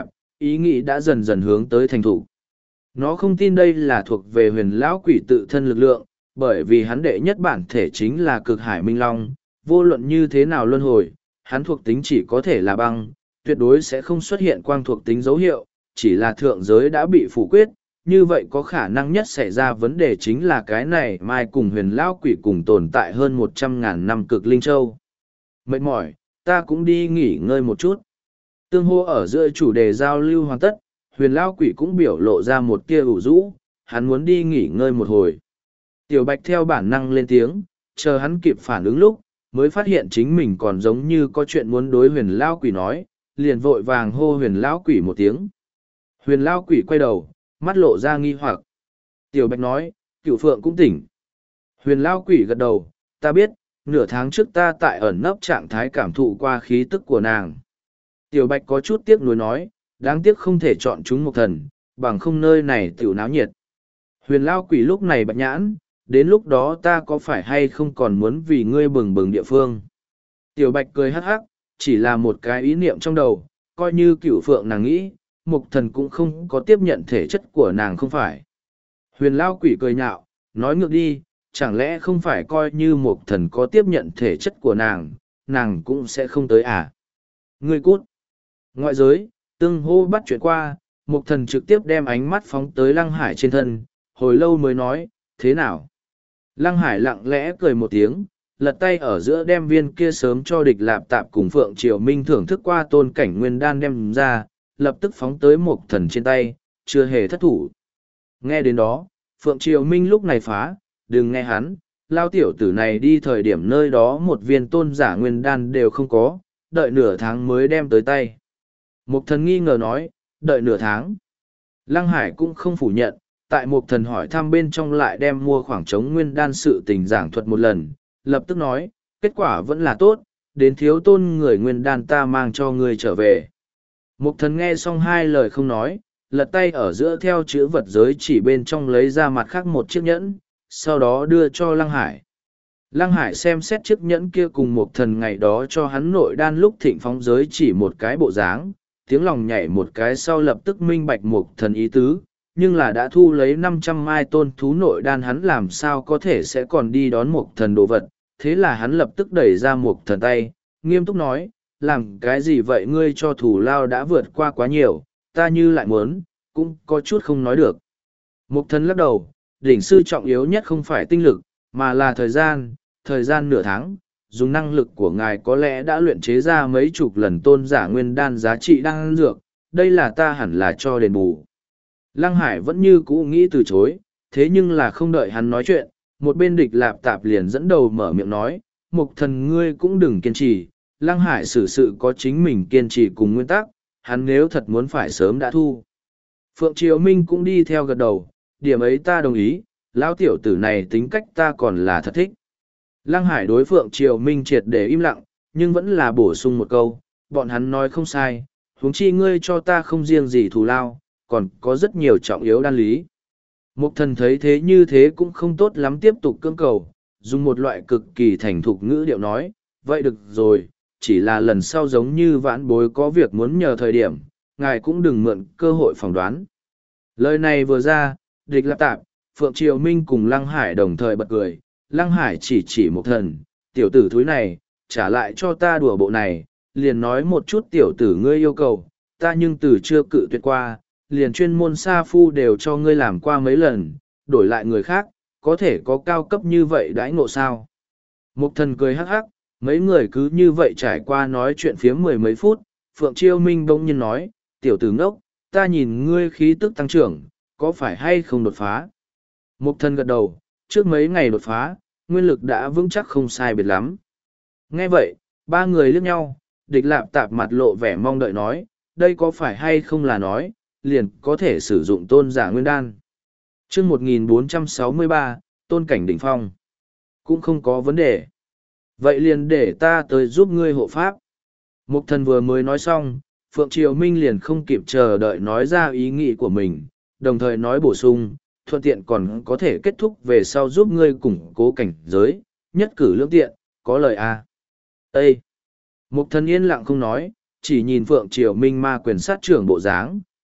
ý nghĩ đã dần dần hướng tới thành thủ. Nó không tin đây là thuộc về huyền lão quỷ tự thân lực lượng, bởi vì hắn đệ nhất bản thể chính là cực hải minh long, vô luận như thế nào luân hồi, hắn thuộc tính chỉ có thể là băng, tuyệt đối sẽ không xuất hiện quang thuộc tính dấu hiệu, chỉ là thượng giới đã bị phủ quyết, như vậy có khả năng nhất xảy ra vấn đề chính là cái này mai cùng huyền lão quỷ cùng tồn tại hơn một trăm ngàn năm cực linh châu. Mệt mỏi, ta cũng đi nghỉ ngơi một chút. Tương hô ở giữa chủ đề giao lưu hoàn tất, huyền lão quỷ cũng biểu lộ ra một tia ủ rũ, hắn muốn đi nghỉ ngơi một hồi. Tiểu bạch theo bản năng lên tiếng, chờ hắn kịp phản ứng lúc, mới phát hiện chính mình còn giống như có chuyện muốn đối huyền lão quỷ nói, liền vội vàng hô huyền lão quỷ một tiếng. Huyền lão quỷ quay đầu, mắt lộ ra nghi hoặc. Tiểu bạch nói, cựu phượng cũng tỉnh. Huyền lão quỷ gật đầu, ta biết, nửa tháng trước ta tại ẩn nấp trạng thái cảm thụ qua khí tức của nàng. Tiểu bạch có chút tiếc nuối nói, đáng tiếc không thể chọn chúng một thần, bằng không nơi này tiểu náo nhiệt. Huyền lão quỷ lúc này bạch nhãn, đến lúc đó ta có phải hay không còn muốn vì ngươi bừng bừng địa phương. Tiểu bạch cười hắc hắc, chỉ là một cái ý niệm trong đầu, coi như cựu phượng nàng nghĩ, mục thần cũng không có tiếp nhận thể chất của nàng không phải. Huyền lão quỷ cười nhạo, nói ngược đi, chẳng lẽ không phải coi như mục thần có tiếp nhận thể chất của nàng, nàng cũng sẽ không tới à? Ngươi cút. Ngoại giới, tương hô bắt chuyện qua, mục thần trực tiếp đem ánh mắt phóng tới Lăng Hải trên thân, hồi lâu mới nói, thế nào? Lăng Hải lặng lẽ cười một tiếng, lật tay ở giữa đem viên kia sớm cho địch lạp tạp cùng Phượng Triều Minh thưởng thức qua tôn cảnh nguyên đan đem ra, lập tức phóng tới mục thần trên tay, chưa hề thất thủ. Nghe đến đó, Phượng Triều Minh lúc này phá, đừng nghe hắn, lao tiểu tử này đi thời điểm nơi đó một viên tôn giả nguyên đan đều không có, đợi nửa tháng mới đem tới tay. Mục thần nghi ngờ nói, đợi nửa tháng. Lăng Hải cũng không phủ nhận, tại mục thần hỏi thăm bên trong lại đem mua khoảng trống nguyên đan sự tình giảng thuật một lần, lập tức nói, kết quả vẫn là tốt, đến thiếu tôn người nguyên đan ta mang cho người trở về. Mục thần nghe xong hai lời không nói, lật tay ở giữa theo chữ vật giới chỉ bên trong lấy ra mặt khác một chiếc nhẫn, sau đó đưa cho Lăng Hải. Lăng Hải xem xét chiếc nhẫn kia cùng mục thần ngày đó cho hắn nội đan lúc thịnh phóng giới chỉ một cái bộ dáng, tiếng lòng nhảy một cái sau lập tức minh bạch mục thần ý tứ, nhưng là đã thu lấy năm trăm mai tôn thú nội đan hắn làm sao có thể sẽ còn đi đón mục thần đồ vật, thế là hắn lập tức đẩy ra mục thần tay, nghiêm túc nói, làm cái gì vậy ngươi cho thủ lao đã vượt qua quá nhiều, ta như lại muốn, cũng có chút không nói được. Mục thần lắc đầu, đỉnh sư trọng yếu nhất không phải tinh lực, mà là thời gian, thời gian nửa tháng, dùng năng lực của ngài có lẽ đã luyện chế ra mấy chục lần tôn giả nguyên đan giá trị đan dược, đây là ta hẳn là cho đền bù. Lăng Hải vẫn như cũ nghĩ từ chối, thế nhưng là không đợi hắn nói chuyện, một bên địch lạp tạp liền dẫn đầu mở miệng nói, mục thần ngươi cũng đừng kiên trì, Lăng Hải xử sự có chính mình kiên trì cùng nguyên tắc, hắn nếu thật muốn phải sớm đã thu. Phượng Triều Minh cũng đi theo gật đầu, điểm ấy ta đồng ý, lão tiểu tử này tính cách ta còn là thật thích. Lăng Hải đối Phượng Triều Minh triệt để im lặng, nhưng vẫn là bổ sung một câu, bọn hắn nói không sai, huống chi ngươi cho ta không riêng gì thù lao, còn có rất nhiều trọng yếu đan lý. Mục thần thấy thế như thế cũng không tốt lắm tiếp tục cưỡng cầu, dùng một loại cực kỳ thành thục ngữ điệu nói, vậy được rồi, chỉ là lần sau giống như vãn bối có việc muốn nhờ thời điểm, ngài cũng đừng mượn cơ hội phỏng đoán. Lời này vừa ra, địch lạp tạp, Phượng Triều Minh cùng Lăng Hải đồng thời bật cười, Lăng Hải chỉ chỉ một thần, tiểu tử thúi này, trả lại cho ta đùa bộ này, liền nói một chút tiểu tử ngươi yêu cầu, ta nhưng từ chưa cự tuyệt qua, liền chuyên môn sa phu đều cho ngươi làm qua mấy lần, đổi lại người khác, có thể có cao cấp như vậy đãi ngộ sao. Mục thần cười hắc hắc, mấy người cứ như vậy trải qua nói chuyện phía mười mấy phút, Phượng Chiêu Minh bỗng nhiên nói, tiểu tử ngốc, ta nhìn ngươi khí tức tăng trưởng, có phải hay không đột phá? Mục thần gật đầu, trước mấy ngày đột phá, nguyên lực đã vững chắc không sai biệt lắm. Nghe vậy, ba người liếc nhau, địch lạp tạp mặt lộ vẻ mong đợi nói, đây có phải hay không là nói, liền có thể sử dụng tôn giả nguyên đan. Chương một nghìn bốn trăm sáu mươi ba, tôn cảnh đỉnh phong. Cũng không có vấn đề. Vậy liền để ta tới giúp ngươi hộ pháp. Mục thần vừa mới nói xong, Phượng Triều Minh liền không kịp chờ đợi nói ra ý nghĩ của mình, đồng thời nói bổ sung, thuận tiện còn có thể kết thúc về sau giúp ngươi củng cố cảnh giới, nhất cử lưỡng tiện, có lời a. À. Ê! Mục thần yên lặng không nói, chỉ nhìn Phượng Triều Minh ma quyền sát trưởng bộ dáng,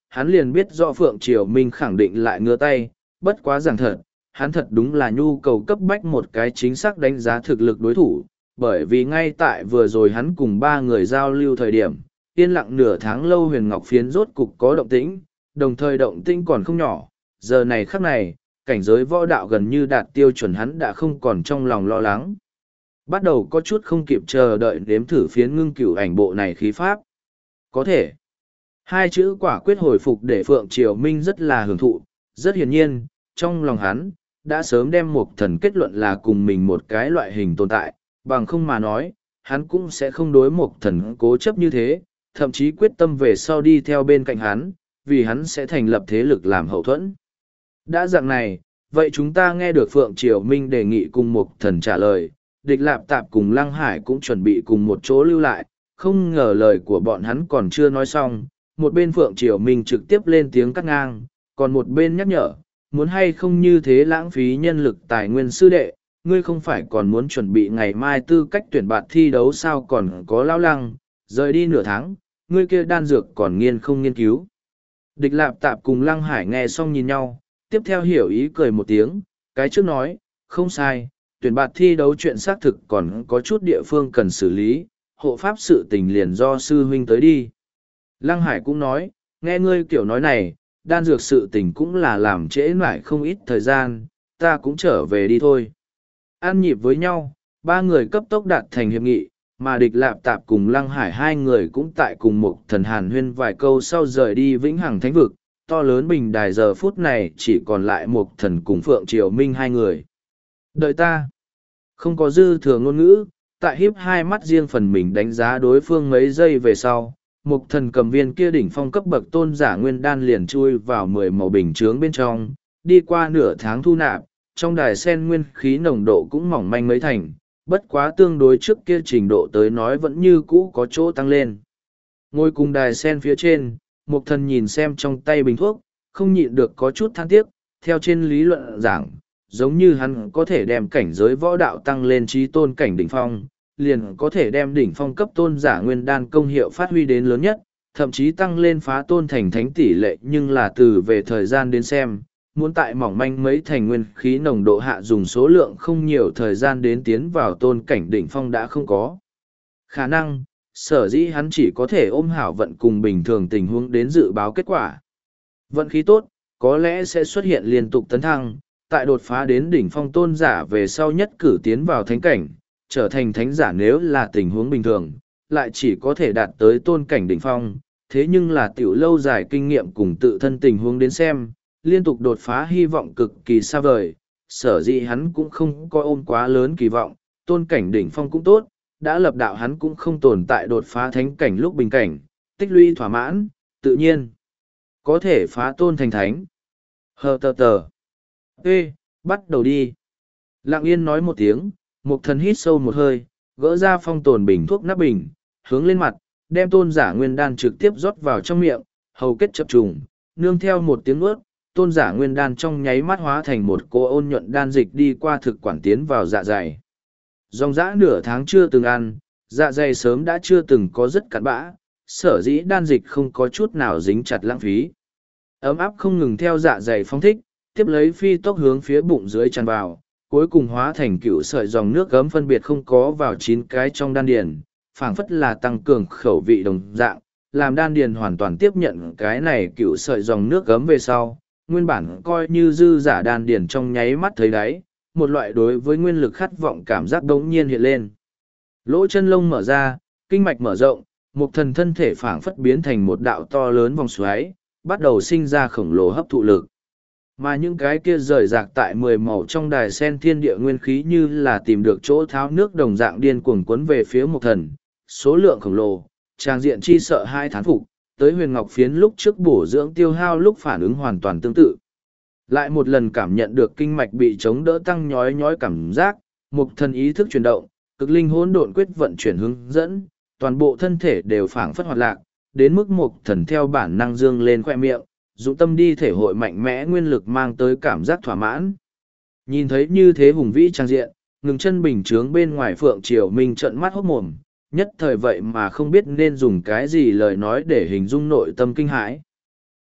hắn liền biết do Phượng Triều Minh khẳng định lại ngứa tay, bất quá giảng thật, hắn thật đúng là nhu cầu cấp bách một cái chính xác đánh giá thực lực đối thủ, bởi vì ngay tại vừa rồi hắn cùng ba người giao lưu thời điểm, yên lặng nửa tháng lâu huyền ngọc phiến rốt cục có động tĩnh, đồng thời động tĩnh còn không nhỏ, giờ này khắc này, cảnh giới võ đạo gần như đạt tiêu chuẩn hắn đã không còn trong lòng lo lắng. Bắt đầu có chút không kịp chờ đợi nếm thử phiến ngưng cửu ảnh bộ này khí pháp. Có thể. Hai chữ quả quyết hồi phục để Phượng Triều Minh rất là hưởng thụ, rất hiển nhiên, trong lòng hắn, đã sớm đem một thần kết luận là cùng mình một cái loại hình tồn tại, bằng không mà nói, hắn cũng sẽ không đối một thần cố chấp như thế, thậm chí quyết tâm về sau đi theo bên cạnh hắn, vì hắn sẽ thành lập thế lực làm hậu thuẫn. Đã dạng này, vậy chúng ta nghe được Phượng Triều Minh đề nghị cùng một thần trả lời, địch lạp tạp cùng Lăng Hải cũng chuẩn bị cùng một chỗ lưu lại, không ngờ lời của bọn hắn còn chưa nói xong, một bên Phượng Triều Minh trực tiếp lên tiếng cắt ngang, còn một bên nhắc nhở, muốn hay không như thế lãng phí nhân lực tài nguyên sư đệ, ngươi không phải còn muốn chuẩn bị ngày mai tư cách tuyển bạt thi đấu sao còn có lao lăng, rời đi nửa tháng, ngươi kia đan dược còn nghiên không nghiên cứu. Địch lạp tạp cùng Lăng Hải nghe xong nhìn nhau, tiếp theo hiểu ý cười một tiếng, cái trước nói, không sai, tuyển bạt thi đấu chuyện xác thực còn có chút địa phương cần xử lý, hộ pháp sự tình liền do sư huynh tới đi. Lăng Hải cũng nói, nghe ngươi kiểu nói này, đan dược sự tình cũng là làm trễ mãi không ít thời gian, ta cũng trở về đi thôi. Ăn nhịp với nhau, ba người cấp tốc đạt thành hiệp nghị, mà địch lạp tạp cùng Lăng Hải hai người cũng tại cùng một thần hàn huyên vài câu sau rời đi vĩnh hằng thánh vực, to lớn bình đài giờ phút này chỉ còn lại một thần cùng Phượng Triều Minh hai người. Đợi ta, không có dư thừa ngôn ngữ, tại hiếp hai mắt riêng phần mình đánh giá đối phương mấy giây về sau, một thần cầm viên kia đỉnh phong cấp bậc tôn giả nguyên đan liền chui vào mười màu bình chướng bên trong, đi qua nửa tháng thu nạp, trong đài sen nguyên khí nồng độ cũng mỏng manh mấy thành, bất quá tương đối trước kia trình độ tới nói vẫn như cũ có chỗ tăng lên. Ngồi cùng đài sen phía trên, một thần nhìn xem trong tay bình thuốc, không nhịn được có chút than tiếc, theo trên lý luận giảng, giống như hắn có thể đem cảnh giới võ đạo tăng lên trí tôn cảnh đỉnh phong, liền có thể đem đỉnh phong cấp tôn giả nguyên đan công hiệu phát huy đến lớn nhất, thậm chí tăng lên phá tôn thành thánh tỷ lệ, nhưng là từ về thời gian đến xem, muốn tại mỏng manh mấy thành nguyên khí nồng độ hạ dùng số lượng không nhiều thời gian đến tiến vào tôn cảnh đỉnh phong đã không có khả năng, sở dĩ hắn chỉ có thể ôm hảo vận cùng bình thường tình huống đến dự báo kết quả. Vận khí tốt, có lẽ sẽ xuất hiện liên tục tấn thăng, tại đột phá đến đỉnh phong tôn giả về sau nhất cử tiến vào thánh cảnh, trở thành thánh giả nếu là tình huống bình thường, lại chỉ có thể đạt tới tôn cảnh đỉnh phong, thế nhưng là tiểu lâu dài kinh nghiệm cùng tự thân tình huống đến xem, liên tục đột phá hy vọng cực kỳ xa vời, sở dĩ hắn cũng không có ôm quá lớn kỳ vọng, tôn cảnh đỉnh phong cũng tốt, đã lập đạo hắn cũng không tồn tại đột phá thánh cảnh lúc bình cảnh, tích lũy thỏa mãn, tự nhiên, có thể phá tôn thành thánh. Hờ tờ tờ. Ê, bắt đầu đi. Lặng yên nói một tiếng, một thần hít sâu một hơi, gỡ ra phong tồn bình thuốc nắp bình, hướng lên mặt, đem tôn giả nguyên đan trực tiếp rót vào trong miệng, hầu kết chập trùng, nương theo một tiếng nuốt, tôn giả nguyên đan trong nháy mắt hóa thành một cô ôn nhuận đan dịch đi qua thực quản tiến vào dạ dày. Dòng dã nửa tháng chưa từng ăn, dạ dày sớm đã chưa từng có rất cặn bã, sở dĩ đan dịch không có chút nào dính chặt lãng phí. Ấm áp không ngừng theo dạ dày phong thích, tiếp lấy phi tốc hướng phía bụng dưới tràn vào, cuối cùng hóa thành cựu sợi dòng nước gấm phân biệt không có vào chín cái trong đan điền, phảng phất là tăng cường khẩu vị đồng dạng, làm đan điền hoàn toàn tiếp nhận cái này cựu sợi dòng nước gấm về sau, nguyên bản coi như dư giả đan điền trong nháy mắt thấy đáy, một loại đối với nguyên lực khát vọng cảm giác đống nhiên hiện lên. Lỗ chân lông mở ra, kinh mạch mở rộng, một thần thân thể phảng phất biến thành một đạo to lớn vòng xoáy, bắt đầu sinh ra khổng lồ hấp thụ lực. Mà những cái kia rời rạc tại mười màu trong đài sen thiên địa nguyên khí như là tìm được chỗ tháo nước đồng dạng điên cuồng cuốn về phía một thần, số lượng khổng lồ, trang diện chi sợ hai thán phục, tới huyền ngọc phiến lúc trước bổ dưỡng tiêu hao lúc phản ứng hoàn toàn tương tự. Lại một lần cảm nhận được kinh mạch bị chống đỡ tăng nhói nhói cảm giác, một thần ý thức chuyển động, cực linh hỗn độn quyết vận chuyển hướng dẫn, toàn bộ thân thể đều phảng phất hoạt lạc, đến mức một thần theo bản năng dương lên khoe miệng, dụng tâm đi thể hội mạnh mẽ nguyên lực mang tới cảm giác thỏa mãn. Nhìn thấy như thế hùng vĩ trang diện, ngừng chân bình trướng bên ngoài Phượng Triều Minh trợn mắt hốt mồm, nhất thời vậy mà không biết nên dùng cái gì lời nói để hình dung nội tâm kinh hãi.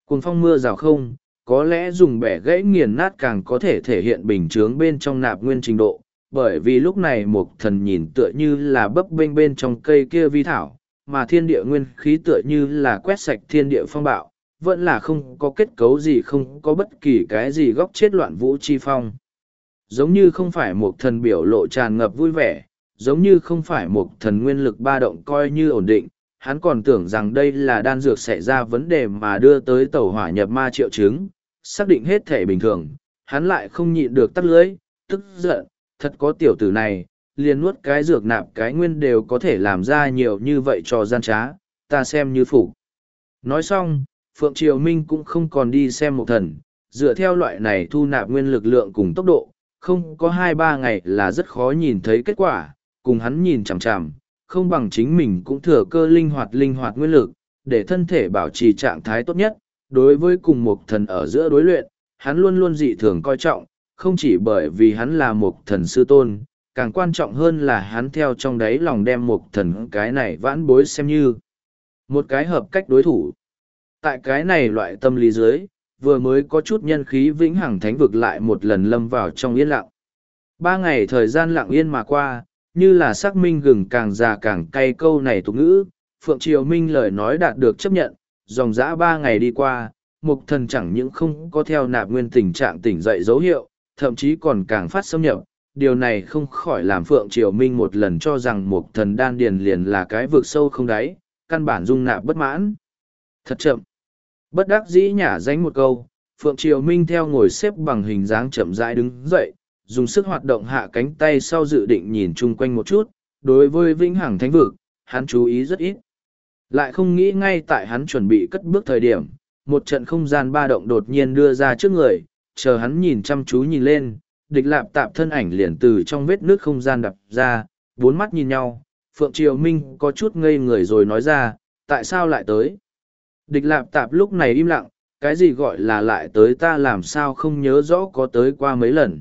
Cuồng phong mưa rào không, có lẽ dùng bẻ gãy nghiền nát càng có thể thể hiện bình chướng bên trong nạp nguyên trình độ, bởi vì lúc này Mộc Thần nhìn tựa như là bấp bênh bên trong cây kia vi thảo, mà thiên địa nguyên khí tựa như là quét sạch thiên địa phong bạo, vẫn là không có kết cấu gì, không có bất kỳ cái gì góc chết loạn vũ chi phong. Giống như không phải Mộc Thần biểu lộ tràn ngập vui vẻ, giống như không phải Mộc Thần nguyên lực ba động coi như ổn định, hắn còn tưởng rằng đây là đan dược xảy ra vấn đề mà đưa tới tẩu hỏa nhập ma triệu chứng, xác định hết thể bình thường, hắn lại không nhịn được tắt lưới, tức giận, thật có tiểu tử này, liền nuốt cái dược nạp cái nguyên đều có thể làm ra nhiều như vậy cho gian trá, ta xem như phục. Nói xong, Phượng Triều Minh cũng không còn đi xem Mộc Thần, dựa theo loại này thu nạp nguyên lực lượng cùng tốc độ, không có hai ba ngày là rất khó nhìn thấy kết quả, cùng hắn nhìn chằm chằm, không bằng chính mình cũng thừa cơ linh hoạt linh hoạt nguyên lực, để thân thể bảo trì trạng thái tốt nhất. Đối với cùng Mộc Thần ở giữa đối luyện, hắn luôn luôn dị thường coi trọng, không chỉ bởi vì hắn là Mộc Thần sư tôn, càng quan trọng hơn là hắn theo trong đáy lòng đem Mộc Thần cái này vãn bối xem như một cái hợp cách đối thủ. Tại cái này loại tâm lý dưới, vừa mới có chút nhân khí vĩnh hằng thánh vực lại một lần lâm vào trong yên lặng. Ba ngày thời gian lặng yên mà qua, như là xác minh gừng càng già càng cay câu này tục ngữ, Phượng Triều Minh lời nói đạt được chấp nhận, dòng dã ba ngày đi qua, Mộc Thần chẳng những không có theo nạp nguyên tình trạng tỉnh dậy dấu hiệu, thậm chí còn càng phát xâm nhập. Điều này không khỏi làm Phượng Triều Minh một lần cho rằng Mộc Thần đan điền liền là cái vực sâu không đáy, căn bản dung nạp bất mãn. Thật chậm. Bất đắc dĩ nhả danh một câu, Phượng Triều Minh theo ngồi xếp bằng hình dáng chậm rãi đứng dậy, dùng sức hoạt động hạ cánh tay sau dự định nhìn chung quanh một chút. Đối với vĩnh hằng thánh vực, hắn chú ý rất ít. Lại không nghĩ ngay tại hắn chuẩn bị cất bước thời điểm, một trận không gian ba động đột nhiên đưa ra trước người, chờ hắn nhìn chăm chú nhìn lên, địch lạp tạp thân ảnh liền từ trong vết nước không gian đập ra, bốn mắt nhìn nhau, Phượng Triều Minh có chút ngây người rồi nói ra, tại sao lại tới? Địch lạp tạp lúc này im lặng, cái gì gọi là lại tới ta làm sao không nhớ rõ có tới qua mấy lần.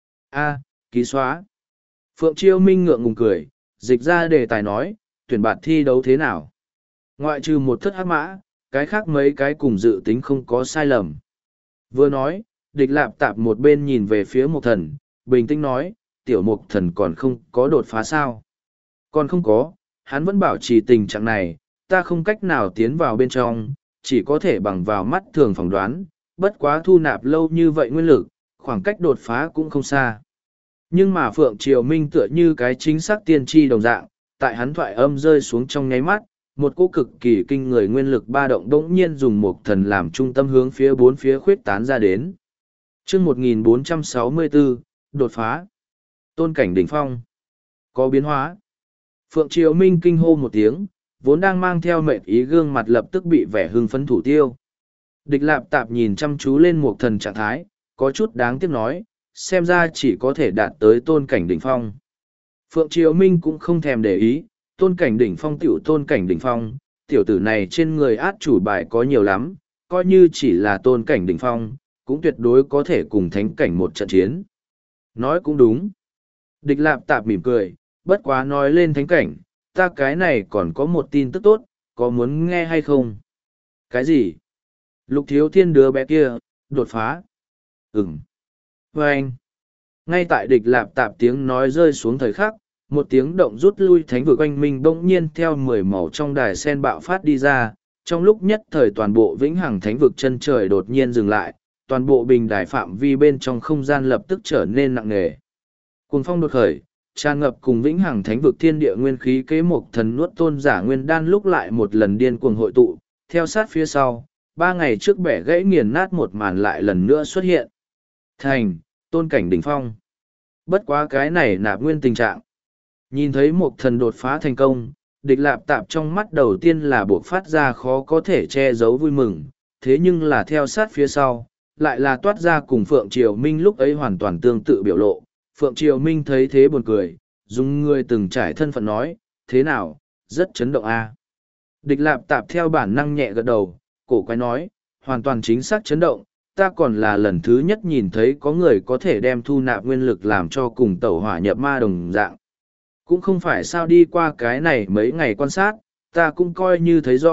A, ký xóa. Phượng Triều Minh ngượng ngùng cười, dịch ra đề tài nói, tuyển bạt thi đấu thế nào? Ngoại trừ một thất hắc mã, cái khác mấy cái cùng dự tính không có sai lầm. Vừa nói, địch lạp tạp một bên nhìn về phía Mộc Thần, bình tĩnh nói, tiểu Mộc Thần còn không có đột phá sao. Còn không có, hắn vẫn bảo trì tình trạng này, ta không cách nào tiến vào bên trong, chỉ có thể bằng vào mắt thường phỏng đoán, bất quá thu nạp lâu như vậy nguyên lực, khoảng cách đột phá cũng không xa. Nhưng mà Phượng Triều Minh tựa như cái chính xác tiên tri đồng dạng, tại hắn thoại âm rơi xuống trong nháy mắt, một cỗ cực kỳ kinh người nguyên lực ba động đỗng nhiên dùng Mộc Thần làm trung tâm hướng phía bốn phía khuyết tán ra đến. Chương một nghìn bốn trăm sáu mươi bốn, đột phá. Tôn cảnh đỉnh phong. Có biến hóa. Phượng Triều Minh kinh hô một tiếng, vốn đang mang theo mệt ý gương mặt lập tức bị vẻ hưng phấn thủ tiêu. Địch lạp tạp nhìn chăm chú lên Mộc Thần trạng thái, có chút đáng tiếc nói, xem ra chỉ có thể đạt tới tôn cảnh đỉnh phong. Phượng Triều Minh cũng không thèm để ý, tôn cảnh đỉnh phong tiểu tôn cảnh đỉnh phong, tiểu tử này trên người át chủ bài có nhiều lắm, coi như chỉ là tôn cảnh đỉnh phong, cũng tuyệt đối có thể cùng thánh cảnh một trận chiến. Nói cũng đúng. Địch lạp tạp mỉm cười, bất quá nói lên thánh cảnh, ta cái này còn có một tin tức tốt, có muốn nghe hay không? Cái gì? Lục Thiếu Thiên đứa bé kia, đột phá. Ừm. Và anh. Ngay tại địch lạp tạp tiếng nói rơi xuống thời khắc, một tiếng động rút lui thánh vực oanh minh bỗng nhiên theo mười màu trong đài sen bạo phát đi ra, trong lúc nhất thời toàn bộ vĩnh hằng thánh vực chân trời đột nhiên dừng lại, toàn bộ bình đài phạm vi bên trong không gian lập tức trở nên nặng nề. Cuồng phong đột khởi, tràn ngập cùng vĩnh hằng thánh vực thiên địa nguyên khí kế Mộc Thần nuốt tôn giả nguyên đan lúc lại một lần điên cuồng hội tụ, theo sát phía sau, ba ngày trước bẻ gãy nghiền nát một màn lại lần nữa xuất hiện. Thành, tôn cảnh đỉnh phong. Bất quá cái này nạp nguyên tình trạng. Nhìn thấy Mộc Thần đột phá thành công, địch lạp tạp trong mắt đầu tiên là buộc phát ra khó có thể che giấu vui mừng, thế nhưng là theo sát phía sau, lại là toát ra cùng Phượng Triều Minh lúc ấy hoàn toàn tương tự biểu lộ. Phượng Triều Minh thấy thế buồn cười, dùng người từng trải thân phận nói, thế nào, rất chấn động a à? Địch lạp tạp theo bản năng nhẹ gật đầu, cổ quái nói, hoàn toàn chính xác chấn động, ta còn là lần thứ nhất nhìn thấy có người có thể đem thu nạp nguyên lực làm cho cùng tẩu hỏa nhập ma đồng dạng. Cũng không phải sao đi qua cái này mấy ngày quan sát, ta cũng coi như thấy rõ,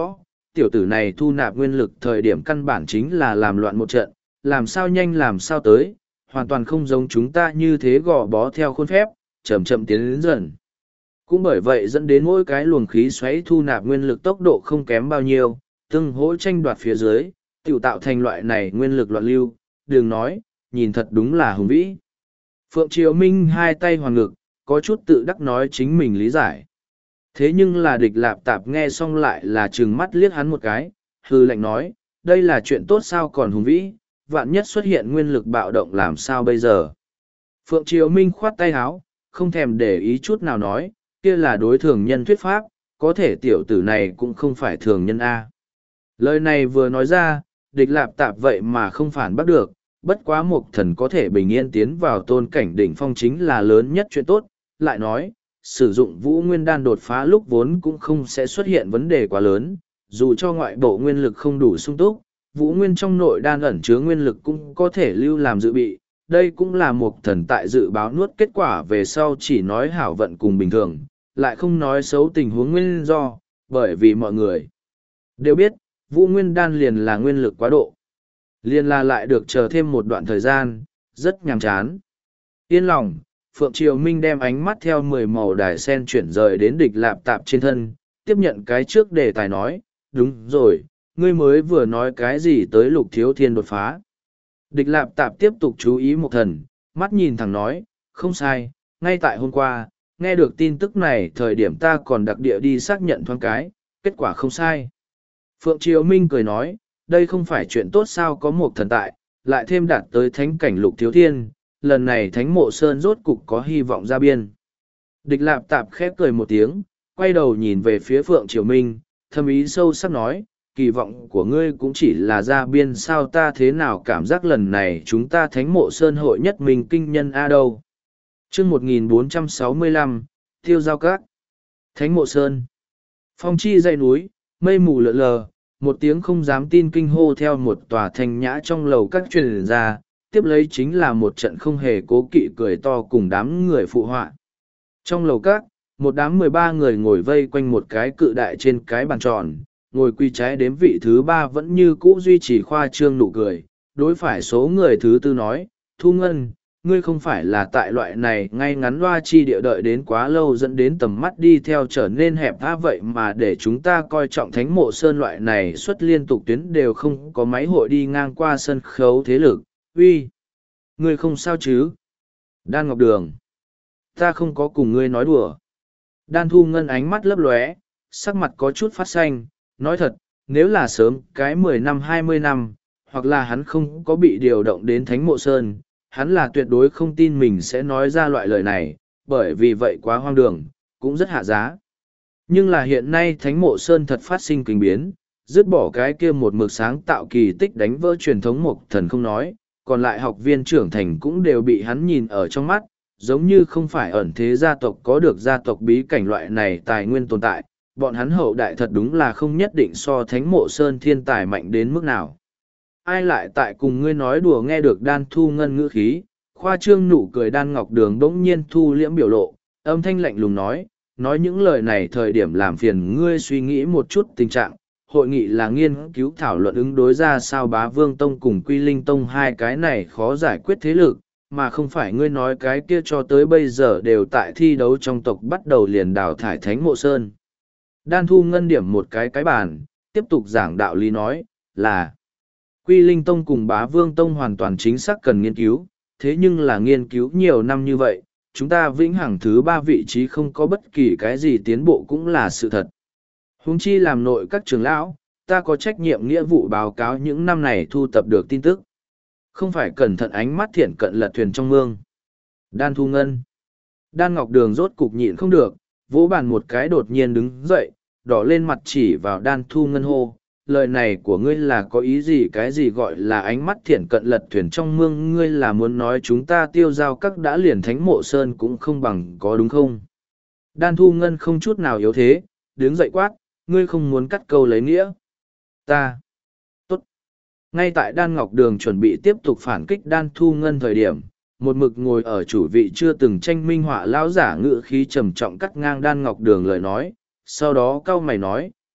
tiểu tử này thu nạp nguyên lực thời điểm căn bản chính là làm loạn một trận, làm sao nhanh làm sao tới, hoàn toàn không giống chúng ta như thế gò bó theo khuôn phép, chậm chậm tiến đến dần. Cũng bởi vậy dẫn đến mỗi cái luồng khí xoáy thu nạp nguyên lực tốc độ không kém bao nhiêu, từng hỗ tranh đoạt phía dưới, tự tạo thành loại này nguyên lực loạn lưu, đừng nói, nhìn thật đúng là hùng vĩ. Phượng Triều Minh hai tay hoàn ngực, có chút tự đắc nói chính mình lý giải. Thế nhưng là địch lạp tạp nghe xong lại là trừng mắt liếc hắn một cái, hư lệnh nói, đây là chuyện tốt sao còn hùng vĩ, vạn nhất xuất hiện nguyên lực bạo động làm sao bây giờ. Phượng Triều Minh khoát tay háo, không thèm để ý chút nào nói, kia là đối thường nhân thuyết pháp, có thể tiểu tử này cũng không phải thường nhân A. Lời này vừa nói ra, địch lạp tạp vậy mà không phản bắt được, bất quá một thần có thể bình yên tiến vào tôn cảnh đỉnh phong chính là lớn nhất chuyện tốt, lại nói, sử dụng vũ nguyên đan đột phá lúc vốn cũng không sẽ xuất hiện vấn đề quá lớn, dù cho ngoại bộ nguyên lực không đủ sung túc, vũ nguyên trong nội đan ẩn chứa nguyên lực cũng có thể lưu làm dự bị, đây cũng là một thần tại dự báo nuốt kết quả về sau chỉ nói hảo vận cùng bình thường, lại không nói xấu tình huống nguyên do, bởi vì mọi người đều biết, vũ nguyên đan liền là nguyên lực quá độ. Liền là lại được chờ thêm một đoạn thời gian, rất nhàm chán. Yên lòng, Phượng Triều Minh đem ánh mắt theo mười màu đài sen chuyển rời đến địch lạp tạp trên thân, tiếp nhận cái trước đề tài nói, đúng rồi, ngươi mới vừa nói cái gì tới lục thiếu thiên đột phá. Địch lạp tạp tiếp tục chú ý một thần, mắt nhìn thẳng nói, không sai, ngay tại hôm qua, nghe được tin tức này thời điểm ta còn đặc địa đi xác nhận thoáng cái, kết quả không sai. Phượng Triều Minh cười nói, đây không phải chuyện tốt sao có một thần tại, lại thêm đạt tới thánh cảnh lục thiếu thiên, lần này thánh mộ sơn rốt cục có hy vọng ra biên. Địch lạp tạp khép cười một tiếng, quay đầu nhìn về phía Phượng Triều Minh, thâm ý sâu sắc nói, kỳ vọng của ngươi cũng chỉ là ra biên sao ta thế nào cảm giác lần này chúng ta thánh mộ sơn hội nhất mình kinh nhân A đâu. chương một nghìn bốn trăm sáu mươi lăm, Tiêu Giao Các. Thánh mộ sơn. Phong chi dãy núi, mây mù lợn lờ, một tiếng không dám tin kinh hô theo một tòa thanh nhã trong lầu các truyền ra, tiếp lấy chính là một trận không hề cố kỵ cười to cùng đám người phụ họa. Trong lầu các, một đám mười ba người ngồi vây quanh một cái cự đại trên cái bàn tròn, ngồi quy trái đếm vị thứ ba vẫn như cũ duy trì khoa trương nụ cười, đối phải số người thứ tư nói, Thu Ngân, ngươi không phải là tại loại này ngay ngắn loa chi địa đợi đến quá lâu dẫn đến tầm mắt đi theo trở nên hẹp tha vậy mà để chúng ta coi trọng thánh mộ sơn loại này suốt liên tục tuyến đều không có máy hội đi ngang qua sân khấu thế lực, uy, ngươi không sao chứ? Đan Ngọc Đường, ta không có cùng ngươi nói đùa. Đan Thu Ngân ánh mắt lấp lóe, sắc mặt có chút phát xanh, nói thật, nếu là sớm cái mười năm hai mươi năm, hoặc là hắn không có bị điều động đến thánh mộ sơn, hắn là tuyệt đối không tin mình sẽ nói ra loại lời này, bởi vì vậy quá hoang đường, cũng rất hạ giá. Nhưng là hiện nay Thánh Mộ Sơn thật phát sinh kinh biến, dứt bỏ cái kia một mực sáng tạo kỳ tích đánh vỡ truyền thống mộc thần không nói, còn lại học viên trưởng thành cũng đều bị hắn nhìn ở trong mắt, giống như không phải ẩn thế gia tộc có được gia tộc bí cảnh loại này tài nguyên tồn tại, bọn hắn hậu đại thật đúng là không nhất định so Thánh Mộ Sơn thiên tài mạnh đến mức nào. Ai lại tại cùng ngươi nói đùa nghe được Đan Thu Ngân ngữ khí, khoa trương nụ cười Đan Ngọc Đường bỗng nhiên thu liễm biểu lộ, âm thanh lạnh lùng nói, nói những lời này thời điểm làm phiền ngươi suy nghĩ một chút tình trạng, hội nghị là nghiên cứu thảo luận ứng đối ra sao Bá Vương Tông cùng Quy Linh Tông hai cái này khó giải quyết thế lực, mà không phải ngươi nói cái kia cho tới bây giờ đều tại thi đấu trong tộc bắt đầu liền đào thải Thánh Mộ Sơn. Đan Thu Ngân điểm một cái cái bàn, tiếp tục giảng đạo lý nói, là Quy Linh Tông cùng Bá Vương Tông hoàn toàn chính xác cần nghiên cứu, thế nhưng là nghiên cứu nhiều năm như vậy, chúng ta vĩnh hằng thứ ba vị trí không có bất kỳ cái gì tiến bộ cũng là sự thật. Huống chi làm nội các trưởng lão, ta có trách nhiệm nghĩa vụ báo cáo những năm này thu tập được tin tức. Không phải cẩn thận ánh mắt thiện cận lật thuyền trong mương. Đan Thu Ngân. Đan Ngọc Đường rốt cục nhịn không được, vỗ bàn một cái đột nhiên đứng dậy, đỏ lên mặt chỉ vào Đan Thu Ngân hô. Lời này của ngươi là có ý gì cái gì gọi là ánh mắt thiện cận lật thuyền trong mương ngươi là muốn nói chúng ta tiêu giao các đã liền Thánh Mộ Sơn cũng không bằng có đúng không? Đan Thu Ngân không chút nào yếu thế, đứng dậy quát, ngươi không muốn cắt câu lấy nghĩa. Ta. Tốt. Ngay tại Đan Ngọc Đường chuẩn bị tiếp tục phản kích Đan Thu Ngân thời điểm, một mực ngồi ở chủ vị chưa từng tranh minh họa lão giả ngự khí trầm trọng cắt ngang Đan Ngọc Đường lời nói, sau đó cau mày nói,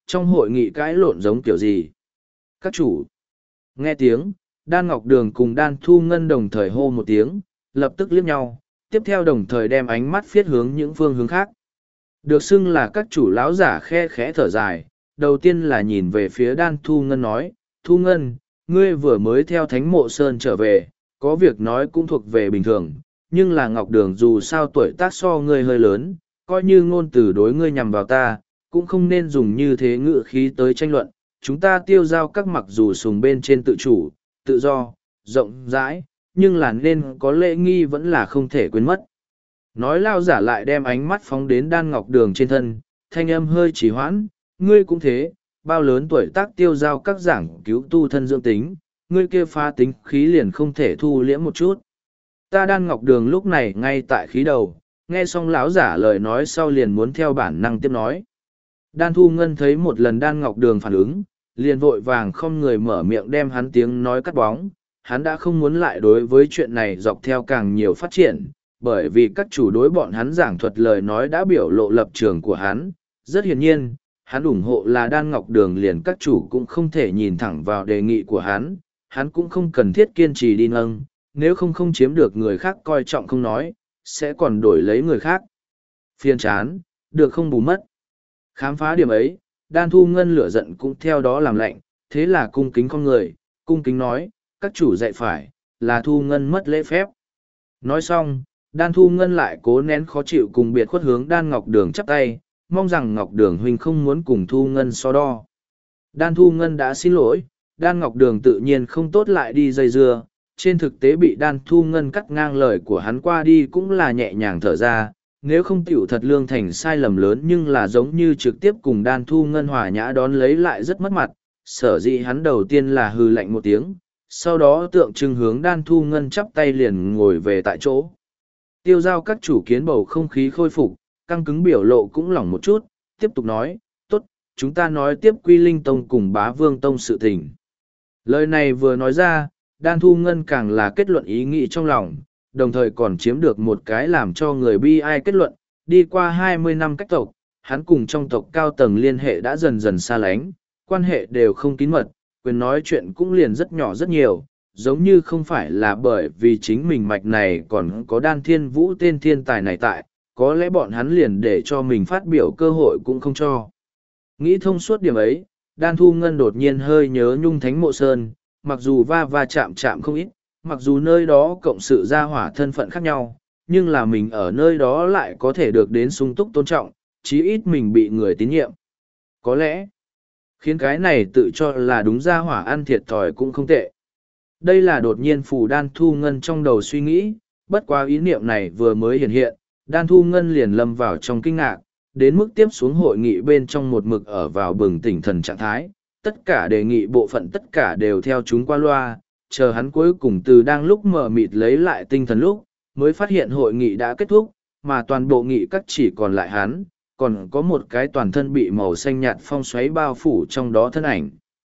trong hội nghị cãi lộn giống kiểu gì? Các chủ. Nghe tiếng, Đan Ngọc Đường cùng Đan Thu Ngân đồng thời hô một tiếng, lập tức liếc nhau, tiếp theo đồng thời đem ánh mắt phiết hướng những phương hướng khác. Được xưng là các chủ lão giả khe khẽ thở dài, đầu tiên là nhìn về phía Đan Thu Ngân nói, Thu Ngân, ngươi vừa mới theo Thánh Mộ Sơn trở về, có việc nói cũng thuộc về bình thường, nhưng là Ngọc Đường dù sao tuổi tác so ngươi hơi lớn, coi như ngôn từ đối ngươi nhằm vào ta, cũng không nên dùng như thế ngữ khí tới tranh luận, chúng ta tiêu giao các mặc dù sùng bên trên tự chủ, tự do, rộng rãi, nhưng là nên có lễ nghi vẫn là không thể quên mất. Nói lao giả lại đem ánh mắt phóng đến Đan Ngọc Đường trên thân, thanh âm hơi trì hoãn, ngươi cũng thế, bao lớn tuổi tác tiêu giao các giảng cứu tu thân dưỡng tính, ngươi kia phá tính khí liền không thể thu liễm một chút. Ta Đan Ngọc Đường lúc này ngay tại khí đầu, nghe xong lão giả lời nói sau liền muốn theo bản năng tiếp nói. Đan Thu Ngân thấy một lần Đan Ngọc Đường phản ứng, liền vội vàng không người mở miệng đem hắn tiếng nói cắt bóng, hắn đã không muốn lại đối với chuyện này dọc theo càng nhiều phát triển, bởi vì các chủ đối bọn hắn giảng thuật lời nói đã biểu lộ lập trường của hắn, rất hiển nhiên, hắn ủng hộ là Đan Ngọc Đường liền các chủ cũng không thể nhìn thẳng vào đề nghị của hắn, hắn cũng không cần thiết kiên trì đi nâng, nếu không không chiếm được người khác coi trọng không nói, sẽ còn đổi lấy người khác. Phiền chán, được không bù mất. Khám phá điểm ấy, Đan Thu Ngân lửa giận cũng theo đó làm lạnh, thế là cung kính con người, cung kính nói, các chủ dạy phải, là Thu Ngân mất lễ phép. Nói xong, Đan Thu Ngân lại cố nén khó chịu cùng biệt khuất hướng Đan Ngọc Đường chắp tay, mong rằng Ngọc Đường huynh không muốn cùng Thu Ngân so đo. Đan Thu Ngân đã xin lỗi, Đan Ngọc Đường tự nhiên không tốt lại đi dây dưa, trên thực tế bị Đan Thu Ngân cắt ngang lời của hắn qua đi cũng là nhẹ nhàng thở ra, nếu không tiểu thật lương thành sai lầm lớn nhưng là giống như trực tiếp cùng Đan Thu Ngân hòa nhã đón lấy lại rất mất mặt, sở dĩ hắn đầu tiên là hư lạnh một tiếng, sau đó tượng trưng hướng Đan Thu Ngân chắp tay liền ngồi về tại chỗ. Tiêu giao các chủ kiến bầu không khí khôi phục, căng cứng biểu lộ cũng lỏng một chút, tiếp tục nói, tốt, chúng ta nói tiếp Quy Linh Tông cùng Bá Vương Tông sự tình. Lời này vừa nói ra, Đan Thu Ngân càng là kết luận ý nghĩ trong lòng, đồng thời còn chiếm được một cái làm cho người bi ai kết luận, đi qua hai mươi năm cách tộc, hắn cùng trong tộc cao tầng liên hệ đã dần dần xa lánh, quan hệ đều không kín mật, quyền nói chuyện cũng liền rất nhỏ rất nhiều, giống như không phải là bởi vì chính mình mạch này còn có Đan Thiên Vũ tên thiên tài này tại, có lẽ bọn hắn liền để cho mình phát biểu cơ hội cũng không cho. Nghĩ thông suốt điểm ấy, Đan Thu Ngân đột nhiên hơi nhớ nhung Thánh Mộ Sơn, mặc dù va va chạm chạm không ít, mặc dù nơi đó cộng sự gia hỏa thân phận khác nhau, nhưng là mình ở nơi đó lại có thể được đến sung túc tôn trọng, chí ít mình bị người tín nhiệm. Có lẽ, khiến cái này tự cho là đúng gia hỏa ăn thiệt thòi cũng không tệ. Đây là đột nhiên phù Đan Thu Ngân trong đầu suy nghĩ, bất quá ý niệm này vừa mới hiện hiện, Đan Thu Ngân liền lâm vào trong kinh ngạc, đến mức tiếp xuống hội nghị bên trong một mực ở vào bừng tỉnh thần trạng thái, tất cả đề nghị bộ phận tất cả đều theo chúng qua loa, chờ hắn cuối cùng từ đang lúc mở mịt lấy lại tinh thần lúc, mới phát hiện hội nghị đã kết thúc, mà toàn bộ nghị các chỉ còn lại hắn, còn có một cái toàn thân bị màu xanh nhạt phong xoáy bao phủ trong đó thân ảnh.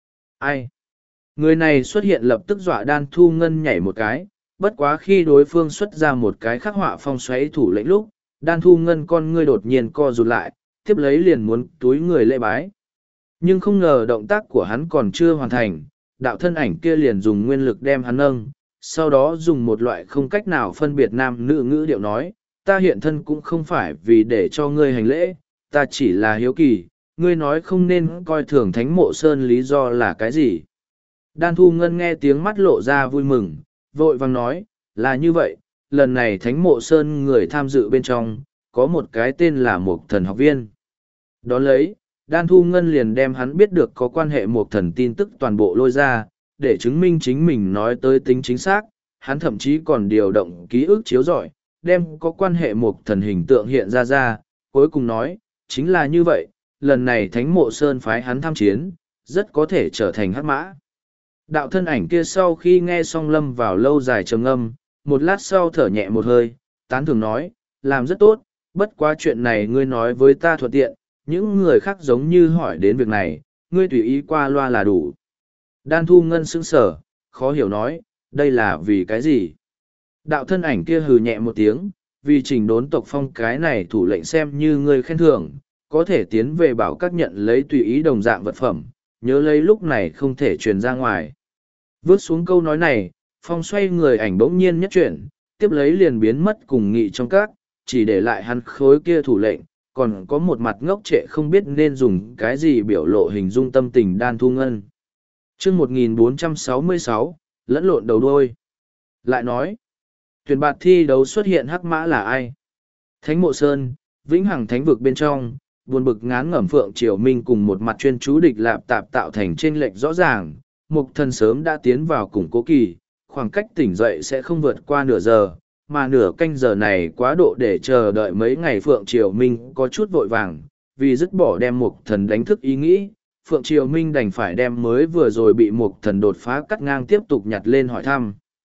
Ai? Người này xuất hiện lập tức dọa Đan Thu Ngân nhảy một cái, bất quá khi đối phương xuất ra một cái khắc họa phong xoáy thủ lĩnh lúc, Đan Thu Ngân con ngươi đột nhiên co rụt lại, tiếp lấy liền muốn túi người lễ bái. Nhưng không ngờ động tác của hắn còn chưa hoàn thành, đạo thân ảnh kia liền dùng nguyên lực đem hắn nâng, sau đó dùng một loại không cách nào phân biệt nam nữ ngữ điệu nói, ta hiện thân cũng không phải vì để cho ngươi hành lễ, ta chỉ là hiếu kỳ, ngươi nói không nên coi thường Thánh Mộ Sơn lý do là cái gì. Đan Thu Ngân nghe tiếng mắt lộ ra vui mừng, vội vàng nói, là như vậy, lần này Thánh Mộ Sơn người tham dự bên trong, có một cái tên là Mục Thần học viên. Đón lấy, Đan Thu Ngân liền đem hắn biết được có quan hệ Mục Thần tin tức toàn bộ lôi ra, để chứng minh chính mình nói tới tính chính xác, hắn thậm chí còn điều động ký ức chiếu rọi, đem có quan hệ Mục Thần hình tượng hiện ra ra, cuối cùng nói, chính là như vậy, lần này Thánh Mộ Sơn phái hắn tham chiến, rất có thể trở thành hắc mã. Đạo thân ảnh kia sau khi nghe xong lâm vào lâu dài trầm ngâm, một lát sau thở nhẹ một hơi, tán thường nói, làm rất tốt, bất quá chuyện này ngươi nói với ta thuận tiện, những người khác giống như hỏi đến việc này, ngươi tùy ý qua loa là đủ. Đan Thu Ngân sững sở, khó hiểu nói, đây là vì cái gì? Đạo thân ảnh kia hừ nhẹ một tiếng, vì chỉnh đốn tộc phong cái này thủ lệnh xem như ngươi khen thưởng, có thể tiến về bảo các nhận lấy tùy ý đồng dạng vật phẩm, nhớ lấy lúc này không thể truyền ra ngoài. Vớt xuống câu nói này, Phong xoay người ảnh bỗng nhiên nhất chuyển, tiếp lấy liền biến mất cùng nghị trong các, chỉ để lại hắn khối kia thủ lệnh, còn có một mặt ngốc trệ không biết nên dùng cái gì biểu lộ hình dung tâm tình Đan Thu Ngân. chương một nghìn bốn trăm sáu mươi sáu, lẫn lộn đầu đôi. Lại nói, tuyển bạt thi đấu xuất hiện hắc mã là ai? Thánh Mộ Sơn, Vĩnh Hằng Thánh Vực bên trong, buồn bực ngán ngẩm Phượng Triều Minh cùng một mặt chuyên chú địch lạp tạp tạo thành chênh lệch rõ ràng. Mục Thần sớm đã tiến vào củng cố kỳ, khoảng cách tỉnh dậy sẽ không vượt qua nửa giờ, mà nửa canh giờ này quá độ để chờ đợi mấy ngày Phượng Triều Minh có chút vội vàng, vì dứt bỏ đem Mục Thần đánh thức ý nghĩ, Phượng Triều Minh đành phải đem mới vừa rồi bị Mục Thần đột phá cắt ngang tiếp tục nhặt lên hỏi thăm.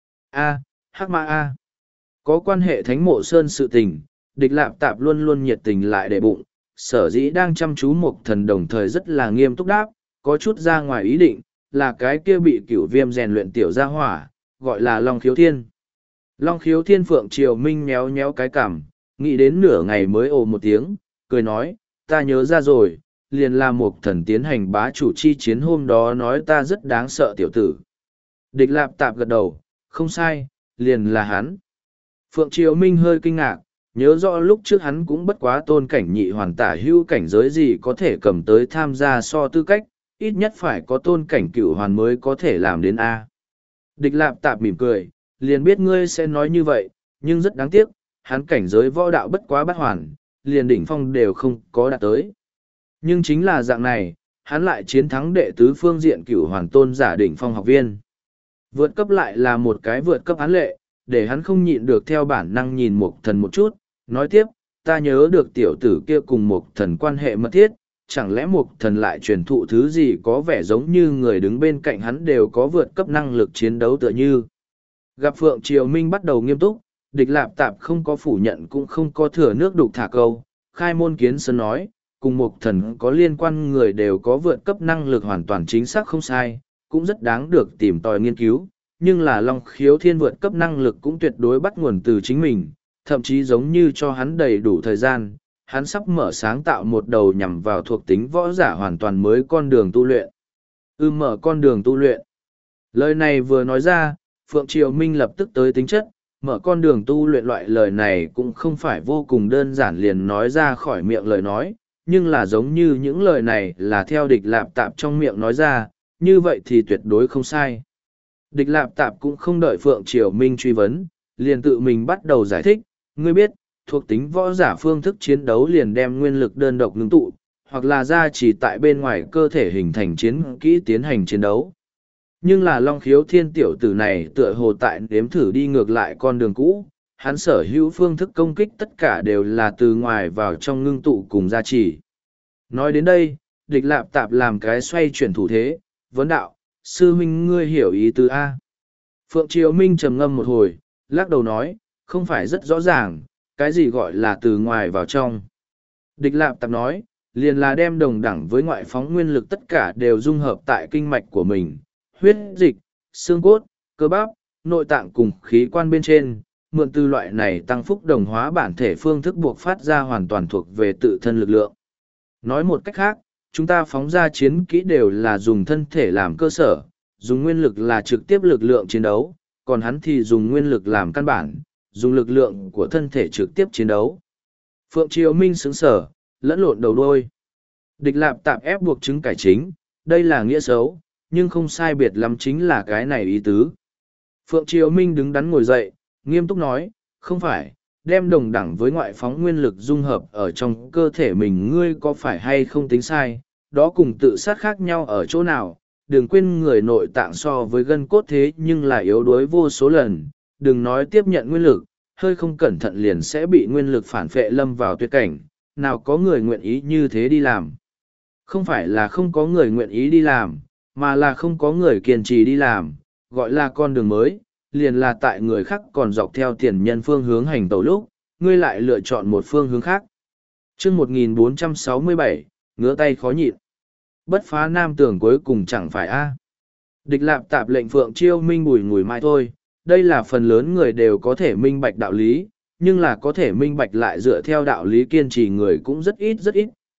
A, Hắc Mã A. Có quan hệ Thánh Mộ Sơn sự tình, địch lạp tạp luôn luôn nhiệt tình lại để bụng, sở dĩ đang chăm chú Mục Thần đồng thời rất là nghiêm túc đáp, có chút ra ngoài ý định, là cái kia bị cửu viêm rèn luyện tiểu gia hỏa, gọi là Long Khiếu Thiên. Long Khiếu Thiên Phượng Triều Minh méo méo cái cằm, nghĩ đến nửa ngày mới ồ một tiếng, cười nói, ta nhớ ra rồi, liền là Mục Thần tiến hành bá chủ chi chiến hôm đó nói ta rất đáng sợ tiểu tử. Địch lạp tạp gật đầu, không sai, liền là hắn. Phượng Triều Minh hơi kinh ngạc, nhớ rõ lúc trước hắn cũng bất quá tôn cảnh nhị hoàn tả hữu cảnh giới gì có thể cầm tới tham gia so tư cách, ít nhất phải có tôn cảnh cửu hoàn mới có thể làm đến A. Địch lạp tạp mỉm cười, liền biết ngươi sẽ nói như vậy, nhưng rất đáng tiếc, hắn cảnh giới võ đạo bất quá bát hoàn, liền đỉnh phong đều không có đạt tới. Nhưng chính là dạng này, hắn lại chiến thắng đệ tứ phương diện cửu hoàn tôn giả đỉnh phong học viên. Vượt cấp lại là một cái vượt cấp án lệ, để hắn không nhịn được theo bản năng nhìn Mục Thần một chút, nói tiếp, ta nhớ được tiểu tử kia cùng Mục Thần quan hệ mật thiết, chẳng lẽ Mục Thần lại truyền thụ thứ gì có vẻ giống như người đứng bên cạnh hắn đều có vượt cấp năng lực chiến đấu tựa như. Gặp Phượng Triều Minh bắt đầu nghiêm túc, địch lạp tạp không có phủ nhận cũng không có thừa nước đục thả câu, khai môn kiến sơn nói, cùng Mục Thần có liên quan người đều có vượt cấp năng lực hoàn toàn chính xác không sai, cũng rất đáng được tìm tòi nghiên cứu, nhưng là Long Khiếu Thiên vượt cấp năng lực cũng tuyệt đối bắt nguồn từ chính mình, thậm chí giống như cho hắn đầy đủ thời gian, hắn sắp mở sáng tạo một đầu nhằm vào thuộc tính võ giả hoàn toàn mới con đường tu luyện. Ư mở con đường tu luyện. Lời này vừa nói ra, Phượng Triều Minh lập tức tới tính chất, mở con đường tu luyện loại lời này cũng không phải vô cùng đơn giản liền nói ra khỏi miệng lời nói, nhưng là giống như những lời này là theo địch lạp tạp trong miệng nói ra, như vậy thì tuyệt đối không sai. Địch lạp tạp cũng không đợi Phượng Triều Minh truy vấn, liền tự mình bắt đầu giải thích, ngươi biết, thuộc tính võ giả phương thức chiến đấu liền đem nguyên lực đơn độc ngưng tụ, hoặc là ra chỉ tại bên ngoài cơ thể hình thành chiến kỹ tiến hành chiến đấu. Nhưng là Long Khiếu Thiên tiểu tử này tựa hồ tại nếm thử đi ngược lại con đường cũ, hắn sở hữu phương thức công kích tất cả đều là từ ngoài vào trong ngưng tụ cùng gia trì. Nói đến đây, địch lạp tạp làm cái xoay chuyển thủ thế, vấn đạo, sư huynh ngươi hiểu ý tứ A. Phượng Triều Minh trầm ngâm một hồi, lắc đầu nói, không phải rất rõ ràng, cái gì gọi là từ ngoài vào trong. Địch lạp tạp nói, liền là đem đồng đẳng với ngoại phóng nguyên lực tất cả đều dung hợp tại kinh mạch của mình, huyết dịch, xương cốt, cơ bắp, nội tạng cùng khí quan bên trên, mượn từ loại này tăng phúc đồng hóa bản thể phương thức buộc phát ra hoàn toàn thuộc về tự thân lực lượng. Nói một cách khác, chúng ta phóng ra chiến kỹ đều là dùng thân thể làm cơ sở, dùng nguyên lực là trực tiếp lực lượng chiến đấu, còn hắn thì dùng nguyên lực làm căn bản, dùng lực lượng của thân thể trực tiếp chiến đấu. Phượng Triều Minh sững sở, lẫn lộn đầu đôi. Địch lạp tạp ép buộc chứng cải chính, đây là nghĩa xấu, nhưng không sai biệt lắm chính là cái này ý tứ. Phượng Triều Minh đứng đắn ngồi dậy, nghiêm túc nói, không phải, đem đồng đẳng với ngoại phóng nguyên lực dung hợp ở trong cơ thể mình ngươi có phải hay không tính sai, đó cùng tự sát khác nhau ở chỗ nào, đừng quên người nội tạng so với gân cốt thế nhưng là yếu đuối vô số lần, đừng nói tiếp nhận nguyên lực, hơi không cẩn thận liền sẽ bị nguyên lực phản phệ lâm vào tuyệt cảnh, nào có người nguyện ý như thế đi làm. Không phải là không có người nguyện ý đi làm, mà là không có người kiên trì đi làm, gọi là con đường mới, liền là tại người khác còn dọc theo tiền nhân phương hướng hành tẩu lúc, ngươi lại lựa chọn một phương hướng khác. chương một nghìn bốn trăm sáu mươi bảy, ngứa tay khó nhịn. Bất phá nam tưởng cuối cùng chẳng phải a. Địch lạp tạp lệnh Phượng Chiêu Minh bùi ngùi mai thôi, đây là phần lớn người đều có thể minh bạch đạo lý, nhưng là có thể minh bạch lại dựa theo đạo lý kiên trì người cũng rất ít rất ít,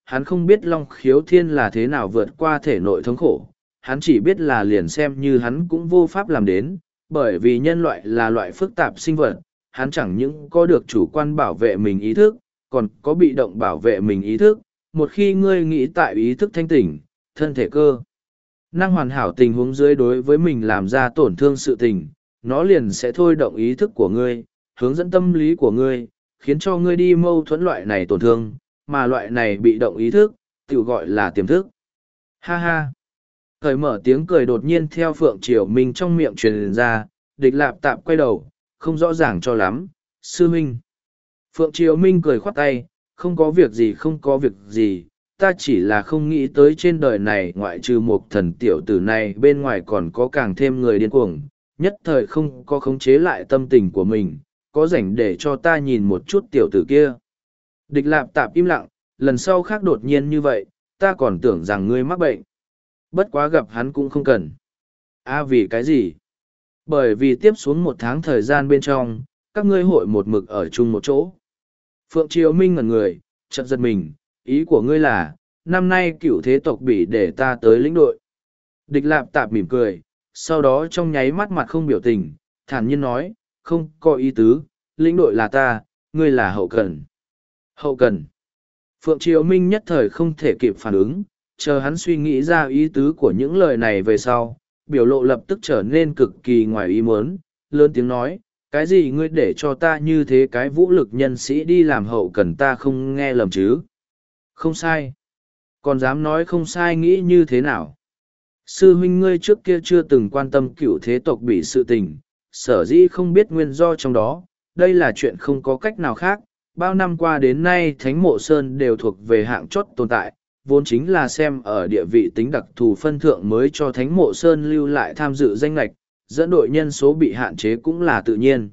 hắn không biết Long Khiếu Thiên là thế nào vượt qua thể nội thống khổ, hắn chỉ biết là liền xem như hắn cũng vô pháp làm đến, bởi vì nhân loại là loại phức tạp sinh vật, hắn chẳng những có được chủ quan bảo vệ mình ý thức, còn có bị động bảo vệ mình ý thức, một khi ngươi nghĩ tại ý thức thanh tỉnh, thân thể cơ năng hoàn hảo tình huống dưới đối với mình làm ra tổn thương sự tình, nó liền sẽ thôi động ý thức của ngươi, hướng dẫn tâm lý của ngươi, khiến cho ngươi đi mâu thuẫn loại này tổn thương, mà loại này bị động ý thức, tự gọi là tiềm thức. Ha ha! Thời mở tiếng cười đột nhiên theo Phượng Triều Minh trong miệng truyền ra, địch lạp tạp quay đầu, không rõ ràng cho lắm, sư minh. Phượng Triều Minh cười khoát tay, không có việc gì không có việc gì, ta chỉ là không nghĩ tới trên đời này ngoại trừ một thần tiểu tử này bên ngoài còn có càng thêm người điên cuồng, nhất thời không có khống chế lại tâm tình của mình, có rảnh để cho ta nhìn một chút tiểu tử kia. Địch lạp tạp im lặng, lần sau khác đột nhiên như vậy, ta còn tưởng rằng ngươi mắc bệnh. Bất quá gặp hắn cũng không cần. À vì cái gì? Bởi vì tiếp xuống một tháng thời gian bên trong, các ngươi hội một mực ở chung một chỗ. Phượng Triều Minh ngẩn người, chợt giật mình, ý của ngươi là, năm nay cựu thế tộc bị để ta tới lĩnh đội. Địch lạp tạp mỉm cười, sau đó trong nháy mắt mặt không biểu tình, thản nhiên nói, không có ý tứ, lĩnh đội là ta, ngươi là hậu cần. Hậu cần. Phượng Triều Minh nhất thời không thể kịp phản ứng, chờ hắn suy nghĩ ra ý tứ của những lời này về sau, biểu lộ lập tức trở nên cực kỳ ngoài ý muốn, lớn tiếng nói, cái gì ngươi để cho ta như thế cái vũ lực nhân sĩ đi làm hậu cần ta không nghe lầm chứ? Không sai. Còn dám nói không sai nghĩ như thế nào? Sư huynh ngươi trước kia chưa từng quan tâm cựu thế tộc bị sự tình, sở dĩ không biết nguyên do trong đó, đây là chuyện không có cách nào khác. Bao năm qua đến nay Thánh Mộ Sơn đều thuộc về hạng chót tồn tại, vốn chính là xem ở địa vị tính đặc thù phân thượng mới cho Thánh Mộ Sơn lưu lại tham dự danh lệch, dẫn đội nhân số bị hạn chế cũng là tự nhiên.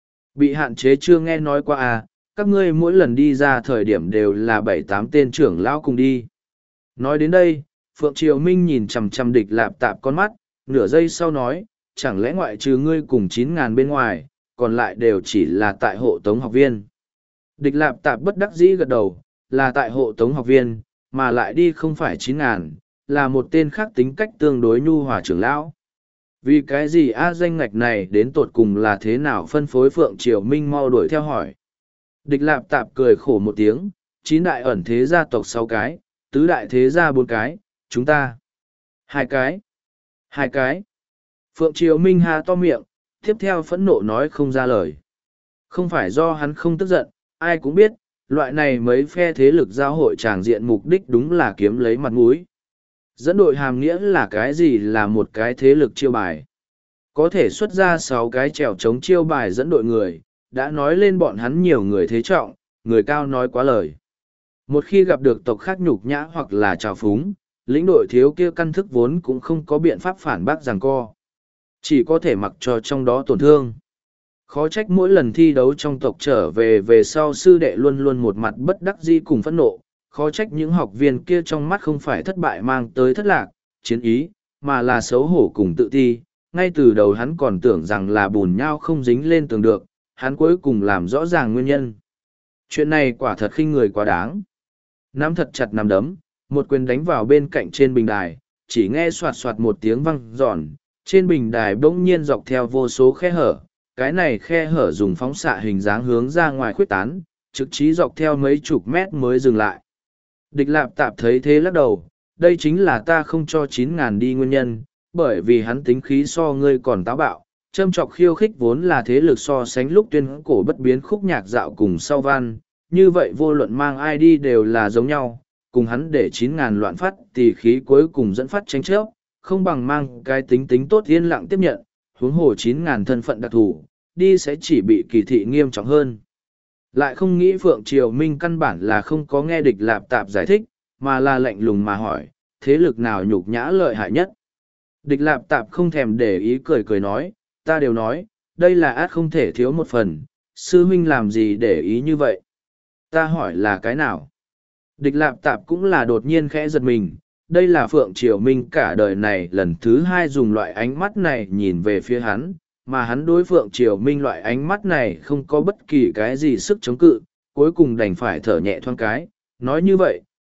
Bị hạn chế chưa nghe nói qua à, các ngươi mỗi lần đi ra thời điểm đều là bảy tám tên trưởng lão cùng đi. Nói đến đây, Phượng Triều Minh nhìn chằm chằm địch lạp tạp con mắt, nửa giây sau nói, chẳng lẽ ngoại trừ ngươi cùng chín ngàn bên ngoài, còn lại đều chỉ là tại hộ tống học viên. Địch lạp tạp bất đắc dĩ gật đầu, là tại hộ tống học viên, mà lại đi không phải chín ngàn, là một tên khác tính cách tương đối nhu hòa trưởng lão. Vì cái gì a danh ngạch này đến tột cùng là thế nào phân phối Phượng Triều Minh mau đuổi theo hỏi. Địch lạp tạp cười khổ một tiếng, chín đại ẩn thế gia tộc sáu cái, tứ đại thế gia bốn cái, chúng ta. Hai cái. Hai cái. Phượng Triều Minh hà to miệng, tiếp theo phẫn nộ nói không ra lời. Không phải do hắn không tức giận, ai cũng biết, loại này mấy phe thế lực giao hội tràng diện mục đích đúng là kiếm lấy mặt mũi. Dẫn đội hàm nghĩa là cái gì là một cái thế lực chiêu bài. Có thể xuất ra sáu cái trèo chống chiêu bài dẫn đội người, đã nói lên bọn hắn nhiều người thế trọng, người cao nói quá lời. Một khi gặp được tộc khác nhục nhã hoặc là trào phúng, lĩnh đội thiếu kia căn thức vốn cũng không có biện pháp phản bác giằng co. Chỉ có thể mặc cho trong đó tổn thương. Khó trách mỗi lần thi đấu trong tộc trở về về sau sư đệ luôn luôn một mặt bất đắc dĩ cùng phẫn nộ, khó trách những học viên kia trong mắt không phải thất bại mang tới thất lạc, chiến ý, mà là xấu hổ cùng tự ti. Ngay từ đầu hắn còn tưởng rằng là bùn nhau không dính lên tường được, hắn cuối cùng làm rõ ràng nguyên nhân. Chuyện này quả thật khinh người quá đáng. Nắm thật chặt nắm đấm, một quyền đánh vào bên cạnh trên bình đài, chỉ nghe soạt soạt một tiếng vang giòn, trên bình đài bỗng nhiên dọc theo vô số khe hở. Cái này khe hở dùng phóng xạ hình dáng hướng ra ngoài khuếch tán, trực chí dọc theo mấy chục mét mới dừng lại. Địch lạp tạp thấy thế lắc đầu, đây chính là ta không cho chín ngàn đi nguyên nhân, bởi vì hắn tính khí so ngươi còn táo bạo, châm trọc khiêu khích vốn là thế lực so sánh lúc tuyên cổ bất biến khúc nhạc dạo cùng sau văn, như vậy vô luận mang ai đi đều là giống nhau, cùng hắn để chín ngàn loạn phát thì khí cuối cùng dẫn phát tranh chấp, không bằng mang cái tính tính tốt yên lặng tiếp nhận, huống hồ chín ngàn thân phận đặc thù, đi sẽ chỉ bị kỳ thị nghiêm trọng hơn. Lại không nghĩ Phượng Triều Minh căn bản là không có nghe địch lạp tạp giải thích, mà là lạnh lùng mà hỏi, thế lực nào nhục nhã lợi hại nhất. Địch lạp tạp không thèm để ý cười cười nói, ta đều nói, đây là át không thể thiếu một phần, sư huynh làm gì để ý như vậy. Ta hỏi là cái nào? Địch lạp tạp cũng là đột nhiên khẽ giật mình, đây là Phượng Triều Minh cả đời này lần thứ hai dùng loại ánh mắt này nhìn về phía hắn, mà hắn đối Phượng Triều Minh loại ánh mắt này không có bất kỳ cái gì sức chống cự, cuối cùng đành phải thở nhẹ thoáng cái, nói như vậy,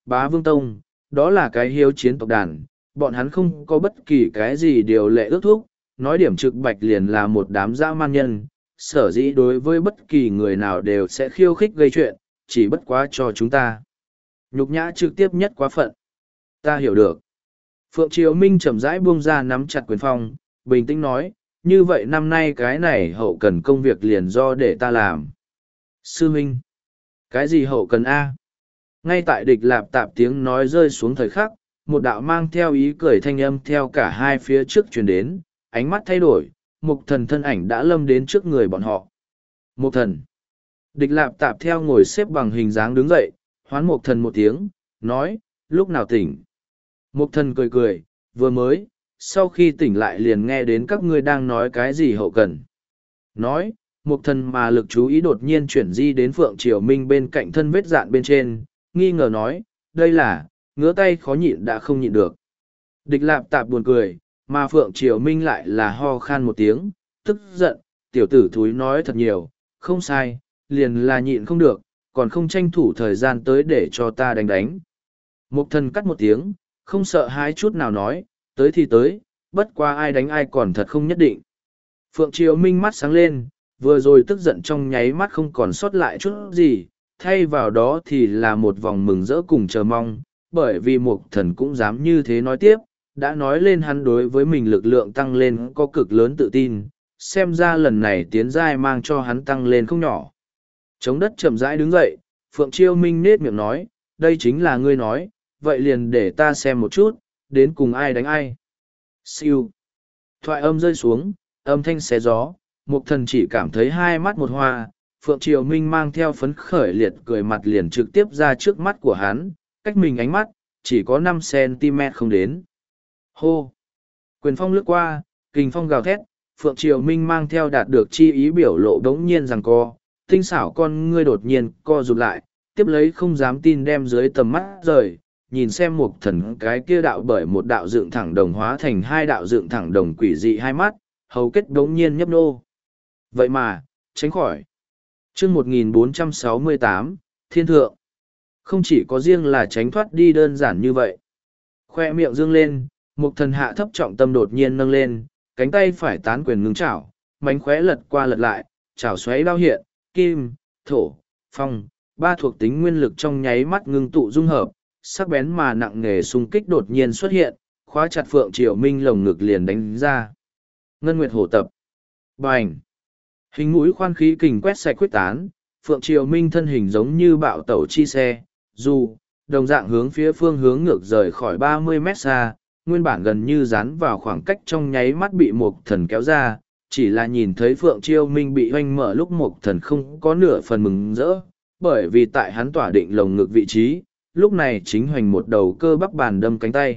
Bá Vương Tông, đó là cái hiếu chiến tộc đàn, bọn hắn không có bất kỳ cái gì điều lệ ước thúc, nói điểm trực bạch liền là một đám dã man nhân, sở dĩ đối với bất kỳ người nào đều sẽ khiêu khích gây chuyện, chỉ bất quá cho chúng ta. Nhục nhã trực tiếp nhất quá phận. Ta hiểu được. Phượng Triều Minh chậm rãi buông ra nắm chặt quyền phong, bình tĩnh nói, như vậy năm nay cái này hậu cần công việc liền do để ta làm. Sư Minh. Cái gì hậu cần A? Ngay tại địch lạp tạp tiếng nói rơi xuống thời khắc, một đạo mang theo ý cười thanh âm theo cả hai phía trước truyền đến, ánh mắt thay đổi, mục thần thân ảnh đã lâm đến trước người bọn họ. Mục thần. Địch lạp tạp theo ngồi xếp bằng hình dáng đứng dậy, hoán mục thần một tiếng, nói, lúc nào tỉnh. Mục thần cười cười, vừa mới, sau khi tỉnh lại liền nghe đến các ngươi đang nói cái gì hậu cần. Nói, mục thần mà lực chú ý đột nhiên chuyển di đến Phượng Triều Minh bên cạnh thân vết dạn bên trên, nghi ngờ nói, đây là, ngứa tay khó nhịn đã không nhịn được. Địch lạp tạp buồn cười, mà Phượng Triều Minh lại là ho khan một tiếng, tức giận, tiểu tử thúi nói thật nhiều, không sai, liền là nhịn không được, còn không tranh thủ thời gian tới để cho ta đánh đánh. Mục thần cắt một tiếng, không sợ hãi chút nào nói, tới thì tới, bất qua ai đánh ai còn thật không nhất định. Phượng Triều Minh mắt sáng lên, vừa rồi tức giận trong nháy mắt không còn sót lại chút gì, thay vào đó thì là một vòng mừng rỡ cùng chờ mong, bởi vì mục thần cũng dám như thế nói tiếp, đã nói lên hắn đối với mình lực lượng tăng lên có cực lớn tự tin, xem ra lần này tiến giai mang cho hắn tăng lên không nhỏ. Chống đất chậm rãi đứng dậy, Phượng Chiêu Minh nết miệng nói, đây chính là ngươi nói, vậy liền để ta xem một chút, đến cùng ai đánh ai. Siêu. Thoại âm rơi xuống, âm thanh xé gió, mục thần chỉ cảm thấy hai mắt một hoa, Phượng Triều Minh mang theo phấn khởi liệt cười mặt liền trực tiếp ra trước mắt của hắn, cách mình ánh mắt, chỉ có năm xăng-ti-mét không đến. Hô! Quyền phong lướt qua, kình phong gào thét, Phượng Triều Minh mang theo đạt được chi ý biểu lộ đống nhiên rằng co, tinh xảo con ngươi đột nhiên co rụt lại, tiếp lấy không dám tin đem dưới tầm mắt rời, nhìn xem một thần cái kia đạo bởi một đạo dựng thẳng đồng hóa thành hai đạo dựng thẳng đồng quỷ dị hai mắt, hầu kết đống nhiên nhấp nô. Vậy mà, tránh khỏi. chương một nghìn bốn trăm sáu mươi tám, Thiên Thượng. Không chỉ có riêng là tránh thoát đi đơn giản như vậy. Khoe miệng dương lên, một thần hạ thấp trọng tâm đột nhiên nâng lên, cánh tay phải tán quyền ngưng chảo, mánh khóe lật qua lật lại, chảo xoáy đao hiện, kim, thổ, phong, ba thuộc tính nguyên lực trong nháy mắt ngưng tụ dung hợp, sắc bén mà nặng nề xung kích đột nhiên xuất hiện, khóa chặt Phượng Triều Minh lồng ngực liền đánh ra. Ngân Nguyệt hổ tập. Bành. Hình mũi khoan khí kình quét sạch quyết tán, Phượng Triều Minh thân hình giống như bạo tẩu chi xe, dù, đồng dạng hướng phía phương hướng ngược rời khỏi ba mươi mét xa, nguyên bản gần như dán vào khoảng cách trong nháy mắt bị một thần kéo ra, chỉ là nhìn thấy Phượng Triều Minh bị hoanh mở lúc một thần không có nửa phần mừng rỡ, bởi vì tại hắn tỏa định lồng ngực vị trí, lúc này chính hoành một đầu cơ bắp bàn đâm cánh tay.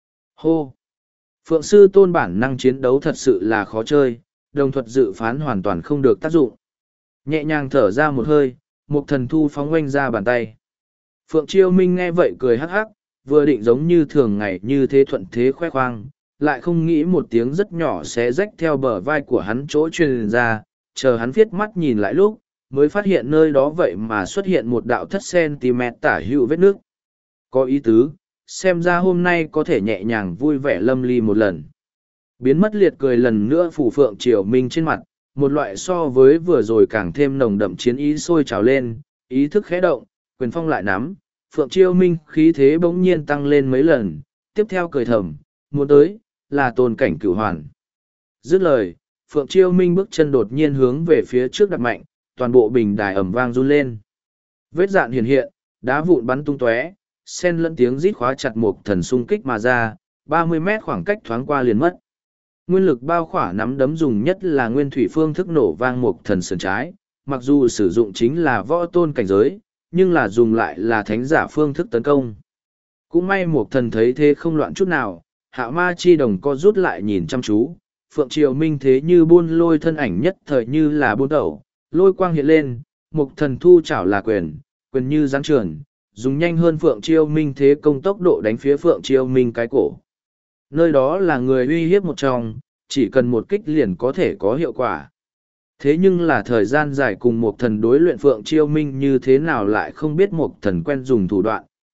Hô! Phượng sư tôn bản năng chiến đấu thật sự là khó chơi, đồng thuật dự phán hoàn toàn không được tác dụng. Nhẹ nhàng thở ra một hơi, một thần thu phóng oanh ra bàn tay. Phượng Chiêu Minh nghe vậy cười hắc hắc, vừa định giống như thường ngày như thế thuận thế khoe khoang, lại không nghĩ một tiếng rất nhỏ xé rách theo bờ vai của hắn chỗ truyền ra, chờ hắn viết mắt nhìn lại lúc, mới phát hiện nơi đó vậy mà xuất hiện một đạo thất centimet tả hữu vết nước. Có ý tứ, xem ra hôm nay có thể nhẹ nhàng vui vẻ lâm ly một lần. Biến mất liệt cười lần nữa phủ Phượng Triều Minh trên mặt, một loại so với vừa rồi càng thêm nồng đậm chiến ý sôi trào lên, ý thức khẽ động, quyền phong lại nắm, Phượng Triều Minh khí thế bỗng nhiên tăng lên mấy lần, tiếp theo cười thầm, muốn tới, là tôn cảnh cửu hoàn. Dứt lời, Phượng Triều Minh bước chân đột nhiên hướng về phía trước đặt mạnh, toàn bộ bình đài ẩm vang run lên. Vết dạn hiện hiện, đá vụn bắn tung tóe, sen lẫn tiếng rít khóa chặt một thần xung kích mà ra, ba mươi mét khoảng cách thoáng qua liền mất. Nguyên lực bao khỏa nắm đấm dùng nhất là nguyên thủy phương thức nổ vang một thần sườn trái, mặc dù sử dụng chính là võ tôn cảnh giới, nhưng là dùng lại là thánh giả phương thức tấn công. Cũng may một thần thấy thế không loạn chút nào, hạ ma chi đồng co rút lại nhìn chăm chú, Phượng Triều Minh thế như buôn lôi thân ảnh nhất thời như là buôn đầu, lôi quang hiện lên, một thần thu chảo là quyền, quyền như giáng trường, dùng nhanh hơn Phượng Triều Minh thế công tốc độ đánh phía Phượng Triều Minh cái cổ. Nơi đó là người uy hiếp một trong, chỉ cần một kích liền có thể có hiệu quả. Thế nhưng là thời gian dài cùng một thần đối luyện Phượng Chiêu Minh như thế nào lại không biết một thần quen dùng thủ đoạn,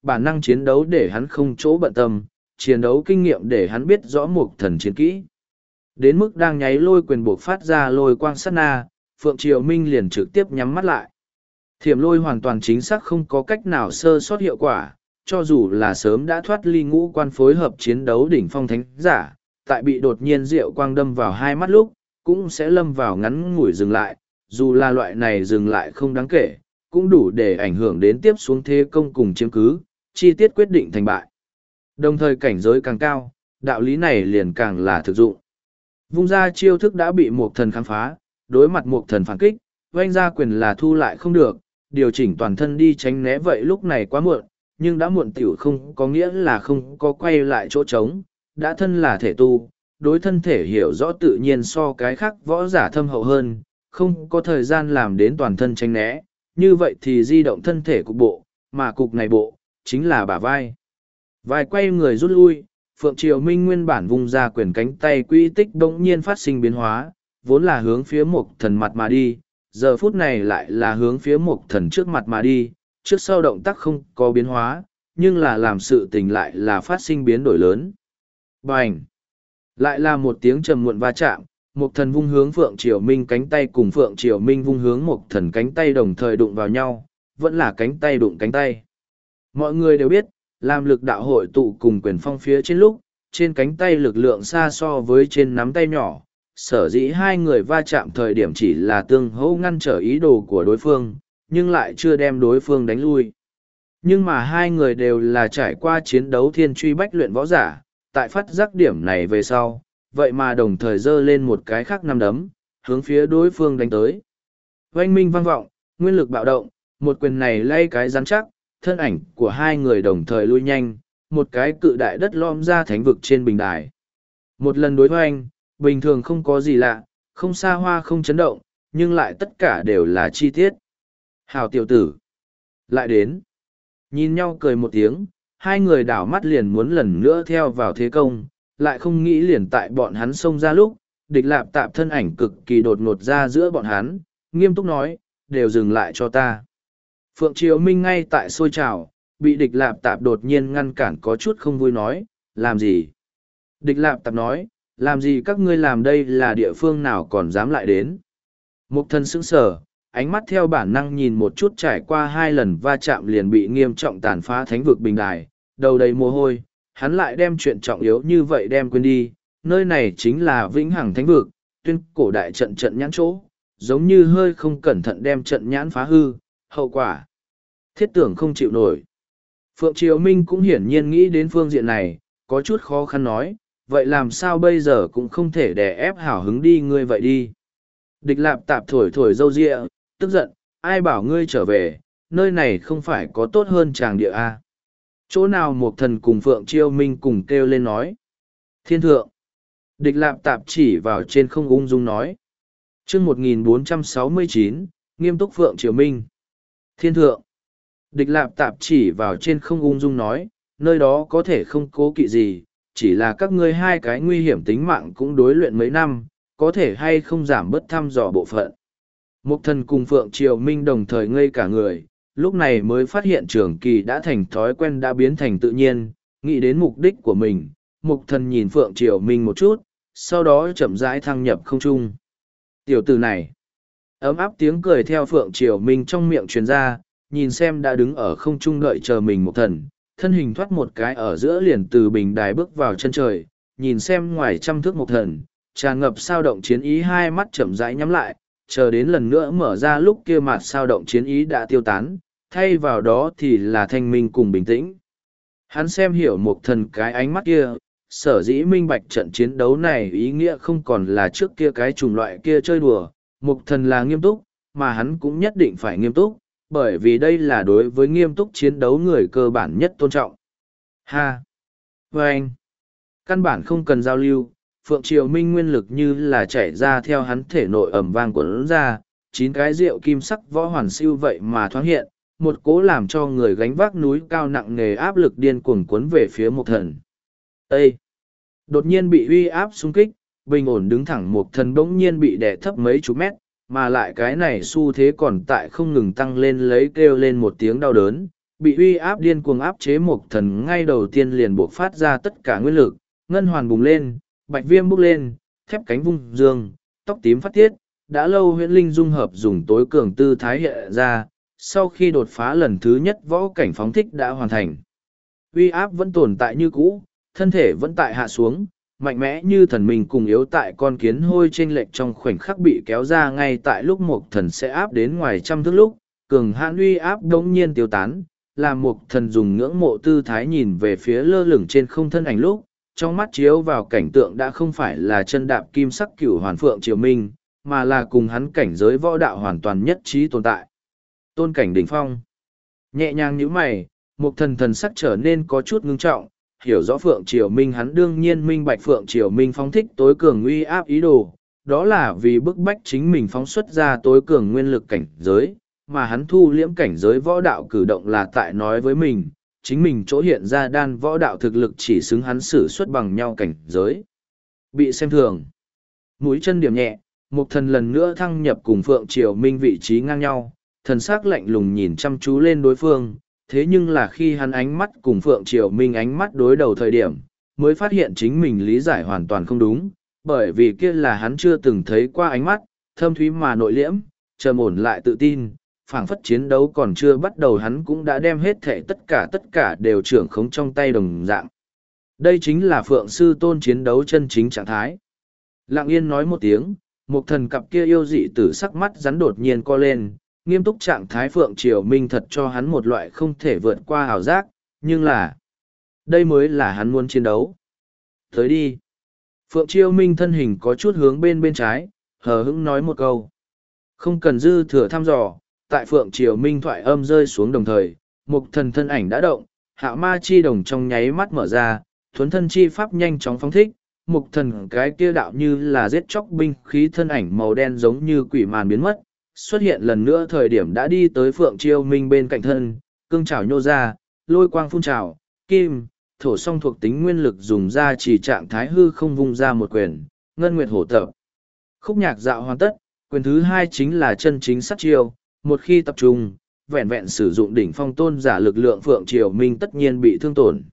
bản năng chiến đấu để hắn không chỗ bận tâm, chiến đấu kinh nghiệm để hắn biết rõ Mục Thần chiến kỹ. Đến mức đang nháy lôi quyền buộc phát ra lôi quang sát na, Phượng Triều Minh liền trực tiếp nhắm mắt lại. Thiểm lôi hoàn toàn chính xác không có cách nào sơ sót hiệu quả, cho dù là sớm đã thoát ly ngũ quan phối hợp chiến đấu đỉnh phong thánh giả, tại bị đột nhiên diệu quang đâm vào hai mắt lúc, cũng sẽ lâm vào ngắn ngủi dừng lại, dù là loại này dừng lại không đáng kể, cũng đủ để ảnh hưởng đến tiếp xuống thế công cùng chiếm cứ, chi tiết quyết định thành bại. Đồng thời cảnh giới càng cao, đạo lý này liền càng là thực dụng. Vung ra chiêu thức đã bị Mục Thần khám phá, đối mặt Mục Thần phản kích, oanh ra quyền là thu lại không được, điều chỉnh toàn thân đi tránh né vậy lúc này quá muộn, nhưng đã muộn tiểu không có nghĩa là không có quay lại chỗ trống, đã thân là thể tu, đối thân thể hiểu rõ tự nhiên so cái khác võ giả thâm hậu hơn, không có thời gian làm đến toàn thân tránh né, như vậy thì di động thân thể cục bộ, mà cục này bộ, chính là bả vai. Vai quay người rút lui, Phượng Triều Minh nguyên bản vung ra quyền cánh tay quỹ tích bỗng nhiên phát sinh biến hóa, vốn là hướng phía Mục Thần mặt mà đi, giờ phút này lại là hướng phía Mục Thần trước mặt mà đi, trước sau động tác không có biến hóa, nhưng là làm sự tình lại là phát sinh biến đổi lớn. Bành! Lại là một tiếng trầm muộn va chạm, Mục Thần vung hướng Phượng Triều Minh cánh tay cùng Phượng Triều Minh vung hướng Mục Thần cánh tay đồng thời đụng vào nhau, vẫn là cánh tay đụng cánh tay. Mọi người đều biết, làm lực đạo hội tụ cùng quyền phong phía trên lúc, trên cánh tay lực lượng xa so với trên nắm tay nhỏ, sở dĩ hai người va chạm thời điểm chỉ là tương hỗ ngăn trở ý đồ của đối phương, nhưng lại chưa đem đối phương đánh lui. Nhưng mà hai người đều là trải qua chiến đấu thiên truy bách luyện võ giả, tại phát giác điểm này về sau, vậy mà đồng thời giơ lên một cái khác năm đấm, hướng phía đối phương đánh tới. Oanh minh vang vọng, nguyên lực bạo động, một quyền này lay cái rắn chắc, thân ảnh của hai người đồng thời lui nhanh, một cái cự đại đất lõm ra thánh vực trên bình đài. Một lần đối hoành, bình thường không có gì lạ, không xa hoa không chấn động, nhưng lại tất cả đều là chi tiết. Hào tiểu tử. Lại đến. Nhìn nhau cười một tiếng, hai người đảo mắt liền muốn lần nữa theo vào thế công, lại không nghĩ liền tại bọn hắn xông ra lúc, địch lạp tạp thân ảnh cực kỳ đột ngột ra giữa bọn hắn, nghiêm túc nói, đều dừng lại cho ta. Phượng Triều Minh ngay tại sôi trào, bị địch lạp tạp đột nhiên ngăn cản có chút không vui nói, làm gì? Địch lạp tạp nói, làm gì các ngươi làm đây là địa phương nào còn dám lại đến? Mục Thần sững sờ, ánh mắt theo bản năng nhìn một chút trải qua hai lần va chạm liền bị nghiêm trọng tàn phá thánh vực bình đài, đầu đầy mồ hôi, hắn lại đem chuyện trọng yếu như vậy đem quên đi, nơi này chính là vĩnh hằng thánh vực, tuyên cổ đại trận trận nhãn chỗ, giống như hơi không cẩn thận đem trận nhãn phá hư, hậu quả thiết tưởng không chịu nổi. Phượng Triều Minh cũng hiển nhiên nghĩ đến phương diện này, có chút khó khăn nói, vậy làm sao bây giờ cũng không thể đè ép hào hứng đi ngươi vậy đi. Địch lạp tạp thổi thổi râu ria, tức giận, ai bảo ngươi trở về, nơi này không phải có tốt hơn tràng địa a? Chỗ nào Mục Thần cùng Phượng Triều Minh cùng kêu lên nói. Thiên thượng. Địch lạp tạp chỉ vào trên không ung dung nói. chương một nghìn bốn trăm sáu mươi chín, nghiêm túc Phượng Triều Minh. Thiên thượng. Địch lạp tạp chỉ vào trên không ung dung nói, nơi đó có thể không cố kỵ gì, chỉ là các ngươi hai cái nguy hiểm tính mạng cũng đối luyện mấy năm, có thể hay không giảm bớt thăm dò bộ phận. Mục Thần cùng Phượng Triều Minh đồng thời ngây cả người, lúc này mới phát hiện Trường Kỳ đã thành thói quen đã biến thành tự nhiên, nghĩ đến mục đích của mình. Mục Thần nhìn Phượng Triều Minh một chút, sau đó chậm rãi thăng nhập không trung. Tiểu tử này, ấm áp tiếng cười theo Phượng Triều Minh trong miệng truyền ra, nhìn xem đã đứng ở không trung đợi chờ mình Mục Thần, thân hình thoát một cái ở giữa liền từ bình đài bước vào chân trời, nhìn xem ngoài trăm thước Mục Thần, tràn ngập sao động chiến ý hai mắt chậm rãi nhắm lại, chờ đến lần nữa mở ra lúc kia mặt sao động chiến ý đã tiêu tán, thay vào đó thì là thanh minh cùng bình tĩnh. Hắn xem hiểu Mục Thần cái ánh mắt kia, sở dĩ minh bạch trận chiến đấu này ý nghĩa không còn là trước kia cái chủng loại kia chơi đùa, Mục Thần là nghiêm túc, mà hắn cũng nhất định phải nghiêm túc, bởi vì đây là đối với nghiêm túc chiến đấu người cơ bản nhất tôn trọng. Ha! Và anh! Căn bản không cần giao lưu, Phượng Triều Minh nguyên lực như là chảy ra theo hắn thể nội ẩm vang của hắn ra, chín cái rượu kim sắc võ hoàn siêu vậy mà thoáng hiện, một cố làm cho người gánh vác núi cao nặng nề áp lực điên cuồng cuốn về phía Mục Thần. Ê! Đột nhiên bị uy áp xung kích, bình ổn đứng thẳng Mục Thần bỗng nhiên bị đè thấp mấy chục mét, mà lại cái này xu thế còn tại không ngừng tăng lên lấy kêu lên một tiếng đau đớn, bị uy áp điên cuồng áp chế Mộc Thần ngay đầu tiên liền buộc phát ra tất cả nguyên lực, ngân hoàn bùng lên, bạch viêm bốc lên, thép cánh vung dương, tóc tím phát tiết, đã lâu huyễn linh dung hợp dùng tối cường tư thái hiện ra, sau khi đột phá lần thứ nhất võ cảnh phóng thích đã hoàn thành. Uy áp vẫn tồn tại như cũ, thân thể vẫn tại hạ xuống, mạnh mẽ như thần mình cùng yếu tại con kiến hôi chênh lệch trong khoảnh khắc bị kéo ra ngay tại lúc Mộc Thần sẽ áp đến ngoài trăm thước lúc, cường hãn uy áp đống nhiên tiêu tán, làm Mộc Thần dùng ngưỡng mộ tư thái nhìn về phía lơ lửng trên không thân ảnh lúc, trong mắt chiếu vào cảnh tượng đã không phải là chân đạp kim sắc cửu hoàn phượng triều minh, mà là cùng hắn cảnh giới võ đạo hoàn toàn nhất trí tồn tại. Tôn cảnh đỉnh phong. Nhẹ nhàng nhíu mày, Mộc Thần thần sắc trở nên có chút ngưng trọng, hiểu rõ Phượng Triều Minh hắn đương nhiên minh bạch Phượng Triều Minh phóng thích tối cường uy áp ý đồ, đó là vì bức bách chính mình phóng xuất ra tối cường nguyên lực cảnh giới, mà hắn thu liễm cảnh giới võ đạo cử động là tại nói với mình, chính mình chỗ hiện ra đan võ đạo thực lực chỉ xứng hắn sử xuất bằng nhau cảnh giới. Bị xem thường. Mũi chân điểm nhẹ, Mộc Thần lần nữa thăng nhập cùng Phượng Triều Minh vị trí ngang nhau, thần sắc lạnh lùng nhìn chăm chú lên đối phương, thế nhưng là khi hắn ánh mắt cùng Phượng Triều Minh ánh mắt đối đầu thời điểm, mới phát hiện chính mình lý giải hoàn toàn không đúng, bởi vì kia là hắn chưa từng thấy qua ánh mắt, thâm thúy mà nội liễm, trầm ổn lại tự tin, phảng phất chiến đấu còn chưa bắt đầu hắn cũng đã đem hết thể tất cả tất cả đều trưởng khống trong tay đồng dạng. Đây chính là Phượng Sư Tôn chiến đấu chân chính trạng thái. Lặng yên nói một tiếng, Mộc Thần cặp kia yêu dị tử sắc mắt rắn đột nhiên co lên, nghiêm túc trạng thái Phượng Triều Minh thật cho hắn một loại không thể vượt qua ảo giác, nhưng là đây mới là hắn muốn chiến đấu. Tới đi. Phượng Triều Minh thân hình có chút hướng bên bên trái, hờ hững nói một câu. Không cần dư thừa thăm dò, tại Phượng Triều Minh thoại âm rơi xuống đồng thời, Mộc Thần thân ảnh đã động, Hạo Ma chi đồng trong nháy mắt mở ra, thuấn thân chi pháp nhanh chóng phóng thích, Mộc Thần cái kia đạo như là giết chóc binh khí thân ảnh màu đen giống như quỷ màn biến mất, xuất hiện lần nữa thời điểm đã đi tới Phượng Triều Minh bên cạnh thân, cương trảo nhô ra, lôi quang phun trào, kim, thổ song thuộc tính nguyên lực dùng ra chỉ trạng thái hư không vung ra một quyền, ngân nguyệt hổ tập. Khúc nhạc dạo hoàn tất, quyền thứ hai chính là chân chính sát chiêu, một khi tập trung, vẹn vẹn sử dụng đỉnh phong tôn giả lực lượng Phượng Triều Minh tất nhiên bị thương tổn.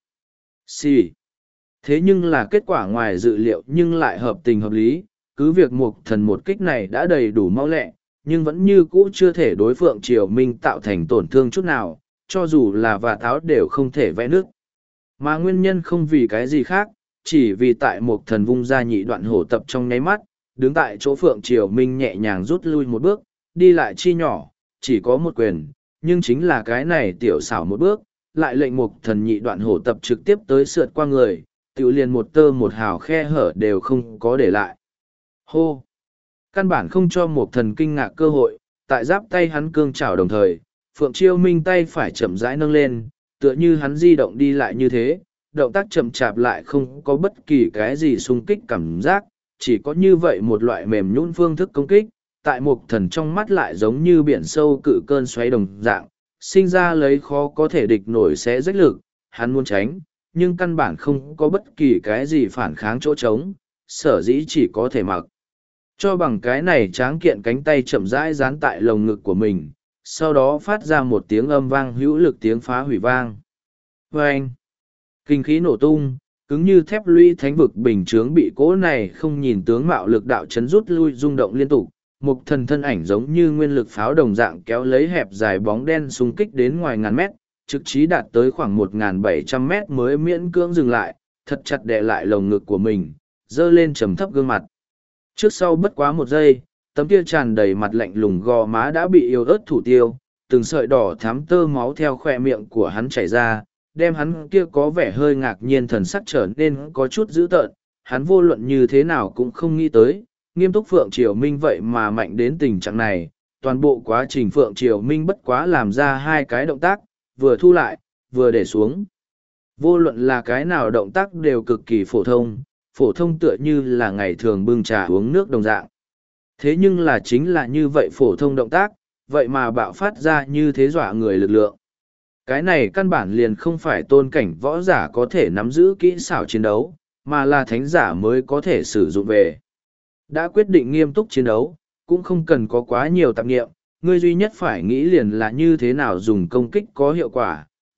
Xì. Thế nhưng là kết quả ngoài dự liệu nhưng lại hợp tình hợp lý, cứ việc Mộc Thần một kích này đã đầy đủ mau lẹ, nhưng vẫn như cũ chưa thể đối Phượng Triều Minh tạo thành tổn thương chút nào, cho dù là và tháo đều không thể vẽ nước. Mà nguyên nhân không vì cái gì khác, chỉ vì tại Mộc Thần vung ra nhị đoạn hổ tập trong nháy mắt, đứng tại chỗ Phượng Triều Minh nhẹ nhàng rút lui một bước, đi lại chi nhỏ, chỉ có một quyền, nhưng chính là cái này tiểu xảo một bước, lại lệnh Mộc Thần nhị đoạn hổ tập trực tiếp tới sượt qua người, tiểu liền một tơ một hào khe hở đều không có để lại. Hô! Căn bản không cho Mộc Thần kinh ngạc cơ hội, tại giáp tay hắn cương chảo đồng thời, Phượng Triều Minh tay phải chậm rãi nâng lên, tựa như hắn di động đi lại như thế, động tác chậm chạp lại không có bất kỳ cái gì xung kích cảm giác, chỉ có như vậy một loại mềm nhũn phương thức công kích, tại Mộc Thần trong mắt lại giống như biển sâu cự cơn xoáy đồng dạng, sinh ra lấy khó có thể địch nổi sẽ rách lực, hắn muốn tránh, nhưng căn bản không có bất kỳ cái gì phản kháng chỗ trống, sở dĩ chỉ có thể mặc. Cho bằng cái này tráng kiện cánh tay chậm rãi dán tại lồng ngực của mình, sau đó phát ra một tiếng âm vang hữu lực tiếng phá hủy vang. Vâng! Kinh khí nổ tung, cứng như thép lũy thánh vực bình chướng bị cỗ này không nhìn tướng mạo lực đạo chấn rút lui rung động liên tục. Mộc Thần thân ảnh giống như nguyên lực pháo đồng dạng kéo lấy hẹp dài bóng đen xung kích đến ngoài ngàn mét, trực trí đạt tới khoảng một nghìn bảy trăm mét mới miễn cưỡng dừng lại, thật chặt đè lại lồng ngực của mình, dơ lên trầm thấp gương mặt. Trước sau bất quá một giây, tấm kia tràn đầy mặt lạnh lùng gò má đã bị yếu ớt thủ tiêu, từng sợi đỏ thắm tơ máu theo khoe miệng của hắn chảy ra, đem hắn kia có vẻ hơi ngạc nhiên thần sắc trở nên có chút dữ tợn, hắn vô luận như thế nào cũng không nghĩ tới, nghiêm túc Phượng Triều Minh vậy mà mạnh đến tình trạng này, toàn bộ quá trình Phượng Triều Minh bất quá làm ra hai cái động tác, vừa thu lại, vừa để xuống. Vô luận là cái nào động tác đều cực kỳ phổ thông, phổ thông tựa như là ngày thường bưng trà uống nước đồng dạng. Thế nhưng là chính là như vậy phổ thông động tác, vậy mà bạo phát ra như thế dọa người lực lượng. Cái này căn bản liền không phải tôn cảnh võ giả có thể nắm giữ kỹ xảo chiến đấu, mà là thánh giả mới có thể sử dụng về. Đã quyết định nghiêm túc chiến đấu, cũng không cần có quá nhiều tạp nghiệm, ngươi duy nhất phải nghĩ liền là như thế nào dùng công kích có hiệu quả,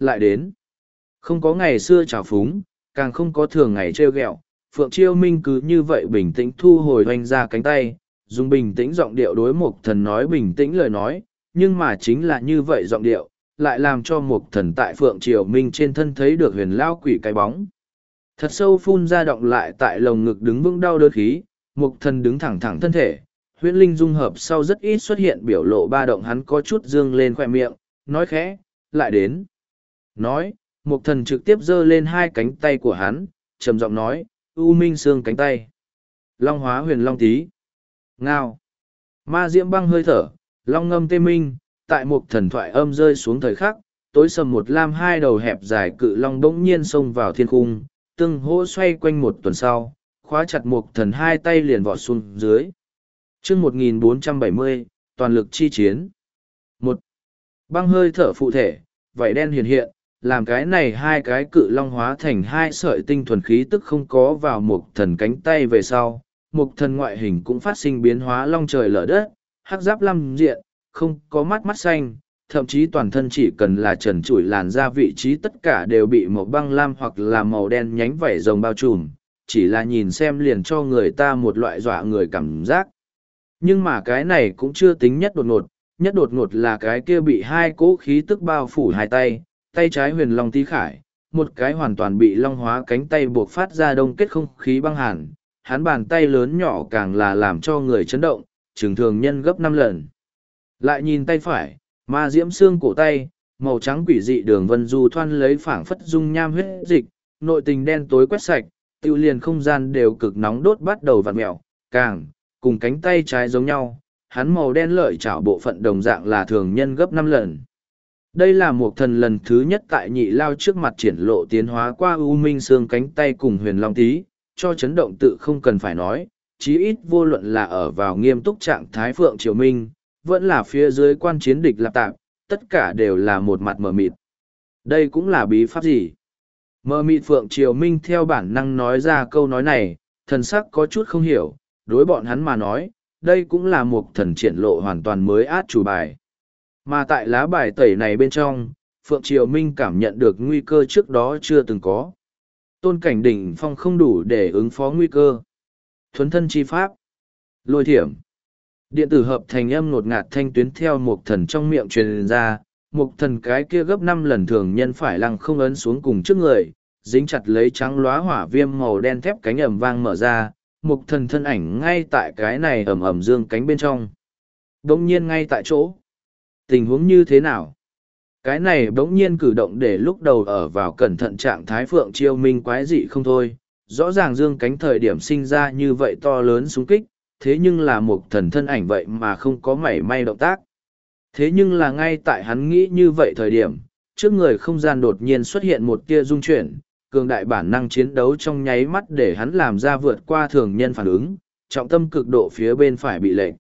lại đến. Không có ngày xưa trào phúng, càng không có thường ngày trêu ghẹo. Phượng Chiêu Minh cứ như vậy bình tĩnh thu hồi hoành ra cánh tay, dùng bình tĩnh giọng điệu đối Mục Thần nói bình tĩnh lời nói, nhưng mà chính là như vậy giọng điệu, lại làm cho Mục Thần tại Phượng Chiêu Minh trên thân thấy được huyền lao quỷ cái bóng. Thật sâu phun ra động lại tại lồng ngực đứng vững đau đớn khí, Mục Thần đứng thẳng thẳng thân thể, huyễn linh dung hợp sau rất ít xuất hiện biểu lộ ba động, hắn có chút dương lên khoe miệng, nói khẽ, lại đến. Nói, Mục Thần trực tiếp giơ lên hai cánh tay của hắn, trầm giọng nói, U Minh xương cánh tay. Long hóa huyền long tí. Ngao. Ma diễm băng hơi thở, long ngâm tê minh, tại Mục Thần thoại âm rơi xuống thời khắc, tối sầm một lam hai đầu hẹp dài cự long bỗng nhiên xông vào thiên cung, tương hỗ xoay quanh một tuần sau, khóa chặt Mục Thần hai tay liền vọt xuống dưới. chương một nghìn bốn trăm bảy mươi, toàn lực chi chiến. Một. Băng hơi thở phụ thể, vảy đen hiện hiện, làm cái này hai cái cự long hóa thành hai sợi tinh thuần khí tức không có vào Mục Thần cánh tay về sau. Mục Thần ngoại hình cũng phát sinh biến hóa long trời lở đất, hắc giáp lăm diện, không có mắt mắt xanh, thậm chí toàn thân chỉ cần là trần trụi làn da vị trí tất cả đều bị màu băng lam hoặc là màu đen nhánh vảy rồng bao trùm, chỉ là nhìn xem liền cho người ta một loại dọa người cảm giác. Nhưng mà cái này cũng chưa tính nhất đột ngột, nhất đột ngột là cái kia bị hai cỗ khí tức bao phủ hai tay, tay trái huyền long tí khải, một cái hoàn toàn bị long hóa cánh tay buộc phát ra đông kết không khí băng hàn, hắn bàn tay lớn nhỏ càng là làm cho người chấn động, trường thường nhân gấp năm lần. Lại nhìn tay phải, ma diễm xương cổ tay, màu trắng quỷ dị đường vân du thoăn lấy phảng phất dung nham huyết dịch, nội tình đen tối quét sạch, tiêu liền không gian đều cực nóng đốt bắt đầu vặn mẹo, càng, cùng cánh tay trái giống nhau, hắn màu đen lợi chảo bộ phận đồng dạng là thường nhân gấp năm lần. Đây là một thần lần thứ nhất tại nhị lao trước mặt triển lộ tiến hóa qua U Minh xương cánh tay cùng huyền long tí, cho chấn động tự không cần phải nói, chí ít vô luận là ở vào nghiêm túc trạng thái Phượng Triều Minh, vẫn là phía dưới quan chiến địch lạp tạp, tất cả đều là một mặt mờ mịt. Đây cũng là bí pháp gì? Mờ mịt Phượng Triều Minh theo bản năng nói ra câu nói này, thần sắc có chút không hiểu, đối bọn hắn mà nói, đây cũng là một thần triển lộ hoàn toàn mới át chủ bài. Mà tại lá bài tẩy này bên trong, Phượng Triều Minh cảm nhận được nguy cơ trước đó chưa từng có. Tôn cảnh đỉnh phong không đủ để ứng phó nguy cơ. Thuấn thân chi pháp. Lôi thiểm. Điện tử hợp thành âm ngột ngạt thanh tuyến theo một thần trong miệng truyền ra, một thần cái kia gấp năm lần thường nhân phải lăng không ấn xuống cùng trước người, dính chặt lấy trắng lóa hỏa viêm màu đen thép cánh ẩm vang mở ra, một thần thân ảnh ngay tại cái này ẩm ẩm dương cánh bên trong. Đống nhiên ngay tại chỗ. Tình huống như thế nào? Cái này bỗng nhiên cử động để lúc đầu ở vào cẩn thận trạng thái Phượng Chiêu Minh quái dị không thôi. Rõ ràng dương cánh thời điểm sinh ra như vậy to lớn xung kích, thế nhưng là một thần thân ảnh vậy mà không có mảy may động tác. Thế nhưng là ngay tại hắn nghĩ như vậy thời điểm, trước người không gian đột nhiên xuất hiện một tia rung chuyển, cường đại bản năng chiến đấu trong nháy mắt để hắn làm ra vượt qua thường nhân phản ứng, trọng tâm cực độ phía bên phải bị lệnh.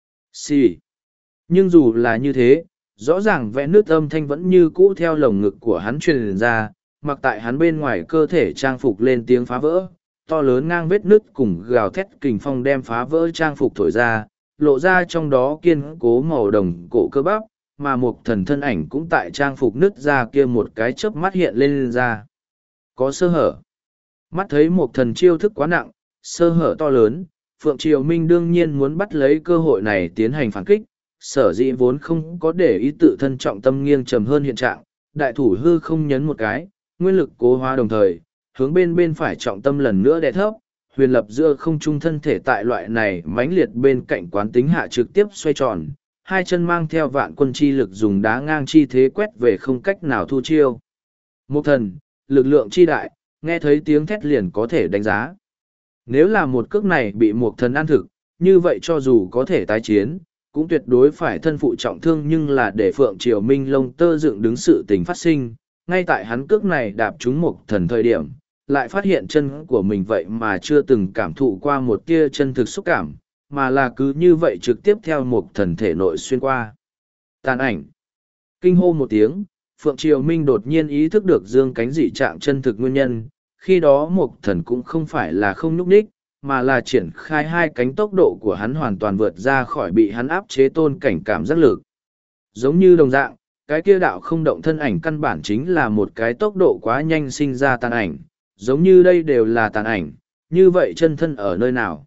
Xì. Nhưng dù là như thế, rõ ràng vẽ nước âm thanh vẫn như cũ theo lồng ngực của hắn truyền ra, mặc tại hắn bên ngoài cơ thể trang phục lên tiếng phá vỡ, to lớn ngang vết nứt cùng gào thét kình phong đem phá vỡ trang phục thổi ra, lộ ra trong đó kiên cố màu đồng cổ cơ bắp, mà một thần thân ảnh cũng tại trang phục nứt ra kia một cái chớp mắt hiện lên, lên ra. Có sơ hở. Mắt thấy một thần chiêu thức quá nặng, sơ hở to lớn, Phượng Triều Minh đương nhiên muốn bắt lấy cơ hội này tiến hành phản kích, sở dĩ vốn không có để ý tự thân trọng tâm nghiêng trầm hơn hiện trạng, đại thủ hư không nhấn một cái, nguyên lực cố hóa đồng thời, hướng bên bên phải trọng tâm lần nữa đè thấp, huyền lập giữa không trung thân thể tại loại này mãnh liệt bên cạnh quán tính hạ trực tiếp xoay tròn, hai chân mang theo vạn quân chi lực dùng đá ngang chi thế quét về không cách nào thu chiêu. Một thần, lực lượng chi đại, nghe thấy tiếng thét liền có thể đánh giá. Nếu là một cước này bị một thần ăn thực, như vậy cho dù có thể tái chiến, cũng tuyệt đối phải thân phụ trọng thương, nhưng là để Phượng Triều Minh lông tơ dựng đứng sự tình phát sinh, ngay tại hắn cước này đạp trúng một thần thời điểm, lại phát hiện chân của mình vậy mà chưa từng cảm thụ qua một tia chân thực xúc cảm, mà là cứ như vậy trực tiếp theo một thần thể nội xuyên qua. Tàn ảnh. Kinh hô một tiếng, Phượng Triều Minh đột nhiên ý thức được dương cánh dị trạng chân thực nguyên nhân, khi đó một thần cũng không phải là không nhúc nhích, mà là triển khai hai cánh, tốc độ của hắn hoàn toàn vượt ra khỏi bị hắn áp chế tôn cảnh cảm giác lực. Giống như đồng dạng, cái kia đạo không động thân ảnh căn bản chính là một cái tốc độ quá nhanh sinh ra tàn ảnh, giống như đây đều là tàn ảnh, như vậy chân thân ở nơi nào?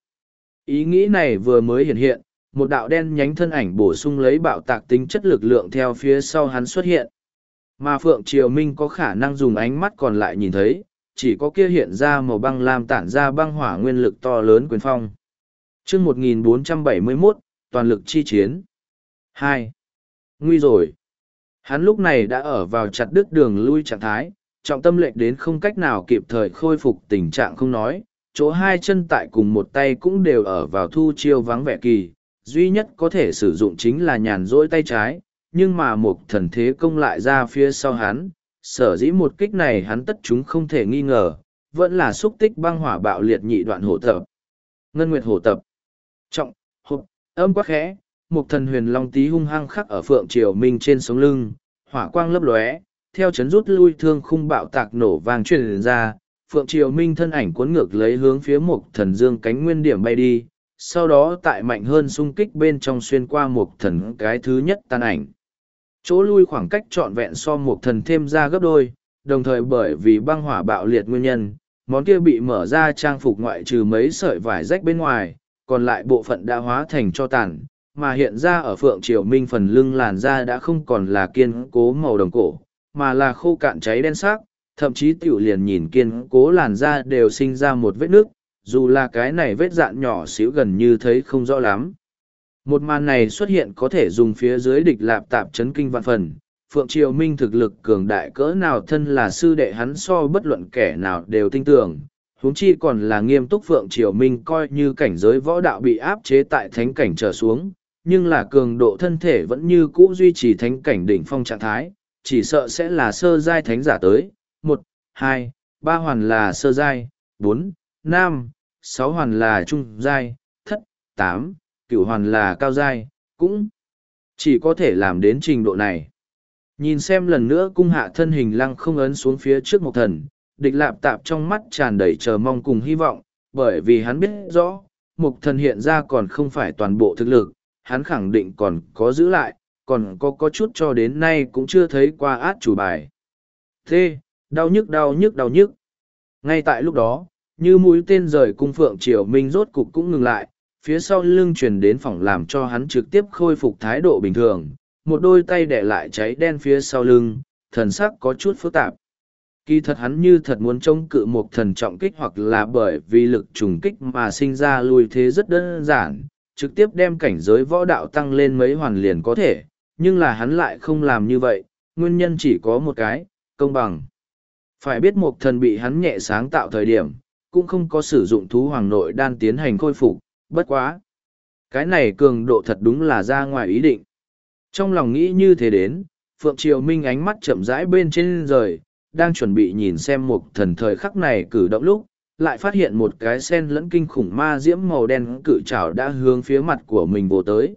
Ý nghĩ này vừa mới hiện hiện, một đạo đen nhánh thân ảnh bổ sung lấy bạo tạc tính chất lực lượng theo phía sau hắn xuất hiện. Mà Phượng Triều Minh có khả năng dùng ánh mắt còn lại nhìn thấy, chỉ có kia hiện ra màu băng lam tản ra băng hỏa nguyên lực to lớn quyền phong. Chương một nghìn bốn trăm bảy mươi mốt, toàn lực chi chiến. hai. Nguy rồi. Hắn lúc này đã ở vào chặt đứt đường lui trạng thái, trọng tâm lệch đến không cách nào kịp thời khôi phục tình trạng không nói, chỗ hai chân tại cùng một tay cũng đều ở vào thu chiêu vắng vẻ kỳ, duy nhất có thể sử dụng chính là nhàn rỗi tay trái, nhưng mà một thần thế công lại ra phía sau hắn, sở dĩ một kích này hắn tất chúng không thể nghi ngờ, vẫn là xúc tích băng hỏa bạo liệt nhị đoạn hổ tập. Ngân Nguyệt hổ tập. Trọng, hộp, âm quá khẽ, một thần huyền long tí hung hăng khắc ở Phượng Triều Minh trên sống lưng, hỏa quang lấp lóe, theo chấn rút lui thương khung bạo tạc nổ vang truyền ra, Phượng Triều Minh thân ảnh cuốn ngược lấy hướng phía một thần dương cánh nguyên điểm bay đi, sau đó tại mạnh hơn xung kích bên trong xuyên qua một thần cái thứ nhất tan ảnh. Chỗ lui khoảng cách trọn vẹn so một thần thêm ra gấp đôi, đồng thời bởi vì băng hỏa bạo liệt nguyên nhân, món kia bị mở ra trang phục ngoại trừ mấy sợi vải rách bên ngoài, còn lại bộ phận đã hóa thành cho tàn, mà hiện ra ở Phượng Triều Minh phần lưng làn da đã không còn là kiên cố màu đồng cổ, mà là khô cạn cháy đen sắc, thậm chí tiểu liền nhìn kiên cố làn da đều sinh ra một vết nước, dù là cái này vết dạn nhỏ xíu gần như thấy không rõ lắm. Một màn này xuất hiện có thể dùng phía dưới địch lạp tạp chấn kinh vạn phần, Phượng Triều Minh thực lực cường đại cỡ nào thân là sư đệ hắn so bất luận kẻ nào đều tin tưởng, huống chi còn là nghiêm túc Phượng Triều Minh coi như cảnh giới võ đạo bị áp chế tại thánh cảnh trở xuống, nhưng là cường độ thân thể vẫn như cũ duy trì thánh cảnh đỉnh phong trạng thái, chỉ sợ sẽ là sơ giai thánh giả tới, một, hai, ba hoàn là sơ giai, bốn, năm, sáu hoàn là trung giai, thất, tám, cửu hoàn là cao giai, cũng chỉ có thể làm đến trình độ này. Nhìn xem lần nữa cung hạ thân hình lăng không ấn xuống phía trước một thần, địch lạp tạp trong mắt tràn đầy chờ mong cùng hy vọng, bởi vì hắn biết rõ, mục thần hiện ra còn không phải toàn bộ thực lực, hắn khẳng định còn có giữ lại, còn có có chút cho đến nay cũng chưa thấy qua át chủ bài. Thế, đau nhức đau nhức đau nhức. Ngay tại lúc đó, như mũi tên rời cung Phượng Triều Minh rốt cục cũng ngừng lại, phía sau lưng truyền đến phòng làm cho hắn trực tiếp khôi phục thái độ bình thường, một đôi tay để lại cháy đen phía sau lưng, thần sắc có chút phức tạp. Kỳ thật hắn như thật muốn chống cự một thần trọng kích hoặc là bởi vì lực trùng kích mà sinh ra lùi thế rất đơn giản, trực tiếp đem cảnh giới võ đạo tăng lên mấy hoàn liền có thể, nhưng là hắn lại không làm như vậy, nguyên nhân chỉ có một cái, công bằng. Phải biết một thần bị hắn nhẹ sáng tạo thời điểm, cũng không có sử dụng thú hoàng nội đan tiến hành khôi phục, bất quá. Cái này cường độ thật đúng là ra ngoài ý định. Trong lòng nghĩ như thế đến, Phượng Triều Minh ánh mắt chậm rãi bên trên rời, đang chuẩn bị nhìn xem một thần thời khắc này cử động lúc, lại phát hiện một cái sen lẫn kinh khủng ma diễm màu đen cự trảo đã hướng phía mặt của mình vồ tới.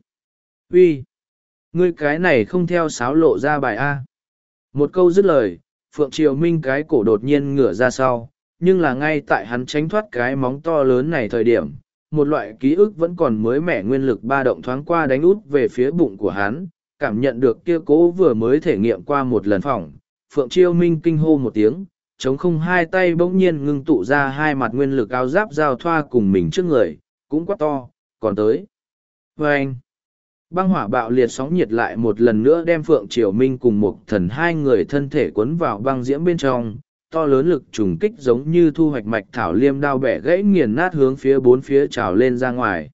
Uy, ngươi cái này không theo sáo lộ ra bài A. Một câu dứt lời, Phượng Triều Minh cái cổ đột nhiên ngửa ra sau, nhưng là ngay tại hắn tránh thoát cái móng to lớn này thời điểm, một loại ký ức vẫn còn mới mẻ nguyên lực ba động thoáng qua đánh út về phía bụng của hắn, cảm nhận được kia cố vừa mới thể nghiệm qua một lần phỏng, Phượng Triều Minh kinh hô một tiếng, chống không hai tay bỗng nhiên ngưng tụ ra hai mặt nguyên lực áo giáp giao thoa cùng mình trước người, cũng quá to, còn tới. Và anh, băng hỏa bạo liệt sóng nhiệt lại một lần nữa đem Phượng Triều Minh cùng một thần hai người thân thể cuốn vào băng diễm bên trong, to lớn lực trùng kích giống như thu hoạch mạch thảo liêm đao bẻ gãy nghiền nát hướng phía bốn phía trào lên ra ngoài.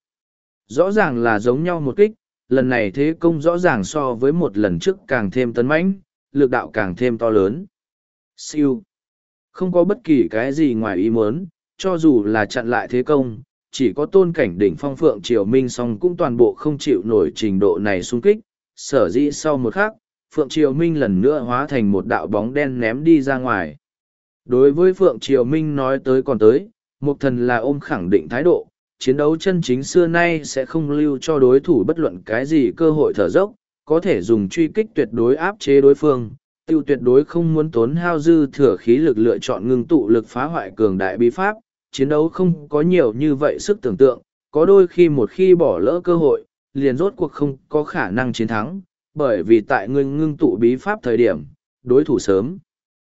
Rõ ràng là giống nhau một kích, lần này thế công rõ ràng so với một lần trước càng thêm tấn mãnh, lực đạo càng thêm to lớn. Siêu. Không có bất kỳ cái gì ngoài ý muốn, cho dù là chặn lại thế công, chỉ có tôn cảnh đỉnh phong Phượng Triều Minh song cũng toàn bộ không chịu nổi trình độ này xung kích, sở dĩ sau một khắc, Phượng Triều Minh lần nữa hóa thành một đạo bóng đen ném đi ra ngoài. Đối với Phượng Triều Minh nói tới còn tới, Mục Thần là ôm khẳng định thái độ, chiến đấu chân chính xưa nay sẽ không lưu cho đối thủ bất luận cái gì cơ hội thở dốc, có thể dùng truy kích tuyệt đối áp chế đối phương, tiêu tuyệt đối không muốn tốn hao dư thừa khí lực lựa chọn ngưng tụ lực phá hoại cường đại bí pháp, chiến đấu không có nhiều như vậy sức tưởng tượng, có đôi khi một khi bỏ lỡ cơ hội, liền rốt cuộc không có khả năng chiến thắng, bởi vì tại ngươi ngưng tụ bí pháp thời điểm, đối thủ sớm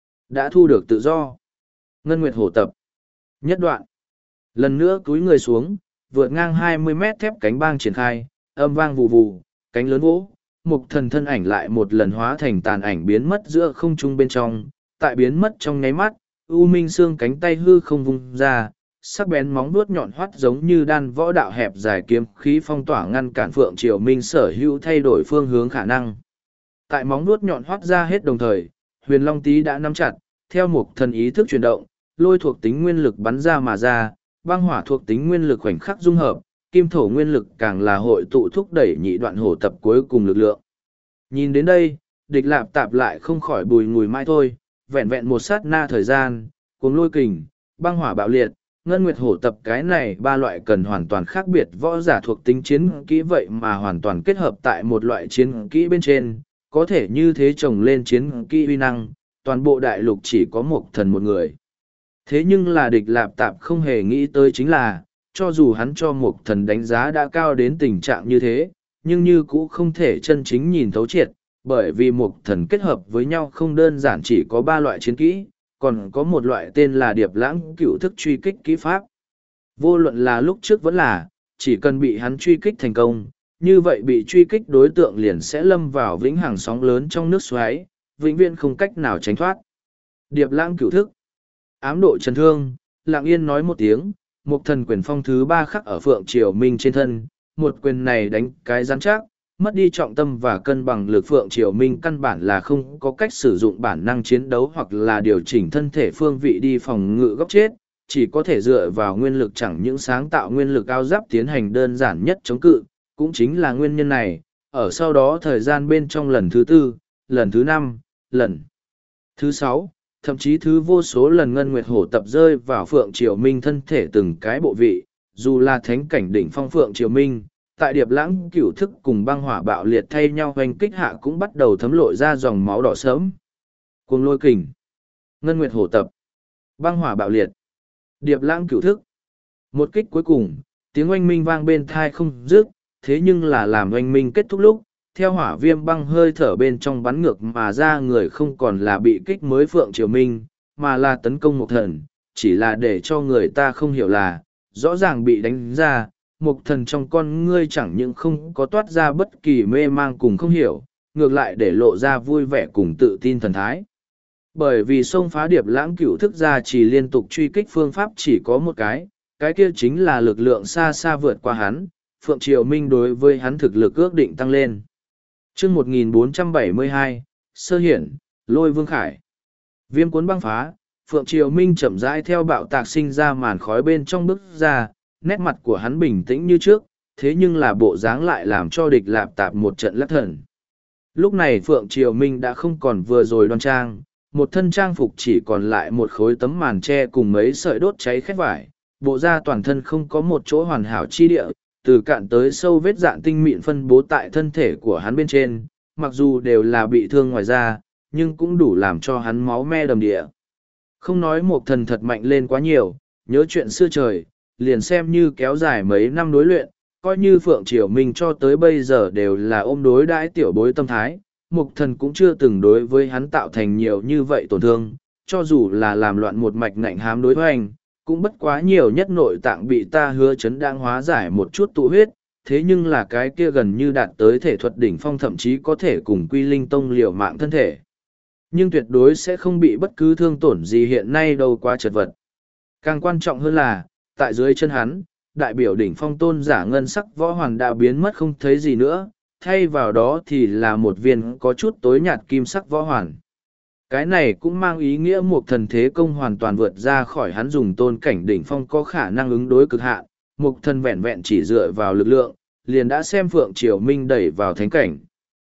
đã thu được tự do. Ngân Nguyệt Hổ Tập. Nhất đoạn. Lần nữa cúi người xuống, vượt ngang hai mươi mét thép cánh bang triển khai, âm vang vù vù, cánh lớn vỗ, Mục Thần thân ảnh lại một lần hóa thành tàn ảnh biến mất giữa không trung bên trong, tại biến mất trong nháy mắt, U Minh xương cánh tay hư không vung ra, sắc bén móng vuốt nhọn hoắt giống như đan võ đạo hẹp dài kiếm khí phong tỏa ngăn cản Phượng Triều Minh sở hữu thay đổi phương hướng khả năng. Tại móng vuốt nhọn hoắt ra hết đồng thời, Huyền Long Tý đã nắm chặt, theo Mục Thần ý thức chuyển động, lôi thuộc tính nguyên lực bắn ra mà ra, băng hỏa thuộc tính nguyên lực khoảnh khắc dung hợp, kim thổ nguyên lực càng là hội tụ thúc đẩy nhị đoạn hổ tập cuối cùng lực lượng. Nhìn đến đây, địch lạp tạp lại không khỏi bùi ngùi mai thôi, vẹn vẹn một sát na thời gian, cuồng lôi kình, băng hỏa bạo liệt, ngân nguyệt hổ tập cái này ba loại cần hoàn toàn khác biệt võ giả thuộc tính chiến kỹ vậy mà hoàn toàn kết hợp tại một loại chiến kỹ bên trên, có thể như thế trồng lên chiến kỹ uy năng, toàn bộ đại lục chỉ có một thần một người. Thế nhưng là địch lạp tạp không hề nghĩ tới chính là, cho dù hắn cho một thần đánh giá đã cao đến tình trạng như thế, nhưng như cũ không thể chân chính nhìn thấu triệt, bởi vì một thần kết hợp với nhau không đơn giản chỉ có ba loại chiến kỹ, còn có một loại tên là điệp lãng cựu thức truy kích kỹ pháp. Vô luận là lúc trước vẫn là, chỉ cần bị hắn truy kích thành công, như vậy bị truy kích đối tượng liền sẽ lâm vào vĩnh hằng sóng lớn trong nước xoáy, vĩnh viễn không cách nào tránh thoát. Điệp lãng cựu thức. Ám độ chấn thương, lặng yên nói một tiếng, một thần quyền phong thứ ba khắc ở Phượng Triều Minh trên thân, một quyền này đánh cái rắn chắc, mất đi trọng tâm và cân bằng lực Phượng Triều Minh căn bản là không có cách sử dụng bản năng chiến đấu hoặc là điều chỉnh thân thể phương vị đi phòng ngự góc chết, chỉ có thể dựa vào nguyên lực chẳng những sáng tạo nguyên lực áo giáp tiến hành đơn giản nhất chống cự, cũng chính là nguyên nhân này, ở sau đó thời gian bên trong lần thứ tư, lần thứ năm, lần thứ sáu, thậm chí thứ vô số lần ngân nguyệt hổ tập rơi vào Phượng Triều Minh thân thể từng cái bộ vị, dù là thánh cảnh đỉnh phong Phượng Triều Minh, tại điệp lãng cửu thức cùng băng hỏa bạo liệt thay nhau hoành kích hạ cũng bắt đầu thấm lội ra dòng máu đỏ sớm. Cuồng lôi kình, ngân nguyệt hổ tập, băng hỏa bạo liệt, điệp lãng cửu thức. Một kích cuối cùng, tiếng oanh minh vang bên thai không dứt, thế nhưng là làm oanh minh kết thúc lúc, theo hỏa viêm băng hơi thở bên trong bắn ngược mà ra người không còn là bị kích mới Phượng Triều Minh, mà là tấn công một thần, chỉ là để cho người ta không hiểu là, rõ ràng bị đánh ra, một thần trong con ngươi chẳng những không có toát ra bất kỳ mê mang cùng không hiểu, ngược lại để lộ ra vui vẻ cùng tự tin thần thái. Bởi vì xông phá điệp lãng cửu thức ra chỉ liên tục truy kích phương pháp chỉ có một cái, cái kia chính là lực lượng xa xa vượt qua hắn, Phượng Triều Minh đối với hắn thực lực ước định tăng lên. Chương một nghìn bốn trăm bảy mươi hai, Sơ Hiển, Lôi Vương Khải. Viêm cuốn băng phá, Phượng Triều Minh chậm rãi theo bạo tạc sinh ra màn khói bên trong bước ra, nét mặt của hắn bình tĩnh như trước, thế nhưng là bộ dáng lại làm cho địch lạp tạp một trận lắc thần. Lúc này Phượng Triều Minh đã không còn vừa rồi đoan trang, một thân trang phục chỉ còn lại một khối tấm màn tre cùng mấy sợi đốt cháy khét vải, bộ da toàn thân không có một chỗ hoàn hảo chi địa, từ cạn tới sâu vết dạn tinh mịn phân bố tại thân thể của hắn bên trên, mặc dù đều là bị thương ngoài da, nhưng cũng đủ làm cho hắn máu me đầm địa. Không nói một thần thật mạnh lên quá nhiều, nhớ chuyện xưa trời, liền xem như kéo dài mấy năm đối luyện, coi như Phượng Triều Minh cho tới bây giờ đều là ôm đối đãi tiểu bối tâm thái, Mục Thần cũng chưa từng đối với hắn tạo thành nhiều như vậy tổn thương, cho dù là làm loạn một mạch ngạnh hám đối hoành, cũng bất quá nhiều nhất nội tạng bị ta hứa chấn đang hóa giải một chút tụ huyết, thế nhưng là cái kia gần như đạt tới thể thuật đỉnh phong thậm chí có thể cùng Quy Linh Tông liều mạng thân thể. Nhưng tuyệt đối sẽ không bị bất cứ thương tổn gì hiện nay đâu quá chật vật. Càng quan trọng hơn là, tại dưới chân hắn, đại biểu đỉnh phong tôn giả ngân sắc võ hoàn đã biến mất không thấy gì nữa, thay vào đó thì là một viên có chút tối nhạt kim sắc võ hoàn. Cái này cũng mang ý nghĩa một thần thế công hoàn toàn vượt ra khỏi hắn dùng tôn cảnh đỉnh phong có khả năng ứng đối cực hạn, một thần vẹn vẹn chỉ dựa vào lực lượng, liền đã xem Phượng Triều Minh đẩy vào thánh cảnh.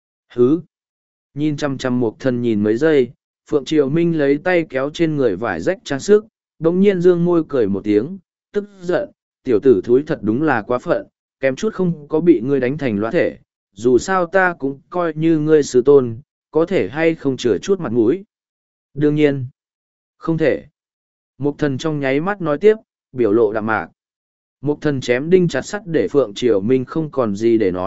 Hứ! Nhìn chăm chăm một thần nhìn mấy giây, Phượng Triều Minh lấy tay kéo trên người vải rách trang sức, đồng nhiên dương môi cười một tiếng, tức giận, tiểu tử thúi thật đúng là quá phận, kém chút không có bị ngươi đánh thành loã thể, dù sao ta cũng coi như ngươi sư tôn, có thể hay không chừa chút mặt mũi. Đương nhiên, không thể. Mục thần trong nháy mắt nói tiếp, biểu lộ đạm mạc. Mục thần chém đinh chặt sắt để Phượng Triều Minh không còn gì để nói,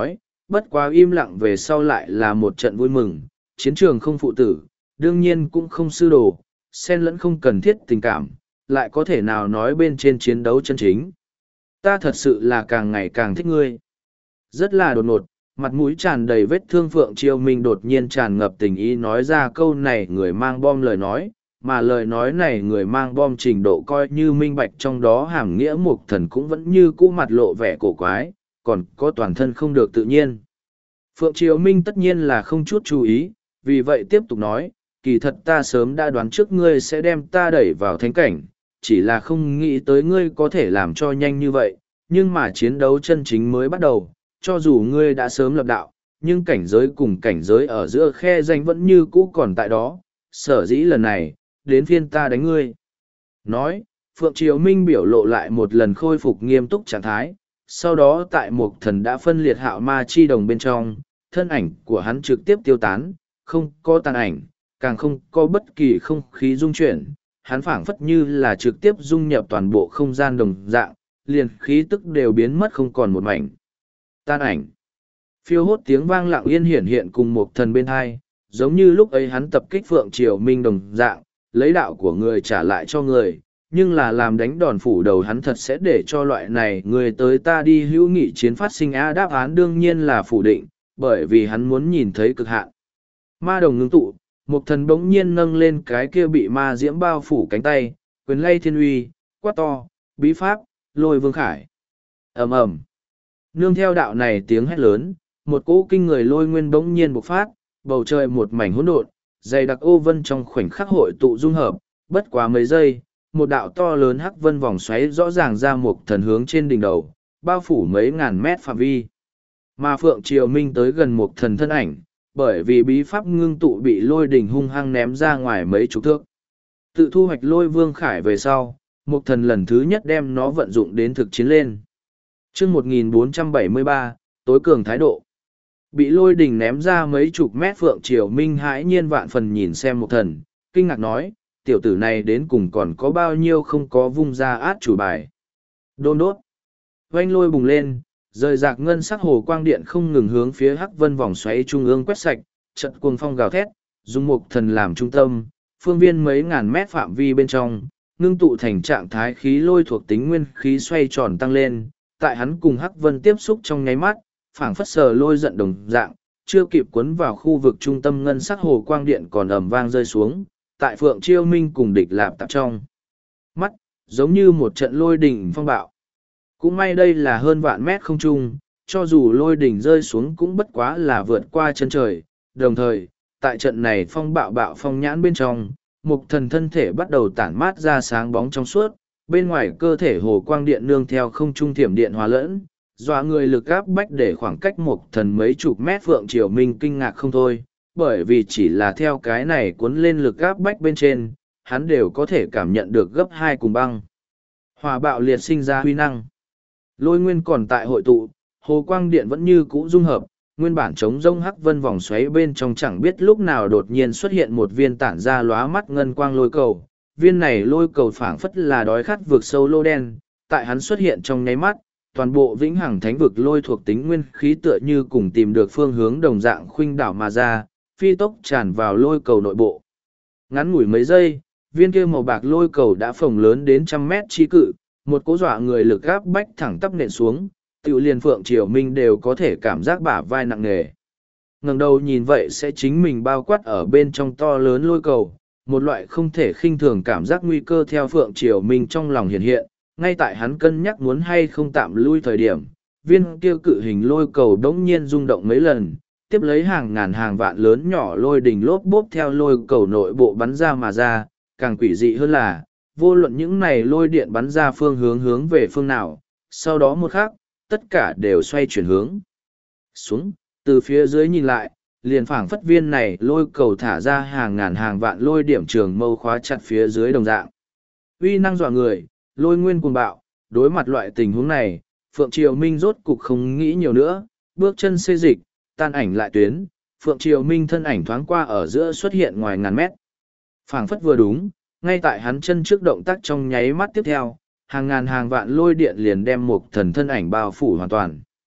bất quá im lặng về sau lại là một trận vui mừng, chiến trường không phụ tử, đương nhiên cũng không sư đồ, xen lẫn không cần thiết tình cảm, lại có thể nào nói bên trên chiến đấu chân chính. Ta thật sự là càng ngày càng thích ngươi. Rất là đột ngột, mặt mũi tràn đầy vết thương Phượng Chiêu Minh đột nhiên tràn ngập tình ý nói ra câu này người mang bom lời nói, mà lời nói này người mang bom trình độ coi như minh bạch trong đó hàm nghĩa Mục Thần cũng vẫn như cũ mặt lộ vẻ cổ quái, còn có toàn thân không được tự nhiên. Phượng Triều Minh tất nhiên là không chút chú ý, vì vậy tiếp tục nói, kỳ thật ta sớm đã đoán trước ngươi sẽ đem ta đẩy vào thánh cảnh, chỉ là không nghĩ tới ngươi có thể làm cho nhanh như vậy, nhưng mà chiến đấu chân chính mới bắt đầu, cho dù ngươi đã sớm lập đạo, nhưng cảnh giới cùng cảnh giới ở giữa khe danh vẫn như cũ còn tại đó, sở dĩ lần này, đến phiên ta đánh ngươi. Nói, Phượng Triều Minh biểu lộ lại một lần khôi phục nghiêm túc trạng thái, sau đó tại Mục Thần đã phân liệt hạo ma chi đồng bên trong, thân ảnh của hắn trực tiếp tiêu tán, không có tàn ảnh, càng không có bất kỳ không khí dung chuyển, hắn phảng phất như là trực tiếp dung nhập toàn bộ không gian đồng dạng, liền khí tức đều biến mất không còn một mảnh. Tan ảnh. Phiêu hốt tiếng vang lặng yên hiển hiện cùng Mục Thần bên hai, giống như lúc ấy hắn tập kích Phượng Triều Minh đồng dạng, lấy đạo của người trả lại cho người, nhưng là làm đánh đòn phủ đầu hắn thật sẽ để cho loại này người tới ta đi hữu nghị chiến phát sinh a đáp án đương nhiên là phủ định, bởi vì hắn muốn nhìn thấy cực hạn. Ma đồng ngưng tụ, Mục Thần bỗng nhiên nâng lên cái kia bị ma diễm bao phủ cánh tay, quyền lay thiên uy, quát to, bí pháp, lôi vương khải. ầm ầm, nương theo đạo này tiếng hét lớn, một cỗ kinh người lôi nguyên bỗng nhiên bộc phát, bầu trời một mảnh hỗn độn, dày đặc ô vân trong khoảnh khắc hội tụ dung hợp, bất quá mấy giây, một đạo to lớn hắc vân vòng xoáy rõ ràng ra Mục Thần hướng trên đỉnh đầu, bao phủ mấy ngàn mét phạm vi. Mà Phượng Triều Minh tới gần Mục Thần thân ảnh, bởi vì bí pháp ngưng tụ bị lôi đỉnh hung hăng ném ra ngoài mấy chục thước. Tự thu hoạch lôi vương khải về sau, Mục Thần lần thứ nhất đem nó vận dụng đến thực chiến lên. Chương một nghìn bốn trăm bảy mươi ba, tối cường thái độ. Bị lôi đỉnh ném ra mấy chục mét Phượng Triều Minh hãi nhiên vạn phần nhìn xem Mục Thần, kinh ngạc nói, tiểu tử này đến cùng còn có bao nhiêu không có vung ra át chủ bài. Đôn đốt. Oanh lôi bùng lên, rời rạc ngân sắc hồ quang điện không ngừng hướng phía hắc vân vòng xoáy trung ương quét sạch, trận cuồng phong gào thét, dùng Mục Thần làm trung tâm, phương viên mấy ngàn mét phạm vi bên trong, ngưng tụ thành trạng thái khí lôi thuộc tính nguyên khí xoay tròn tăng lên, tại hắn cùng hắc vân tiếp xúc trong nháy mắt, phảng phất sờ lôi giận đồng dạng, chưa kịp cuốn vào khu vực trung tâm ngân sắc hồ quang điện còn ầm vang rơi xuống, tại Phượng Chiêu Minh cùng địch lạp tạp trong mắt, giống như một trận lôi đỉnh phong bạo. Cũng may đây là hơn vạn mét không trung, cho dù lôi đỉnh rơi xuống cũng bất quá là vượt qua chân trời. Đồng thời, tại trận này phong bạo bạo phong nhãn bên trong, Mục Thần thân thể bắt đầu tản mát ra sáng bóng trong suốt, bên ngoài cơ thể hồ quang điện nương theo không trung thiểm điện hòa lẫn, dọa người lực áp bách để khoảng cách Mục Thần mấy chục mét. Phượng Triều Minh kinh ngạc không thôi, bởi vì chỉ là theo cái này cuốn lên lực áp bách bên trên, hắn đều có thể cảm nhận được gấp hai cùng băng. Hỏa bạo liệt sinh ra huy năng. Lôi nguyên còn tại hội tụ, hồ quang điện vẫn như cũ dung hợp, nguyên bản chống rông hắc vân vòng xoáy bên trong chẳng biết lúc nào đột nhiên xuất hiện một viên tản ra lóa mắt ngân quang lôi cầu. Viên này lôi cầu phảng phất là đói khát vượt sâu lô đen, tại hắn xuất hiện trong nháy mắt, toàn bộ vĩnh hằng thánh vực lôi thuộc tính nguyên khí tựa như cùng tìm được phương hướng đồng dạng khuynh đảo mà ra, phi tốc tràn vào lôi cầu nội bộ. Ngắn ngủi mấy giây, viên kia màu bạc lôi cầu đã phồng lớn đến trăm mét chi cự, một cỗ dọa người lực gáp bách thẳng tắp nện xuống, tiểu liền Phượng Triều Minh đều có thể cảm giác bả vai nặng nề. Ngẩng đầu nhìn vậy sẽ chính mình bao quát ở bên trong to lớn lôi cầu, một loại không thể khinh thường cảm giác nguy cơ theo Phượng Triều Minh trong lòng hiện hiện, ngay tại hắn cân nhắc muốn hay không tạm lui thời điểm, viên kia cự hình lôi cầu đống nhiên rung động mấy lần, tiếp lấy hàng ngàn hàng vạn lớn nhỏ lôi đình lốp bốp theo lôi cầu nội bộ bắn ra mà ra, càng quỷ dị hơn là, vô luận những này lôi điện bắn ra phương hướng hướng về phương nào, sau đó một khắc, tất cả đều xoay chuyển hướng xuống, từ phía dưới nhìn lại, liền phảng phất viên này lôi cầu thả ra hàng ngàn hàng vạn lôi điểm trường mâu khóa chặt phía dưới đồng dạng. Uy năng dọa người, lôi nguyên cuồng bạo, đối mặt loại tình huống này, Phượng Triều Minh rốt cục không nghĩ nhiều nữa, bước chân xê dịch, tan ảnh lại tuyến, Phượng Triều Minh thân ảnh thoáng qua ở giữa xuất hiện ngoài ngàn mét. Phảng phất vừa đúng, ngay tại hắn chân trước động tác trong nháy mắt tiếp theo, hàng ngàn hàng vạn lôi điện liền đem Mục Thần thân ảnh bao phủ hoàn toàn.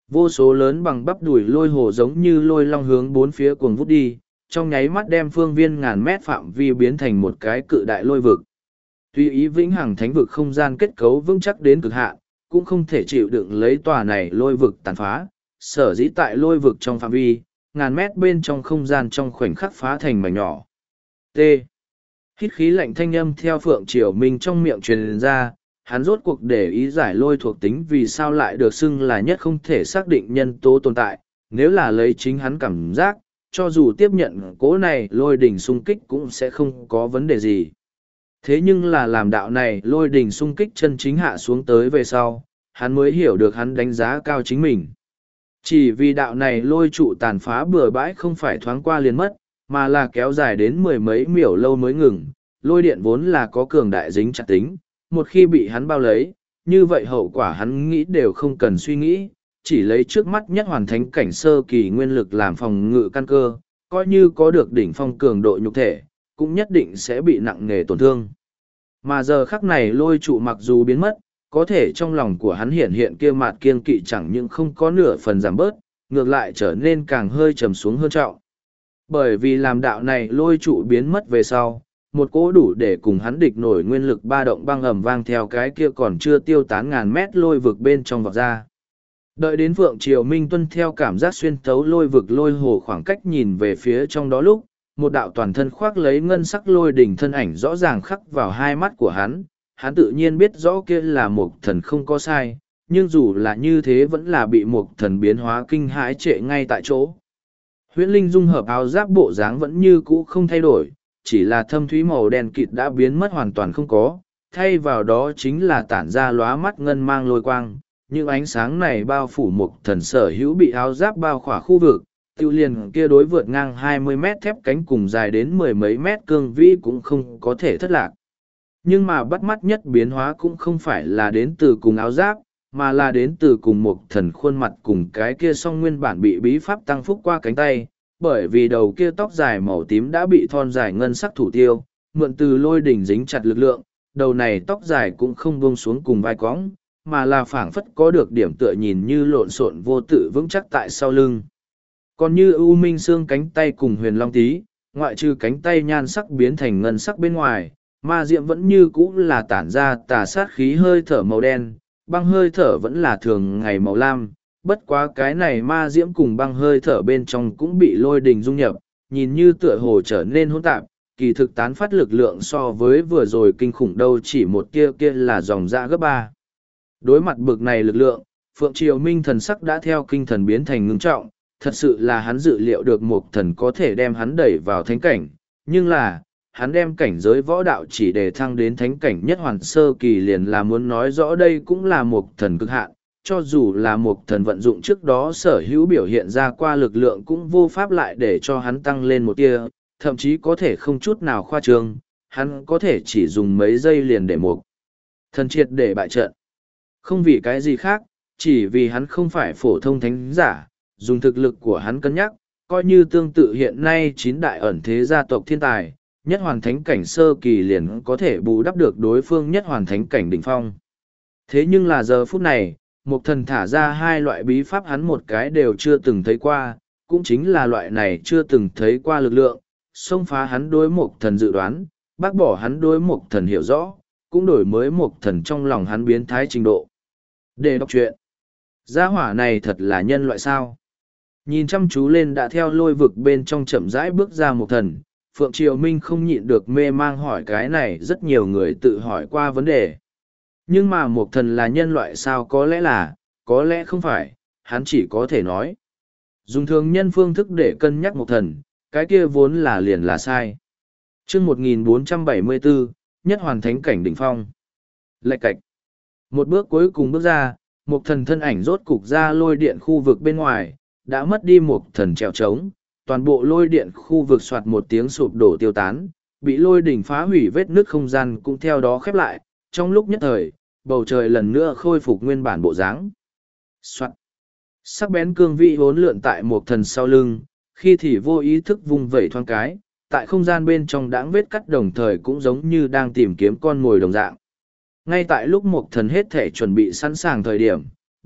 Vô số lớn bằng bắp đùi lôi hồ giống như lôi long hướng bốn phía cuồng vút đi, trong nháy mắt đem phương viên ngàn mét phạm vi biến thành một cái cự đại lôi vực. Tuy ý vĩnh hằng thánh vực không gian kết cấu vững chắc đến cực hạn, cũng không thể chịu đựng lấy tòa này lôi vực tàn phá, sở dĩ tại lôi vực trong phạm vi, ngàn mét bên trong không gian trong khoảnh khắc phá thành mảnh nhỏ. T. Hít khí lạnh thanh âm theo Phượng Triều Minh trong miệng truyền ra, hắn rốt cuộc để ý giải lôi thuộc tính vì sao lại được xưng là nhất không thể xác định nhân tố tồn tại, nếu là lấy chính hắn cảm giác, cho dù tiếp nhận cố này lôi đỉnh xung kích cũng sẽ không có vấn đề gì. Thế nhưng là làm đạo này lôi đỉnh xung kích chân chính hạ xuống tới về sau, hắn mới hiểu được hắn đánh giá cao chính mình. Chỉ vì đạo này lôi trụ tàn phá bừa bãi không phải thoáng qua liền mất, mà là kéo dài đến mười mấy miểu lâu mới ngừng, lôi điện vốn là có cường đại dính chặt tính, một khi bị hắn bao lấy, như vậy hậu quả hắn nghĩ đều không cần suy nghĩ, chỉ lấy trước mắt nhất hoàn thánh cảnh sơ kỳ nguyên lực làm phòng ngự căn cơ, coi như có được đỉnh phong cường độ nhục thể, cũng nhất định sẽ bị nặng nề tổn thương. Mà giờ khắc này lôi trụ mặc dù biến mất, có thể trong lòng của hắn hiện hiện kia mặt kiên kỵ chẳng những không có nửa phần giảm bớt, ngược lại trở nên càng hơi trầm xuống hơn trọng. Bởi vì làm đạo này lôi trụ biến mất về sau, một cỗ đủ để cùng hắn địch nổi nguyên lực ba động băng ầm vang theo cái kia còn chưa tiêu tán ngàn mét lôi vực bên trong vọt ra. Đợi đến Phượng Triều Minh tuân theo cảm giác xuyên thấu lôi vực lôi hồ khoảng cách nhìn về phía trong đó lúc, một đạo toàn thân khoác lấy ngân sắc lôi đỉnh thân ảnh rõ ràng khắc vào hai mắt của hắn, hắn tự nhiên biết rõ kia là một thần không có sai, nhưng dù là như thế vẫn là bị một thần biến hóa kinh hãi trệ ngay tại chỗ. Huyễn Linh dung hợp áo giáp bộ dáng vẫn như cũ không thay đổi, chỉ là thâm thúy màu đen kịt đã biến mất hoàn toàn không có, thay vào đó chính là tản ra lóa mắt ngân mang lôi quang. Những ánh sáng này bao phủ một thần sở hữu bị áo giáp bao khỏa khu vực, tiêu liền kia đối vượt ngang hai mươi mét thép cánh cùng dài đến mười mấy mét cương vĩ cũng không có thể thất lạc. Nhưng mà bắt mắt nhất biến hóa cũng không phải là đến từ cùng áo giáp, mà là đến từ cùng một thần khuôn mặt cùng cái kia song nguyên bản bị bí pháp tăng phúc qua cánh tay, bởi vì đầu kia tóc dài màu tím đã bị thon dài ngân sắc thủ tiêu, mượn từ lôi đỉnh dính chặt lực lượng, đầu này tóc dài cũng không buông xuống cùng vai cõng, mà là phảng phất có được điểm tựa nhìn như lộn xộn vô tự vững chắc tại sau lưng. Còn như U Minh xương cánh tay cùng huyền long tí, ngoại trừ cánh tay nhan sắc biến thành ngân sắc bên ngoài, ma diệm vẫn như cũ là tản ra tà sát khí hơi thở màu đen, băng hơi thở vẫn là thường ngày màu lam, bất quá cái này ma diễm cùng băng hơi thở bên trong cũng bị lôi đình dung nhập, nhìn như tựa hồ trở nên hỗn tạp, kỳ thực tán phát lực lượng so với vừa rồi kinh khủng đâu chỉ một kia kia là dòng dã gấp ba. Đối mặt bực này lực lượng, Phượng Triều Minh thần sắc đã theo kinh thần biến thành ngưng trọng, thật sự là hắn dự liệu được một thần có thể đem hắn đẩy vào thánh cảnh, nhưng là, hắn đem cảnh giới võ đạo chỉ để thăng đến thánh cảnh nhất hoàn sơ kỳ liền là muốn nói rõ đây cũng là một thần cực hạn, cho dù là một thần vận dụng trước đó sở hữu biểu hiện ra qua lực lượng cũng vô pháp lại để cho hắn tăng lên một tia, thậm chí có thể không chút nào khoa trương, hắn có thể chỉ dùng mấy giây liền để một thần triệt để bại trận. Không vì cái gì khác, chỉ vì hắn không phải phổ thông thánh giả, dùng thực lực của hắn cân nhắc, coi như tương tự hiện nay chín đại ẩn thế gia tộc thiên tài, nhất hoàn thánh cảnh sơ kỳ liền có thể bù đắp được đối phương nhất hoàn thánh cảnh đỉnh phong. Thế nhưng là giờ phút này, một thần thả ra hai loại bí pháp hắn một cái đều chưa từng thấy qua, cũng chính là loại này chưa từng thấy qua lực lượng, xông phá hắn đối một thần dự đoán, bác bỏ hắn đối một thần hiểu rõ, cũng đổi mới một thần trong lòng hắn biến thái trình độ. Để đọc truyện, gia hỏa này thật là nhân loại sao? Nhìn chăm chú lên đã theo lôi vực bên trong chậm rãi bước ra một thần, Phượng Triều Minh không nhịn được mê mang hỏi cái này rất nhiều người tự hỏi qua vấn đề. Nhưng mà một thần là nhân loại sao, có lẽ là, có lẽ không phải, hắn chỉ có thể nói. Dùng thường nhân phương thức để cân nhắc một thần, cái kia vốn là liền là sai. Chương một nghìn bốn trăm bảy mươi bốn, nhất hoàn thánh cảnh đỉnh phong. Lạch cạch. Một bước cuối cùng bước ra, một thần thân ảnh rốt cục ra lôi điện khu vực bên ngoài, đã mất đi một thần trèo trống, toàn bộ lôi điện khu vực soạt một tiếng sụp đổ tiêu tán, bị lôi đỉnh phá hủy vết nứt không gian cũng theo đó khép lại, trong lúc nhất thời, bầu trời lần nữa khôi phục nguyên bản bộ dáng. Soạt. Sắc bén cương vị hốn lượn tại một thần sau lưng, khi thì vô ý thức vung vẩy thoáng cái, tại không gian bên trong đãng vết cắt đồng thời cũng giống như đang tìm kiếm con mồi đồng dạng. Ngay tại lúc một thần hết thể chuẩn bị sẵn sàng thời điểm,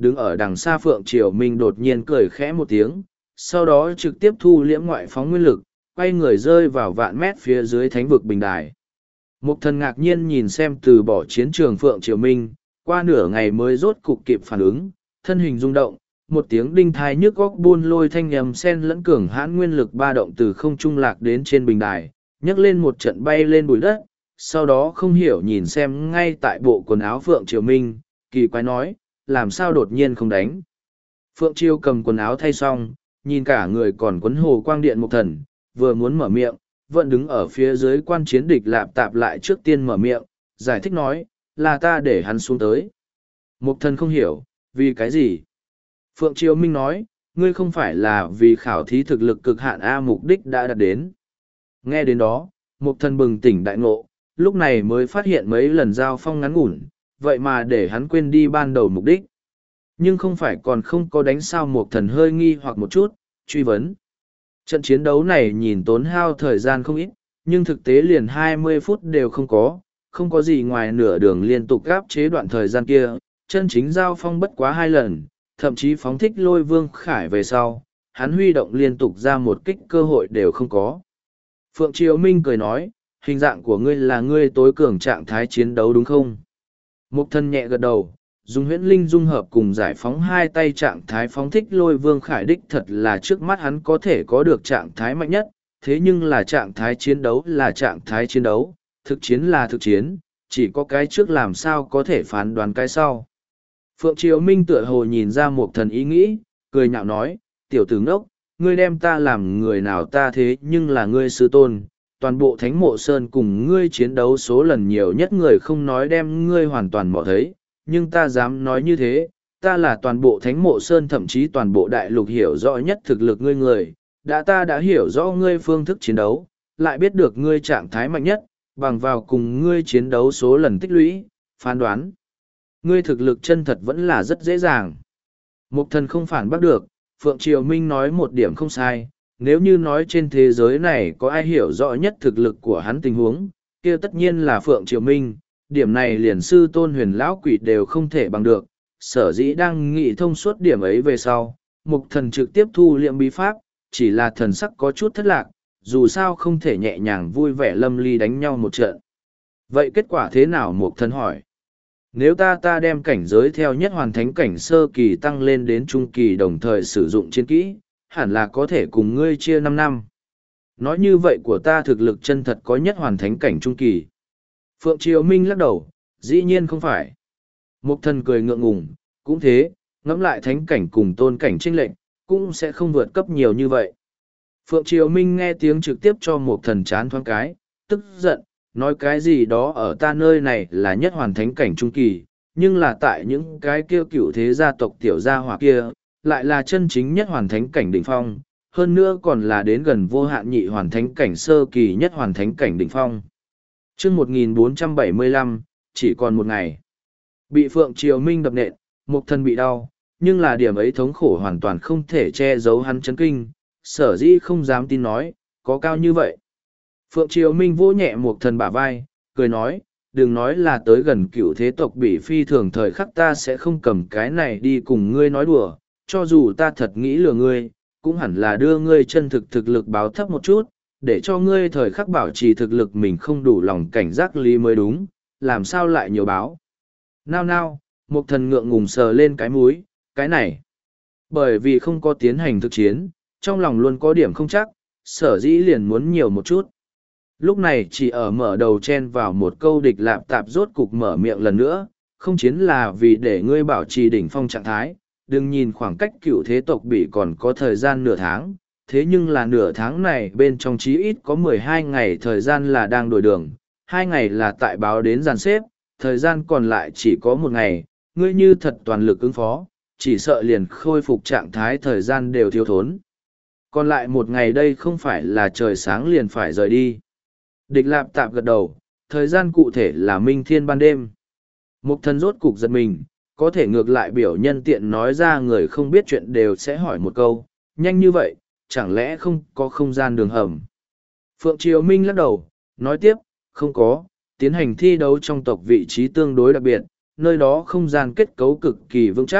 đứng ở đằng xa Phượng Triều Minh đột nhiên cười khẽ một tiếng, sau đó trực tiếp thu liễm ngoại phóng nguyên lực, quay người rơi vào vạn mét phía dưới thánh vực bình đài. Mục thần ngạc nhiên nhìn xem từ bỏ chiến trường Phượng Triều Minh, qua nửa ngày mới rốt cục kịp phản ứng, thân hình rung động, một tiếng đinh thai nhức góc buôn lôi thanh nhầm sen lẫn cường hãn nguyên lực ba động từ không trung lạc đến trên bình đài, nhấc lên một trận bay lên bụi đất, sau đó không hiểu nhìn xem ngay tại bộ quần áo Phượng Triều Minh, kỳ quái nói, làm sao đột nhiên không đánh. Phượng Triều cầm quần áo thay xong, nhìn cả người còn quấn hồ quang điện Mục thần, vừa muốn mở miệng, vẫn đứng ở phía dưới quan chiến địch lạp tạp lại trước tiên mở miệng, giải thích nói, là ta để hắn xuống tới. Mục thần không hiểu, vì cái gì? Phượng Triều Minh nói, ngươi không phải là vì khảo thí thực lực cực hạn A mục đích đã đạt đến. Nghe đến đó, Mục thần bừng tỉnh đại ngộ, lúc này mới phát hiện mấy lần giao phong ngắn ngủn, vậy mà để hắn quên đi ban đầu mục đích. Nhưng không phải còn không có đánh sao Mục thần hơi nghi hoặc một chút, truy vấn. Trận chiến đấu này nhìn tốn hao thời gian không ít, nhưng thực tế liền hai mươi phút đều không có, không có gì ngoài nửa đường liên tục gáp chế đoạn thời gian kia, chân chính giao phong bất quá hai lần, thậm chí phóng thích lôi Vương Khải về sau, hắn huy động liên tục ra một kích cơ hội đều không có. Phượng Triều Minh cười nói, hình dạng của ngươi là ngươi tối cường trạng thái chiến đấu đúng không? Mục thân nhẹ gật đầu, dùng huyễn linh dung hợp cùng giải phóng hai tay trạng thái phóng thích lôi Vương Khải đích thật là trước mắt hắn có thể có được trạng thái mạnh nhất, thế nhưng là trạng thái chiến đấu là trạng thái chiến đấu, thực chiến là thực chiến, chỉ có cái trước làm sao có thể phán đoán cái sau. Phượng Triều Minh tựa hồ nhìn ra một thần ý nghĩ, cười nhạo nói, tiểu tử ngốc, ngươi đem ta làm người nào ta thế nhưng là ngươi sư tôn, toàn bộ thánh mộ sơn cùng ngươi chiến đấu số lần nhiều nhất người không nói đem ngươi hoàn toàn mò thấy, nhưng ta dám nói như thế, ta là toàn bộ thánh mộ sơn thậm chí toàn bộ đại lục hiểu rõ nhất thực lực ngươi người, đã ta đã hiểu rõ ngươi phương thức chiến đấu, lại biết được ngươi trạng thái mạnh nhất, bằng vào cùng ngươi chiến đấu số lần tích lũy, phán đoán. Ngươi thực lực chân thật vẫn là rất dễ dàng. Mục thần không phản bác được, Phượng Triều Minh nói một điểm không sai, nếu như nói trên thế giới này có ai hiểu rõ nhất thực lực của hắn tình huống, kia tất nhiên là Phượng Triều Minh, điểm này liền sư tôn huyền lão quỷ đều không thể bằng được, sở dĩ đang nghĩ thông suốt điểm ấy về sau, mục thần trực tiếp thu liệm bí pháp, chỉ là thần sắc có chút thất lạc, dù sao không thể nhẹ nhàng vui vẻ lâm ly đánh nhau một trận. Vậy kết quả thế nào mục thần hỏi? Nếu ta ta đem cảnh giới theo nhất hoàn thánh cảnh sơ kỳ tăng lên đến trung kỳ đồng thời sử dụng chiến kỹ, hẳn là có thể cùng ngươi chia năm năm. Nói như vậy của ta thực lực chân thật có nhất hoàn thánh cảnh trung kỳ. Phượng Triều Minh lắc đầu, dĩ nhiên không phải. Mục thần cười ngượng ngùng, cũng thế, ngẫm lại thánh cảnh cùng tôn cảnh chênh lệnh, cũng sẽ không vượt cấp nhiều như vậy. Phượng Triều Minh nghe tiếng trực tiếp cho mục thần chán thoáng cái, tức giận, nói cái gì đó ở ta nơi này là nhất hoàn thánh cảnh trung kỳ, nhưng là tại những cái kia cựu thế gia tộc tiểu gia hỏa kia, lại là chân chính nhất hoàn thánh cảnh đỉnh phong, hơn nữa còn là đến gần vô hạn nhị hoàn thánh cảnh sơ kỳ nhất hoàn thánh cảnh đỉnh phong. Chương một nghìn bốn trăm bảy mươi lăm, chỉ còn một ngày. Bị Phượng Triều Minh đập nện, mục thần bị đau, nhưng là điểm ấy thống khổ hoàn toàn không thể che giấu hắn chấn kinh, sở dĩ không dám tin nói, có cao như vậy. Phượng Triều Minh vỗ nhẹ mục thần bả vai, cười nói, đừng nói là tới gần cựu thế tộc bị phi thường thời khắc ta sẽ không cầm cái này đi cùng ngươi nói đùa, cho dù ta thật nghĩ lừa ngươi, cũng hẳn là đưa ngươi chân thực thực lực báo thấp một chút, để cho ngươi thời khắc bảo trì thực lực mình không đủ lòng cảnh giác lý mới đúng, làm sao lại nhiều báo. Nào nào, một thần ngượng ngùng sờ lên cái múi, cái này. Bởi vì không có tiến hành thực chiến, trong lòng luôn có điểm không chắc, sở dĩ liền muốn nhiều một chút. Lúc này chỉ ở mở đầu chen vào một câu địch lạp tạp rốt cục mở miệng lần nữa, không chiến là vì để ngươi bảo trì đỉnh phong trạng thái, đừng nhìn khoảng cách cựu thế tộc bị còn có thời gian nửa tháng, thế nhưng là nửa tháng này bên trong chí ít có mười hai ngày thời gian là đang đổi đường, hai ngày là tại báo đến dàn xếp, thời gian còn lại chỉ có một ngày, ngươi như thật toàn lực ứng phó, chỉ sợ liền khôi phục trạng thái thời gian đều thiếu thốn. Còn lại một ngày đây không phải là trời sáng liền phải rời đi. Địch lạp tạp gật đầu, thời gian cụ thể là minh thiên ban đêm. Mục thần rốt cục giật mình, có thể ngược lại biểu nhân tiện nói ra người không biết chuyện đều sẽ hỏi một câu, nhanh như vậy, chẳng lẽ không có không gian đường hầm. Phượng Triều Minh lắc đầu, nói tiếp, không có, tiến hành thi đấu trong tộc vị trí tương đối đặc biệt, nơi đó không gian kết cấu cực kỳ vững chắc,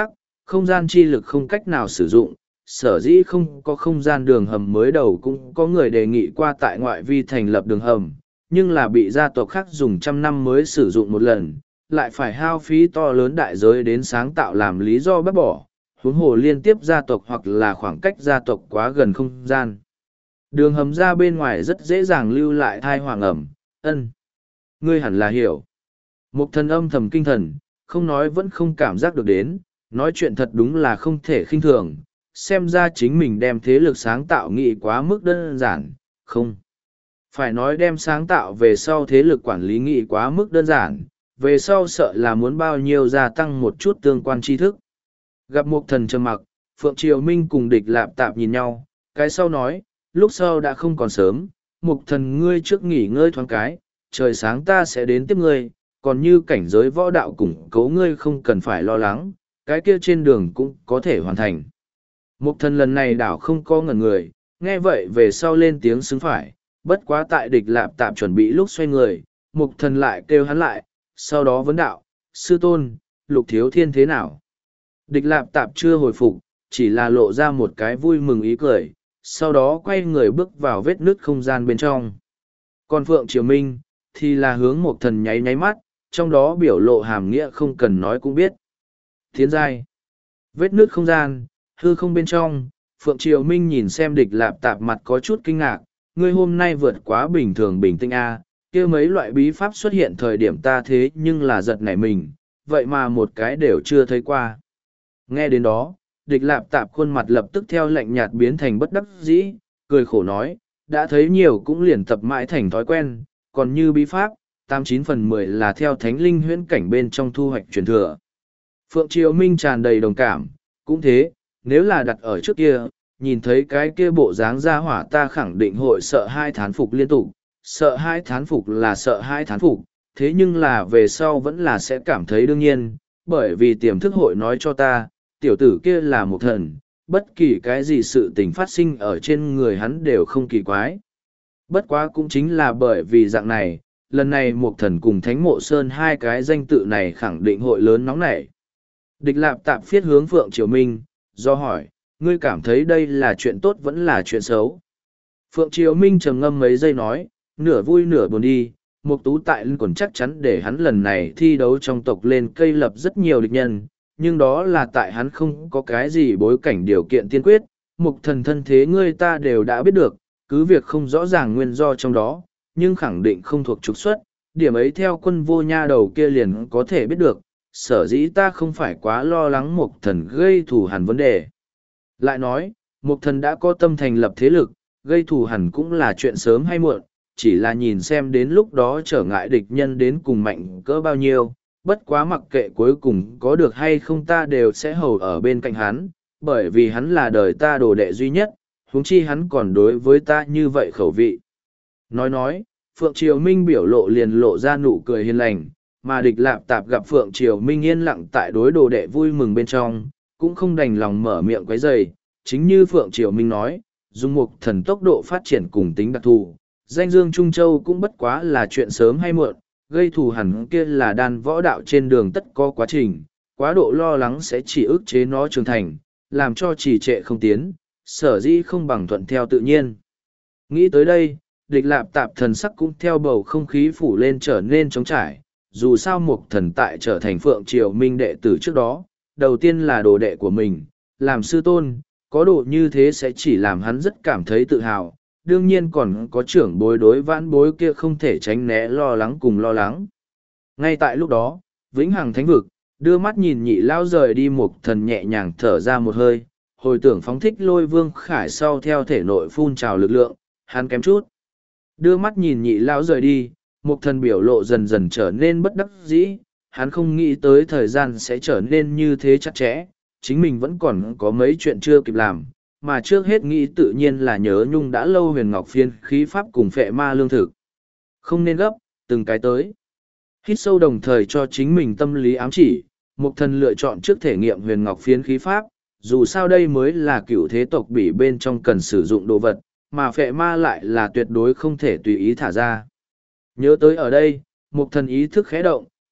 không gian chi lực không cách nào sử dụng, sở dĩ không có không gian đường hầm. Mới đầu cũng có người đề nghị qua tại ngoại vi thành lập đường hầm, nhưng là bị gia tộc khác dùng trăm năm mới sử dụng một lần, lại phải hao phí to lớn đại giới đến sáng tạo làm lý do bác bỏ, huống hồ liên tiếp gia tộc hoặc là khoảng cách gia tộc quá gần không gian. Đường hầm ra bên ngoài rất dễ dàng lưu lại thai hoàng ẩm. Ân, ngươi hẳn là hiểu. Một thần âm thầm kinh thần, không nói vẫn không cảm giác được đến, nói chuyện thật đúng là không thể khinh thường, xem ra chính mình đem thế lực sáng tạo nghị quá mức đơn giản, không. Phải nói đem sáng tạo về sau thế lực quản lý nghị quá mức đơn giản, về sau sợ là muốn bao nhiêu gia tăng một chút tương quan tri thức. Gặp một thần trầm mặc, Phượng Triều Minh cùng địch lạp tạp nhìn nhau, cái sau nói, lúc sau đã không còn sớm, mục thần ngươi trước nghỉ ngơi thoáng cái, trời sáng ta sẽ đến tiếp ngươi, còn như cảnh giới võ đạo củng cố ngươi không cần phải lo lắng, cái kia trên đường cũng có thể hoàn thành. Mục thần lần này đảo không có ngẩn người, nghe vậy về sau lên tiếng xứng phải, bất quá tại địch lạp tạp chuẩn bị lúc xoay người, mục thần lại kêu hắn lại, sau đó vấn đạo, sư tôn, lục thiếu thiên thế nào? Địch lạp tạp chưa hồi phục, chỉ là lộ ra một cái vui mừng ý cười, sau đó quay người bước vào vết nứt không gian bên trong. Còn Phượng Triều Minh, thì là hướng một thần nháy nháy mắt, trong đó biểu lộ hàm nghĩa không cần nói cũng biết. Tiến giai. Vết nứt không gian, hư không bên trong, Phượng Triều Minh nhìn xem địch lạp tạp mặt có chút kinh ngạc, ngươi hôm nay vượt quá bình thường bình tĩnh a, kia mấy loại bí pháp xuất hiện thời điểm ta thế nhưng là giật nảy mình, vậy mà một cái đều chưa thấy qua. Nghe đến đó, địch lạp tạp khuôn mặt lập tức theo lạnh nhạt biến thành bất đắc dĩ, cười khổ nói, đã thấy nhiều cũng liền tập mãi thành thói quen, còn như bí pháp, tám chín phần mười là theo thánh linh huyễn cảnh bên trong thu hoạch truyền thừa. Phượng Triều Minh tràn đầy đồng cảm, cũng thế, nếu là đặt ở trước kia, nhìn thấy cái kia bộ dáng ra hỏa ta khẳng định hội sợ hai thán phục liên tục, sợ hai thán phục là sợ hai thán phục, thế nhưng là về sau vẫn là sẽ cảm thấy đương nhiên, bởi vì tiềm thức hội nói cho ta, tiểu tử kia là một thần, bất kỳ cái gì sự tình phát sinh ở trên người hắn đều không kỳ quái. Bất quá cũng chính là bởi vì dạng này, lần này một thần cùng Thánh Mộ Sơn hai cái danh tự này khẳng định hội lớn nóng nảy. Địch lạp tạp phiết hướng Phượng Triều Minh, do hỏi, ngươi cảm thấy đây là chuyện tốt vẫn là chuyện xấu? Phượng Triều Minh trầm ngâm mấy giây nói, nửa vui nửa buồn đi, Mục Tú tại Lân còn chắc chắn để hắn lần này thi đấu trong tộc lên cây lập rất nhiều địch nhân, nhưng đó là tại hắn không có cái gì bối cảnh điều kiện tiên quyết, Mục thần thân thế ngươi ta đều đã biết được, cứ việc không rõ ràng nguyên do trong đó, nhưng khẳng định không thuộc trục xuất, điểm ấy theo quân vô nha đầu kia liền có thể biết được, sở dĩ ta không phải quá lo lắng Mục thần gây thù hằn vấn đề. Lại nói, Mục thần đã có tâm thành lập thế lực, gây thù hằn cũng là chuyện sớm hay muộn, chỉ là nhìn xem đến lúc đó trở ngại địch nhân đến cùng mạnh cỡ bao nhiêu, bất quá mặc kệ cuối cùng có được hay không ta đều sẽ hầu ở bên cạnh hắn, bởi vì hắn là đời ta đồ đệ duy nhất, huống chi hắn còn đối với ta như vậy khẩu vị. Nói nói, Phượng Triều Minh biểu lộ liền lộ ra nụ cười hiền lành, mà địch lạp tạp gặp Phượng Triều Minh yên lặng tại đối đồ đệ vui mừng bên trong, cũng không đành lòng mở miệng quấy rầy. Chính như Phượng Triều Minh nói, dùng một thần tốc độ phát triển cùng tính đặc thù, danh dương Trung Châu cũng bất quá là chuyện sớm hay muộn, gây thù hẳn kia là đan võ đạo trên đường tất có quá trình, quá độ lo lắng sẽ chỉ ức chế nó trưởng thành, làm cho trì trệ không tiến, sở dĩ không bằng thuận theo tự nhiên. Nghĩ tới đây, địch lạp tạp thần sắc cũng theo bầu không khí phủ lên trở nên trống trải, dù sao một thần tại trở thành Phượng Triều Minh đệ tử trước đó, đầu tiên là đồ đệ của mình, làm sư tôn, có độ như thế sẽ chỉ làm hắn rất cảm thấy tự hào, đương nhiên còn có trưởng bối đối vãn bối kia không thể tránh né lo lắng cùng lo lắng. Ngay tại lúc đó, Vĩnh Hằng Thánh Vực, đưa mắt nhìn nhị lao rời đi một thần nhẹ nhàng thở ra một hơi, hồi tưởng phóng thích lôi vương khải sau theo thể nội phun trào lực lượng, hắn kém chút. Đưa mắt nhìn nhị lao rời đi, một thần biểu lộ dần dần trở nên bất đắc dĩ, hắn không nghĩ tới thời gian sẽ trở nên như thế chặt chẽ, chính mình vẫn còn có mấy chuyện chưa kịp làm, mà trước hết nghĩ tự nhiên là nhớ nhung đã lâu huyền ngọc phiên khí pháp cùng phệ ma lương thực. Không nên gấp, từng cái tới. Hít sâu đồng thời cho chính mình tâm lý ám chỉ, một thần lựa chọn trước thể nghiệm huyền ngọc phiến khí pháp, dù sao đây mới là cựu thế tộc bỉ bên trong cần sử dụng đồ vật, mà phệ ma lại là tuyệt đối không thể tùy ý thả ra. Nhớ tới ở đây, một thần ý thức khẽ động,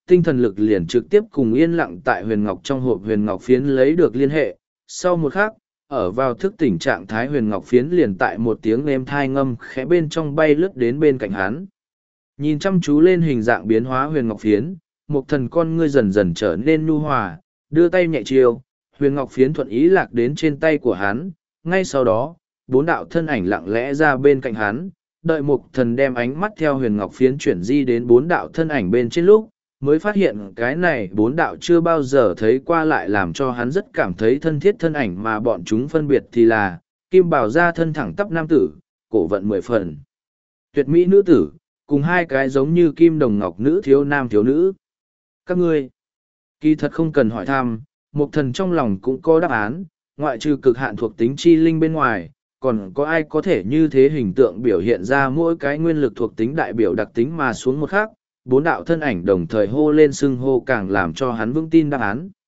tinh thần lực liền trực tiếp cùng yên lặng tại huyền ngọc trong hộp huyền ngọc phiến lấy được liên hệ. Sau một khắc, ở vào thức tỉnh trạng thái huyền ngọc phiến liền tại một tiếng êm thai ngâm khẽ bên trong bay lướt đến bên cạnh hắn. Nhìn chăm chú lên hình dạng biến hóa huyền ngọc phiến, một thần con ngươi dần dần trở nên nhu hòa, đưa tay nhẹ chiêu, huyền ngọc phiến thuận ý lạc đến trên tay của hắn. Ngay sau đó, bốn đạo thân ảnh lặng lẽ ra bên cạnh hắn, đợi mục thần đem ánh mắt theo huyền ngọc phiến chuyển di đến bốn đạo thân ảnh bên trên lúc, mới phát hiện cái này bốn đạo chưa bao giờ thấy qua lại làm cho hắn rất cảm thấy thân thiết thân ảnh mà bọn chúng phân biệt thì là, kim bảo gia thân thẳng tắp nam tử, cổ vận mười phần, tuyệt mỹ nữ tử, cùng hai cái giống như kim đồng ngọc nữ thiếu nam thiếu nữ. Các ngươi, kỳ thật không cần hỏi thăm, mục thần trong lòng cũng có đáp án, ngoại trừ cực hạn thuộc tính chi linh bên ngoài, còn có ai có thể như thế hình tượng biểu hiện ra mỗi cái nguyên lực thuộc tính đại biểu đặc tính mà xuống một khác, bốn đạo thân ảnh đồng thời hô lên xưng hô càng làm cho hắn vững tin đáp án.